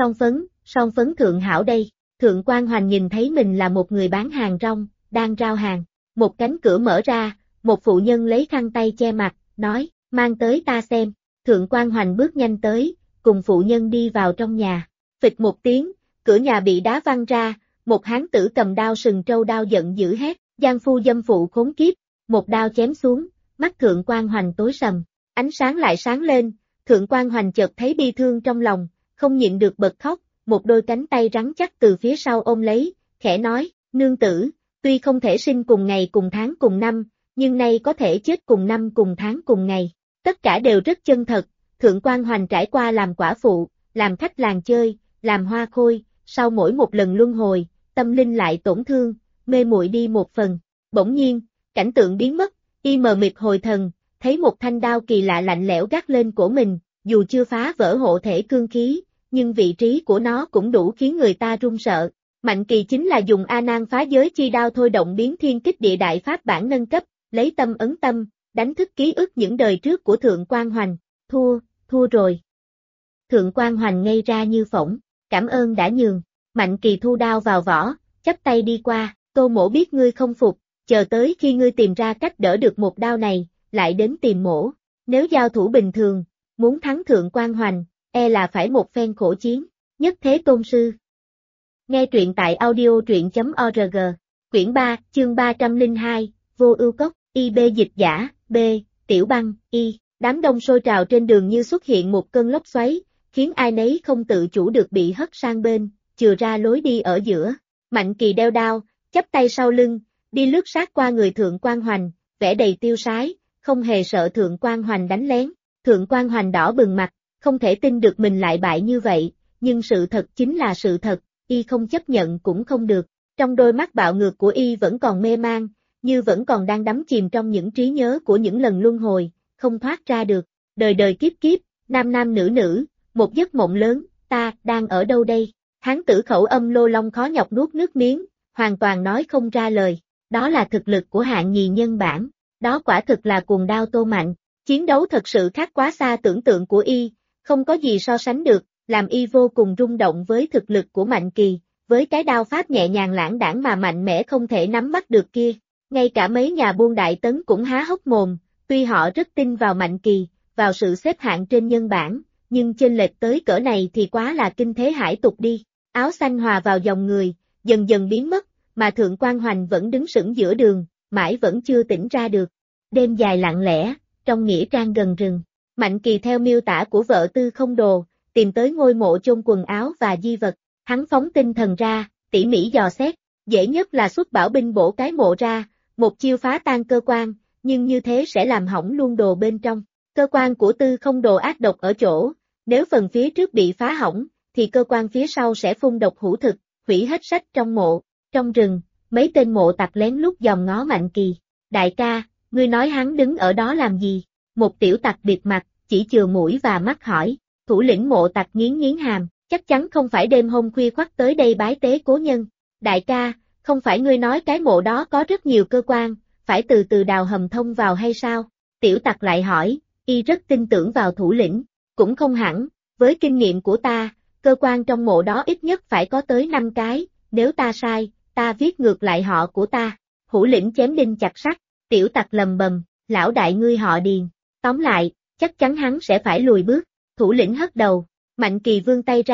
Speaker 1: Son phấn thượng hảo đây. Thượng Quan Hoành nhìn thấy mình là một người bán hàng rong, đang rao hàng. Một cánh cửa mở ra, một phụ nhân lấy khăn tay che mặt, nói, mang tới ta xem. Thượng Quan Hoành bước nhanh tới, cùng phụ nhân đi vào trong nhà. Phịch một tiếng, cửa nhà bị đá văng ra, một hán tử cầm đao sừng trâu đao giận dữ hét, gian phu dâm phụ khốn kiếp, một đao chém xuống, mắt Thượng Quan Hoành tối sầm, ánh sáng lại sáng lên, Thượng Quan Hoành chợt thấy bi thương trong lòng, không nhịn được bật khóc, một đôi cánh tay rắn chắc từ phía sau ôm lấy, khẽ nói, nương tử, tuy không thể sinh cùng ngày cùng tháng cùng năm, nhưng nay có thể chết cùng năm cùng tháng cùng ngày. Tất cả đều rất chân thật, Thượng Quan Hoành trải qua làm quả phụ, làm khách làng chơi, làm hoa khôi, sau mỗi một lần luân hồi, tâm linh lại tổn thương, mê muội đi một phần. Bỗng nhiên, cảnh tượng biến mất, y mờ mịt hồi thần, thấy một thanh đao kỳ lạ lạnh lẽo gác lên cổ mình, dù chưa phá vỡ hộ thể cương khí, nhưng vị trí của nó cũng đủ khiến người ta run sợ. Mạnh Kỳ chính là dùng A Nan phá giới chi đao thôi động biến thiên kích địa đại pháp bản nâng cấp, lấy tâm ấn tâm, đánh thức ký ức những đời trước của Thượng Quan Hoành. Thua rồi. Thượng Quan Hoành ngây ra như phỗng, cảm ơn đã nhường. Mạnh Kỳ thu đao vào vỏ, chắp tay đi qua, Tô Mỗ biết ngươi không phục, chờ tới khi ngươi tìm ra cách đỡ được một đao này, lại đến tìm mỗ. Nếu giao thủ bình thường, muốn thắng Thượng Quan Hoành, e là phải một phen khổ chiến. Nhất Thế Tôn Sư. Nghe truyện tại audio truyện.org. Quyển 3, chương 302, Vô Ưu Cốc, IB dịch giả, B, Tiểu Băng, Y. Đám đông sôi trào trên đường như xuất hiện một cơn lốc xoáy, khiến ai nấy không tự chủ được bị hất sang bên, chừa ra lối đi ở giữa. Mạnh Kỳ đeo đao, chắp tay sau lưng, đi lướt sát qua người Thượng Quan Hoành, vẻ đầy tiêu sái, không hề sợ Thượng Quan Hoành đánh lén. Thượng Quan Hoành đỏ bừng mặt, không thể tin được mình lại bại như vậy, nhưng sự thật chính là sự thật, y không chấp nhận cũng không được. Trong đôi mắt bạo ngược của y vẫn còn mê man, như vẫn còn đang đắm chìm trong những trí nhớ của những lần luân hồi, không thoát ra được. Đời đời kiếp kiếp, nam nam nữ nữ, một giấc mộng lớn, ta đang ở đâu đây? Hán tử khẩu âm lô long khó nhọc nuốt nước miếng, hoàn toàn nói không ra lời. Đó là thực lực của hạng nhì nhân bản, đó quả thực là cuồng đao Tô Mạnh. Chiến đấu thật sự khác quá xa tưởng tượng của y, không có gì so sánh được, làm y vô cùng rung động với thực lực của Mạnh Kỳ, với cái đao pháp nhẹ nhàng lãng đãng mà mạnh mẽ không thể nắm bắt được kia. Ngay cả mấy nhà buôn Đại Tấn cũng há hốc mồm, tuy họ rất tin vào Mạnh Kỳ, vào sự xếp hạng trên nhân bản, nhưng chênh lệch tới cỡ này thì quá là kinh thế hải tục đi. Áo xanh hòa vào dòng người, dần dần biến mất, mà Thượng Quan Hoành vẫn đứng sững giữa đường, mãi vẫn chưa tỉnh ra được. Đêm dài lặng lẽ, trong nghĩa trang gần rừng, Mạnh Kỳ theo miêu tả của vợ Tư Không Đồ, tìm tới ngôi mộ chôn quần áo và di vật, hắn phóng tinh thần ra, tỉ mỉ dò xét, dễ nhất là xuất bảo binh bổ cái mộ ra, một chiêu phá tan cơ quan, nhưng như thế sẽ làm hỏng luôn đồ bên trong. Cơ quan của Tư Không Đồ ác độc ở chỗ, nếu phần phía trước bị phá hỏng, thì cơ quan phía sau sẽ phun độc hữu thực, hủy hết sách trong mộ. Trong rừng, mấy tên mộ tặc lén lút dòm ngó Mạnh Kỳ. Đại ca, ngươi nói hắn đứng ở đó làm gì? Một tiểu tặc bịt mặt, chỉ chừa mũi và mắt hỏi. Thủ lĩnh mộ tặc nghiến nghiến hàm, chắc chắn không phải đêm hôm khuya khoắt tới đây bái tế cố nhân. Đại ca, không phải ngươi nói cái mộ đó có rất nhiều cơ quan, phải từ từ đào hầm thông vào hay sao? Tiểu tặc lại hỏi, y rất tin tưởng vào thủ lĩnh. Cũng không hẳn, với kinh nghiệm của ta, cơ quan trong mộ đó ít nhất phải có tới 5 cái, nếu ta sai, ta viết ngược lại họ của ta. Thủ lĩnh chém đinh chặt sắt, tiểu tặc lầm bầm, lão đại ngươi họ Điền. Tóm lại, chắc chắn hắn sẽ phải lùi bước. Thủ lĩnh hất đầu, Mạnh Kỳ vươn tay ra,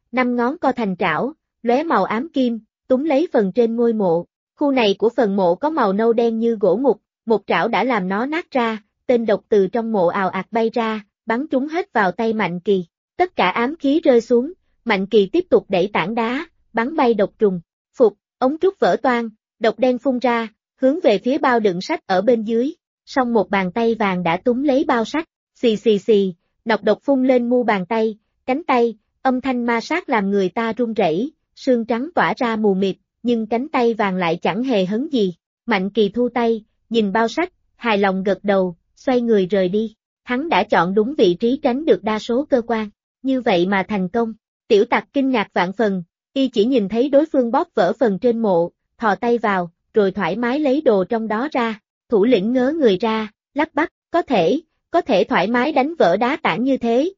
Speaker 1: 5 ngón co thành trảo, lóe màu ám kim, túm lấy phần trên ngôi mộ. Khu này của phần mộ có màu nâu đen như gỗ mục, một trảo đã làm nó nát ra, tên độc từ trong mộ ào ạt bay ra, bắn trúng hết vào tay Mạnh Kỳ. Tất cả ám khí rơi xuống, Mạnh Kỳ tiếp tục đẩy tảng đá, bắn bay độc trùng. Phục, ống trúc vỡ toang, độc đen phun ra, hướng về phía bao đựng sách ở bên dưới. Song một bàn tay vàng đã túm lấy bao sách, xì xì xì, nọc độc phun lên mu bàn tay, cánh tay, âm thanh ma sát làm người ta run rẩy, xương trắng tỏa ra mù mịt, nhưng cánh tay vàng lại chẳng hề hấn gì. Mạnh Kỳ thu tay, nhìn bao sách, hài lòng gật đầu, xoay người rời đi. Hắn đã chọn đúng vị trí tránh được đa số cơ quan, như vậy mà thành công. Tiểu Tặc kinh ngạc vạn phần, y chỉ nhìn thấy đối phương bóp vỡ phần trên mộ, thò tay vào, rồi thoải mái lấy đồ trong đó ra. Thủ lĩnh ngớ người ra, lắp bắp, có thể thoải mái đánh vỡ đá tảng như thế,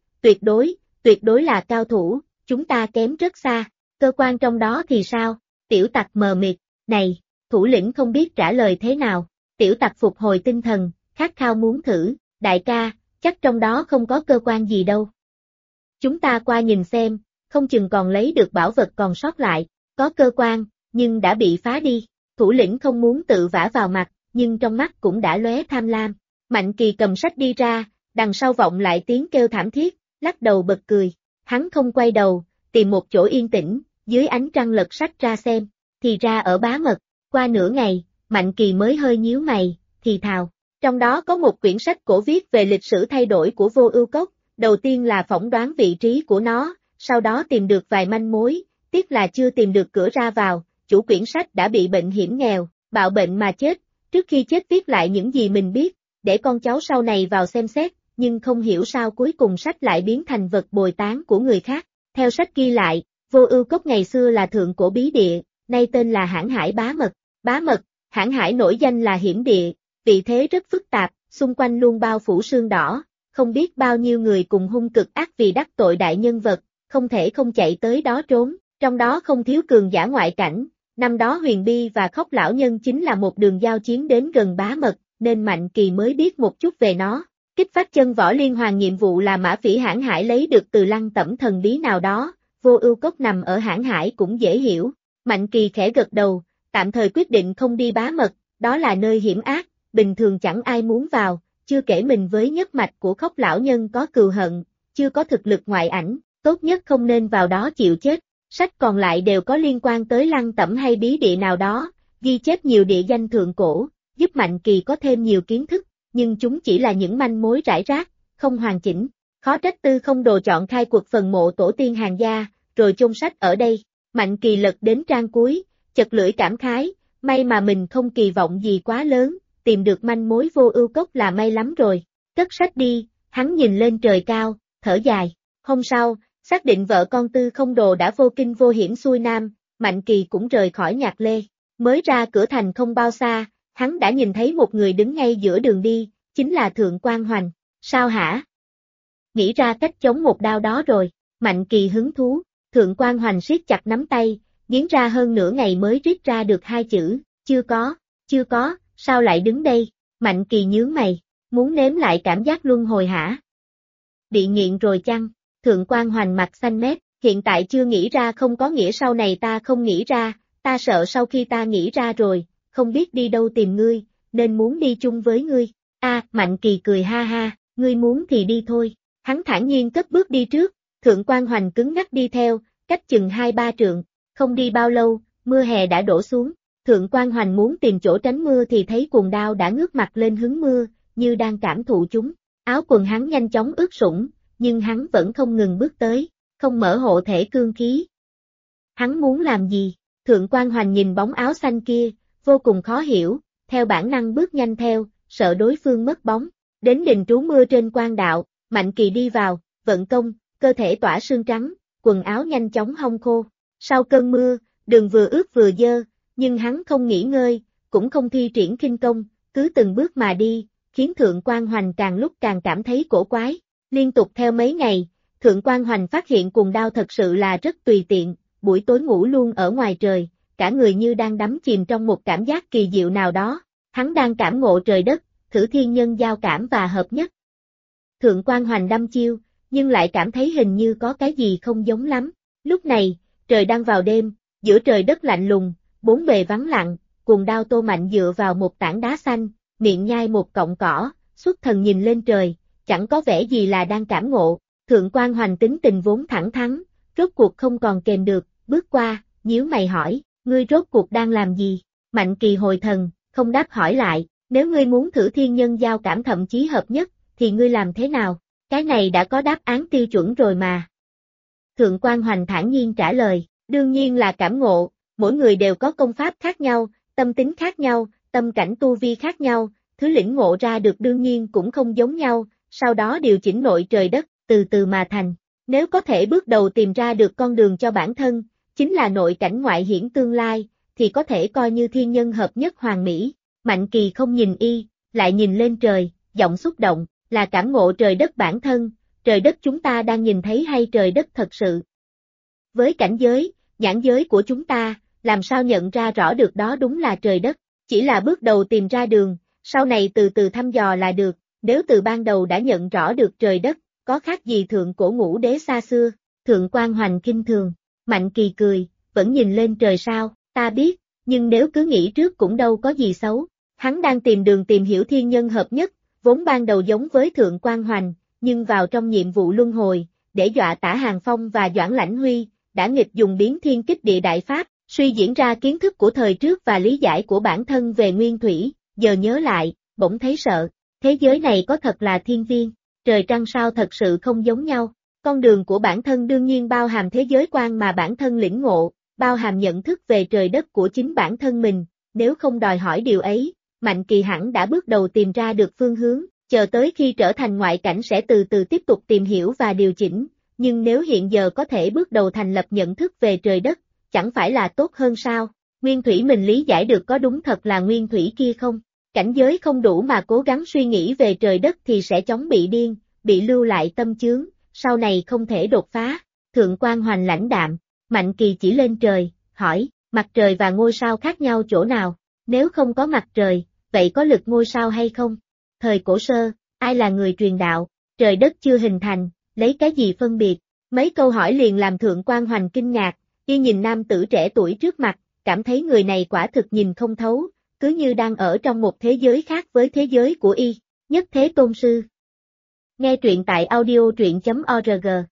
Speaker 1: tuyệt đối là cao thủ, chúng ta kém rất xa. Cơ quan trong đó thì sao? Tiểu Tặc mờ mịt, này, thủ lĩnh không biết trả lời thế nào. Tiểu Tặc phục hồi tinh thần, khát khao muốn thử, đại ca, chắc trong đó không có cơ quan gì đâu. Chúng ta qua nhìn xem, không chừng còn lấy được bảo vật còn sót lại, có cơ quan, nhưng đã bị phá đi. Thủ lĩnh không muốn tự vả vào mặt, nhưng trong mắt cũng đã lóe tham lam. Mạnh Kỳ cầm sách đi ra, đằng sau vọng lại tiếng kêu thảm thiết, lắc đầu bật cười. Hắn không quay đầu, tìm một chỗ yên tĩnh, dưới ánh trăng lật sách ra xem, thì ra ở Bá Mật. Qua nửa ngày, Mạnh Kỳ mới hơi nhíu mày, thì thào. Trong đó có một quyển sách cổ viết về lịch sử thay đổi của Vô Ưu Cốc, đầu tiên là phỏng đoán vị trí của nó, sau đó tìm được vài manh mối, tiếc là chưa tìm được cửa ra vào, chủ quyển sách đã bị bệnh hiểm nghèo, bạo bệnh mà chết, trước khi chết viết lại những gì mình biết, để con cháu sau này vào xem xét, nhưng không hiểu sao cuối cùng sách lại biến thành vật bồi tán của người khác. Theo sách ghi lại, Vô Ưu Cốc ngày xưa là thượng cổ bí địa, nay tên là Hãn Hải Bá Mật. Bá Mật, Hãn Hải nổi danh là hiểm địa, vị thế rất phức tạp, xung quanh luôn bao phủ sương đỏ, không biết bao nhiêu người cùng hung cực ác vì đắc tội đại nhân vật, không thể không chạy tới đó trốn, trong đó không thiếu cường giả ngoại cảnh. Năm đó Huyền Bi và Khóc Lão Nhân chính là một đường giao chiến đến gần Bá Mật, nên Mạnh Kỳ mới biết một chút về nó. Kích phát chân võ liên hoàn nhiệm vụ là mã phỉ Hãn Hải lấy được từ Lăng Tẩm thần bí nào đó, Vô Ưu Cốc nằm ở Hãn Hải cũng dễ hiểu. Mạnh Kỳ khẽ gật đầu, tạm thời quyết định không đi Bá Mật, đó là nơi hiểm ác, bình thường chẳng ai muốn vào, chưa kể mình với nhất mạch của Khóc Lão Nhân có cừu hận, chưa có thực lực ngoại ảnh, tốt nhất không nên vào đó chịu chết. Sách còn lại đều có liên quan tới Lăng Tẩm hay bí địa nào đó, ghi chép nhiều địa danh thượng cổ, giúp Mạnh Kỳ có thêm nhiều kiến thức, nhưng chúng chỉ là những manh mối rải rác, không hoàn chỉnh. Khó trách Tư Không Đồ chọn khai quật phần mộ tổ tiên Hàn gia, rồi chôn sách ở đây. Mạnh Kỳ lật đến trang cuối, chật lưỡi cảm khái, may mà mình không kỳ vọng gì quá lớn, tìm được manh mối Vô Ưu Cốc là may lắm rồi. Cất sách đi, hắn nhìn lên trời cao, thở dài. Hôm sau, xác định vợ con Tư Không Đồ đã vô kinh vô hiểm xuôi nam, Mạnh Kỳ cũng rời khỏi Nhạc Lê. Mới ra cửa thành không bao xa, hắn đã nhìn thấy một người đứng ngay giữa đường đi, chính là Thượng Quan Hoành. Sao hả? Nghĩ ra cách chống một đao đó rồi, Mạnh Kỳ hứng thú. Thượng Quan Hoành siết chặt nắm tay, nghiến ra hơn nửa ngày mới rít ra được hai chữ, chưa có, sao lại đứng đây? Mạnh Kỳ nhướng mày, muốn nếm lại cảm giác luân hồi hả? Bị nghiện rồi chăng? Thượng Quan Hoành mặt xanh mét, hiện tại chưa nghĩ ra không có nghĩa sau này ta không nghĩ ra, ta sợ sau khi ta nghĩ ra rồi, không biết đi đâu tìm ngươi, nên muốn đi chung với ngươi. Mạnh Kỳ cười ha ha, ngươi muốn thì đi thôi. Hắn thản nhiên cất bước đi trước, Thượng Quan Hoành cứng ngắc đi theo, cách chừng 2-3 trượng, không đi bao lâu, mưa hè đã đổ xuống. Thượng Quan Hoành muốn tìm chỗ tránh mưa thì thấy cuồng đao đã ngước mặt lên hứng mưa, như đang cảm thụ chúng. Áo quần hắn nhanh chóng ướt sũng, nhưng hắn vẫn không ngừng bước tới, không mở hộ thể cương khí. Hắn muốn làm gì? Thượng Quan Hoành nhìn bóng áo xanh kia, vô cùng khó hiểu, theo bản năng bước nhanh theo, sợ đối phương mất bóng. Đến đình trú mưa trên quan đạo, Mạnh Kỳ đi vào, vận công, cơ thể tỏa sương trắng, quần áo nhanh chóng hong khô. Sau cơn mưa, đường vừa ướt vừa dơ, nhưng hắn không nghỉ ngơi, cũng không thi triển khinh công, cứ từng bước mà đi, khiến Thượng Quan Hoành càng lúc càng cảm thấy cổ quái. Liên tục theo mấy ngày, Thượng Quan Hoành phát hiện cuồng đao thật sự là rất tùy tiện, buổi tối ngủ luôn ở ngoài trời, cả người như đang đắm chìm trong một cảm giác kỳ diệu nào đó. Hắn đang cảm ngộ trời đất, thử thiên nhân giao cảm và hợp nhất. Thượng Quan Hoành đăm chiêu, nhưng lại cảm thấy hình như có cái gì không giống lắm. Lúc này, trời đang vào đêm, giữa trời đất lạnh lùng, bốn bề vắng lặng, cùng đao Tô Mạnh dựa vào một tảng đá xanh, miệng nhai một cọng cỏ, xuất thần nhìn lên trời, chẳng có vẻ gì là đang cảm ngộ. Thượng quan Hoành tính tình vốn thẳng thắn, rốt cuộc không còn kềm được, bước qua, nhíu mày hỏi, ngươi rốt cuộc đang làm gì? Mạnh Kỳ hồi thần, không đáp hỏi lại, nếu ngươi muốn thử thiên nhân giao cảm thậm chí hợp nhất, thì ngươi làm thế nào? Cái này đã có đáp án tiêu chuẩn rồi mà. Thượng quan Hoành thản nhiên trả lời, đương nhiên là cảm ngộ, mỗi người đều có công pháp khác nhau, tâm tính khác nhau, tâm cảnh tu vi khác nhau, thứ lĩnh ngộ ra được đương nhiên cũng không giống nhau, sau đó điều chỉnh nội trời đất, từ từ mà thành. Nếu có thể bước đầu tìm ra được con đường cho bản thân, chính là nội cảnh ngoại hiển tương lai, thì có thể coi như thiên nhân hợp nhất hoàn mỹ. Mạnh Kỳ không nhìn y, lại nhìn lên trời, giọng xúc động, là cảm ngộ trời đất bản thân, trời đất chúng ta đang nhìn thấy hay trời đất thật sự? Với cảnh giới, nhãn giới của chúng ta, làm sao nhận ra rõ được đó đúng là trời đất, chỉ là bước đầu tìm ra đường, sau này từ từ thăm dò là được, nếu từ ban đầu đã nhận rõ được trời đất, có khác gì thượng cổ ngũ đế xa xưa? Thượng quan Hoành kinh thường, Mạnh Kỳ cười, vẫn nhìn lên trời sao, ta biết, nhưng nếu cứ nghĩ trước cũng đâu có gì xấu, hắn đang tìm đường tìm hiểu thiên nhân hợp nhất, vốn ban đầu giống với Thượng quan Hoành, nhưng vào trong nhiệm vụ luân hồi, để dọa Tả Hàng Phong và Doãn Lãnh Huy, đã nghịch dùng biến thiên kích địa đại pháp, suy diễn ra kiến thức của thời trước và lý giải của bản thân về nguyên thủy, giờ nhớ lại, bỗng thấy sợ, thế giới này có thật là thiên viên, trời trăng sao thật sự không giống nhau, con đường của bản thân đương nhiên bao hàm thế giới quan mà bản thân lĩnh ngộ, bao hàm nhận thức về trời đất của chính bản thân mình, nếu không đòi hỏi điều ấy, Mạnh Kỳ hẳn đã bước đầu tìm ra được phương hướng, chờ tới khi trở thành ngoại cảnh sẽ từ từ tiếp tục tìm hiểu và điều chỉnh, nhưng nếu hiện giờ có thể bước đầu thành lập nhận thức về trời đất, chẳng phải là tốt hơn sao? Nguyên thủy mình lý giải được có đúng thật là nguyên thủy kia không? Cảnh giới không đủ mà cố gắng suy nghĩ về trời đất thì sẽ chóng bị điên, bị lưu lại tâm chướng, sau này không thể đột phá. Thượng quan Hoành lãnh đạm, Mạnh Kỳ chỉ lên trời, hỏi, mặt trời và ngôi sao khác nhau chỗ nào? Nếu không có mặt trời, vậy có lực ngôi sao hay không? Thời cổ sơ, ai là người truyền đạo? Trời đất chưa hình thành, lấy cái gì phân biệt? Mấy câu hỏi liền làm Thượng quan Hoành kinh ngạc, y nhìn nam tử trẻ tuổi trước mặt, cảm thấy người này quả thực nhìn không thấu, cứ như đang ở trong một thế giới khác với thế giới của y. Nhất Thế Tôn Sư. Nghe truyện tại audio truyện.org